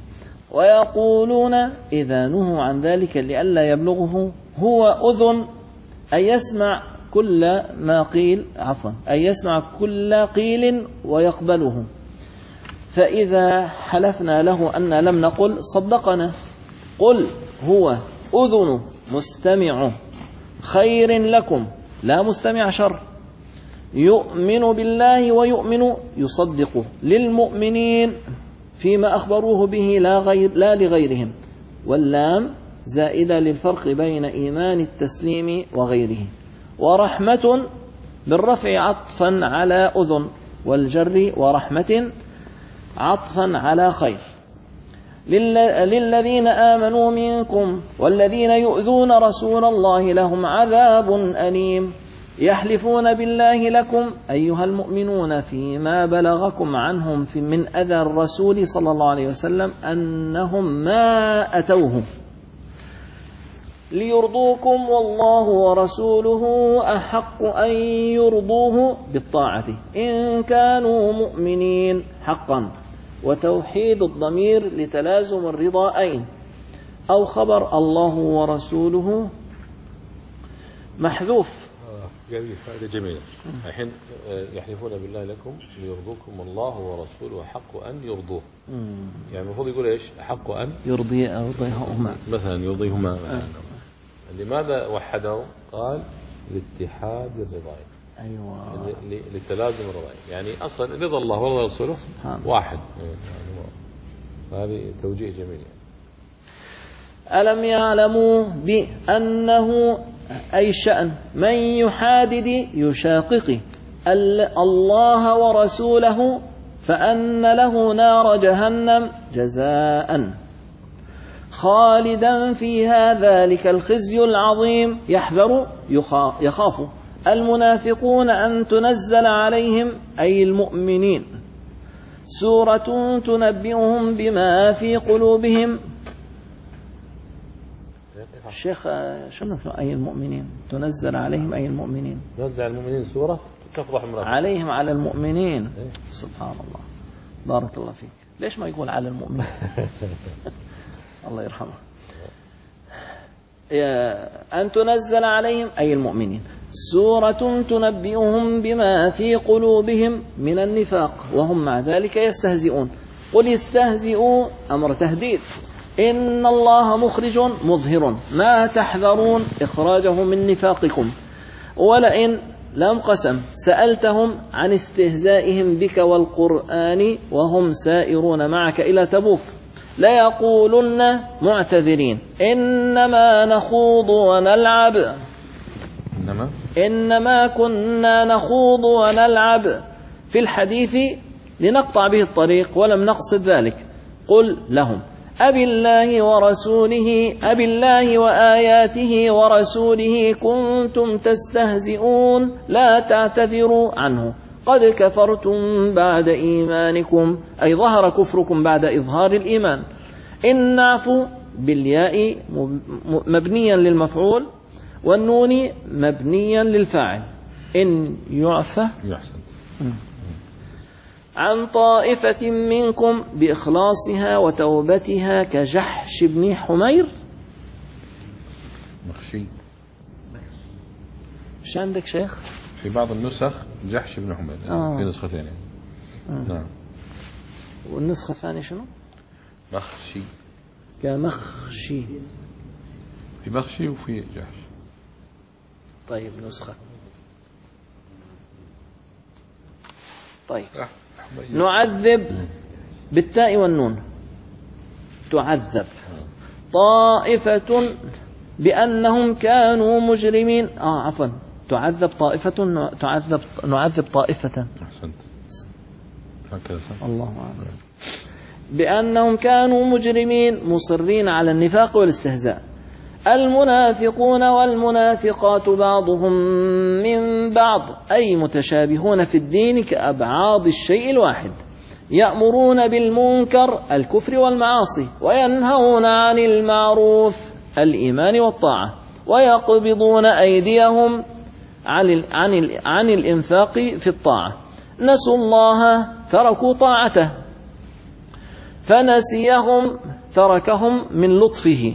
ويقولون إذا نهوا عن ذلك لئلا يبلغه هو أذن أي يسمع كل ما قيل عفوا أي يسمع كل قيل ويقبله، فإذا حلفنا له أن لم نقل صدقنا. قل هو أذن مستمع خير لكم لا مستمع شر، يؤمن بالله ويؤمن يصدق للمؤمنين فيما أخبروه به لا, غير لا لغيرهم، واللام زائدة للفرق بين إيمان التسليم وغيره. ورحمة بالرفع عطفا على أذن، والجر ورحمة عطفا على خير. للذين آمنوا منكم والذين يؤذون رسول الله لهم عذاب أليم. يحلفون بالله لكم أيها المؤمنون فيما بلغكم عنهم في من أذى الرسول صلى الله عليه وسلم أنهم ما أتوه ليرضوكم والله ورسوله أحق أن يرضوه بالطاعة إن كانوا مؤمنين حقا. وتوحيد الضمير لتلازم الرضاءين، أو خبر الله ورسوله محذوف. هذه فائدة جميلة. الحين يحلفون بالله لكم ليرضوكم الله ورسوله حق أن يرضوه، يعني المفروض يقول إيش؟ حق أن يرضي يرضيهما مثلا يرضيهما. آه. لماذا وحده؟ قال لاتحاد الرضاين، أيوة، لتلازم الرضاين، يعني أصلا رضا الله ورضا رسوله واحد. هذه توجيه جميل. ألم يعلموا بأنه أي شأن من يحادد يشاقق الله ورسوله فأن له نار جهنم جزاء خالدا فيها ذلك الخزي العظيم. يحذر يخاف المنافقون أن تنزل عليهم أي المؤمنين سورة تنبئهم بما في قلوبهم. الشيخ شنو أي المؤمنين؟ تنزل عليهم أي المؤمنين، تنزل على المؤمنين سورة تفضح المنافقين عليهم على المؤمنين. سبحان الله، بارك الله فيك. ليش ما يقول على المؤمنين؟ الله يرحمه. أن تنزل عليهم أي المؤمنين سورة تنبئهم بما في قلوبهم من النفاق وهم مع ذلك يستهزئون. قل استهزئوا أمر تهديد، إن الله مخرج مظهر ما تحذرون إخراجه من نفاقكم. ولئن لم قسم سألتهم عن استهزائهم بك والقرآن وهم سائرون معك إلى تبوك ليقولن معتذرين إنما نخوض ونلعب إنما, إنما كنا نخوض ونلعب في الحديث لنقطع به الطريق ولم نقصد ذلك. قل لهم أبي الله ورسوله أبي الله وآياته ورسوله كنتم تستهزئون لا تعتذروا عنه قد كفرتم بعد إيمانكم أي ظهر كفركم بعد إظهار الإيمان. إن نعفو بالياء مبنيا للمفعول والنون مبنيا للفاعل. إن يعفى عن طائفة منكم بإخلاصها وتوبتها كجحش بن حمير مخشي. مش عندك شيخ؟ في بعض النسخ جحش بن حمير آه. في نسختين يعني. آه. نعم. والنسخة الثانية شنو؟ مخشي كمخشي. في مخشي وفي جحش. طيب نسخة. طيب نعذب بالتاء والنون تعذب طائفة بأنهم كانوا مجرمين. آه عفوا تعذب طائفة تعذب نعذب طائفة. أحسنت. هكذا. الله أعلم. بأنهم كانوا مجرمين مصرين على النفاق والاستهزاء. المنافقون والمنافقات بعضهم من بعض أي متشابهون في الدين كأبعاض الشيء الواحد. يأمرون بالمنكر الكفر والمعاصي وينهون عن المعروف الإيمان والطاعة ويقبضون أيديهم عن عن الإنفاق في الطاعة. نسوا الله تركوا طاعته فنسيهم تركهم من لطفه.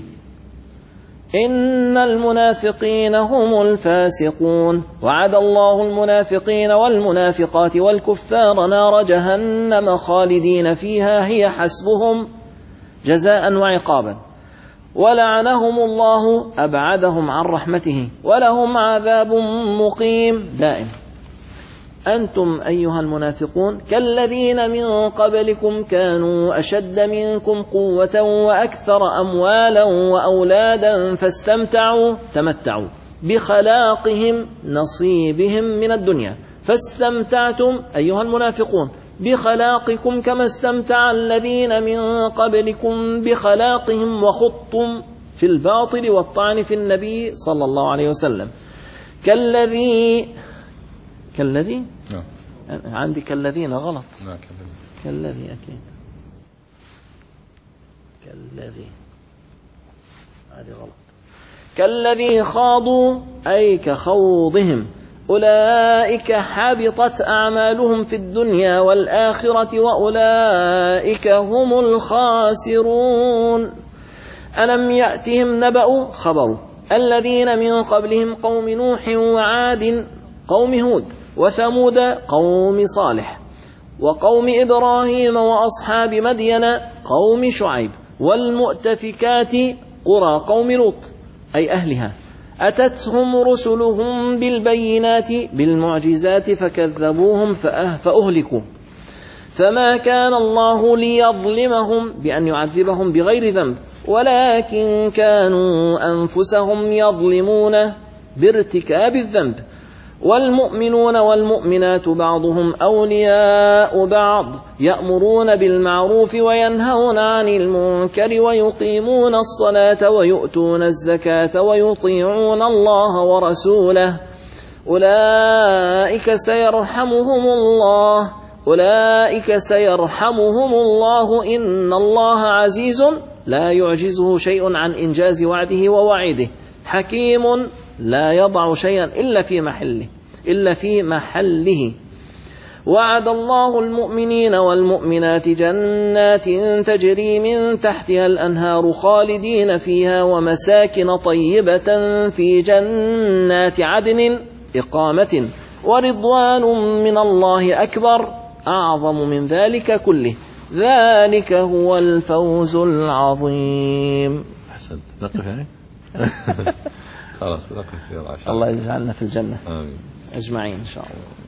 إن المنافقين هم الفاسقون. وعد الله المنافقين والمنافقات والكفار نار جهنم خالدين فيها هي حسبهم جزاء وعقابا. ولعنهم الله أبعدهم عن رحمته ولهم عذاب مقيم دائم. أنتم أيها المنافقون كالذين من قبلكم كانوا أشد منكم قوة وأكثر أموالا وأولادا فاستمتعوا تمتعوا بخلاقهم نصيبهم من الدنيا فاستمتعتم أيها المنافقون بخلاقكم كما استمتع الذين من قبلكم بخلاقهم وخضتم في الباطل والطعن في النبي صلى الله عليه وسلم. كالذي كالذي نعم. عندي كالذين غلط. نعم. كالذي أكيد كالذي هذه غلط. كالذي خاضوا أي كخوضهم أولئك حبطت أعمالهم في الدنيا والآخرة وأولئك هم الخاسرون. ألم يأتهم نبأ خبر الذين من قبلهم قوم نوح وعاد قوم هود وثمود قوم صالح وقوم إبراهيم وأصحاب مدين قوم شعيب والمؤتفكات قرى قوم لوط أي أهلها أتتهم رسلهم بالبينات بالمعجزات فكذبوهم فأهلكوا. فما كان الله ليظلمهم بأن يعذبهم بغير ذنب ولكن كانوا أنفسهم يظلمون بارتكاب الذنب. والمؤمنون والمؤمنات بعضهم أولياء بعض يأمرون بالمعروف وينهون عن المنكر ويقيمون الصلاة ويؤتون الزكاة ويطيعون الله ورسوله أولئك سيرحمهم الله أولئك سيرحمهم الله إن الله عزيز لا يعجزه شيء عن إنجاز وعده ووعيده حكيم لا يضع شيئا إلا في محله إلا في محله. وعد الله المؤمنين والمؤمنات جنات تجري من تحتها الأنهار خالدين فيها ومساكن طيبة في جنات عدن إقامة ورضوان من الله أكبر أعظم من ذلك كله ذلك هو الفوز العظيم. أحسنت. نقف يعني خلاص نقف. الله يجعلنا في الجنة آمين أجمعين إن شاء الله.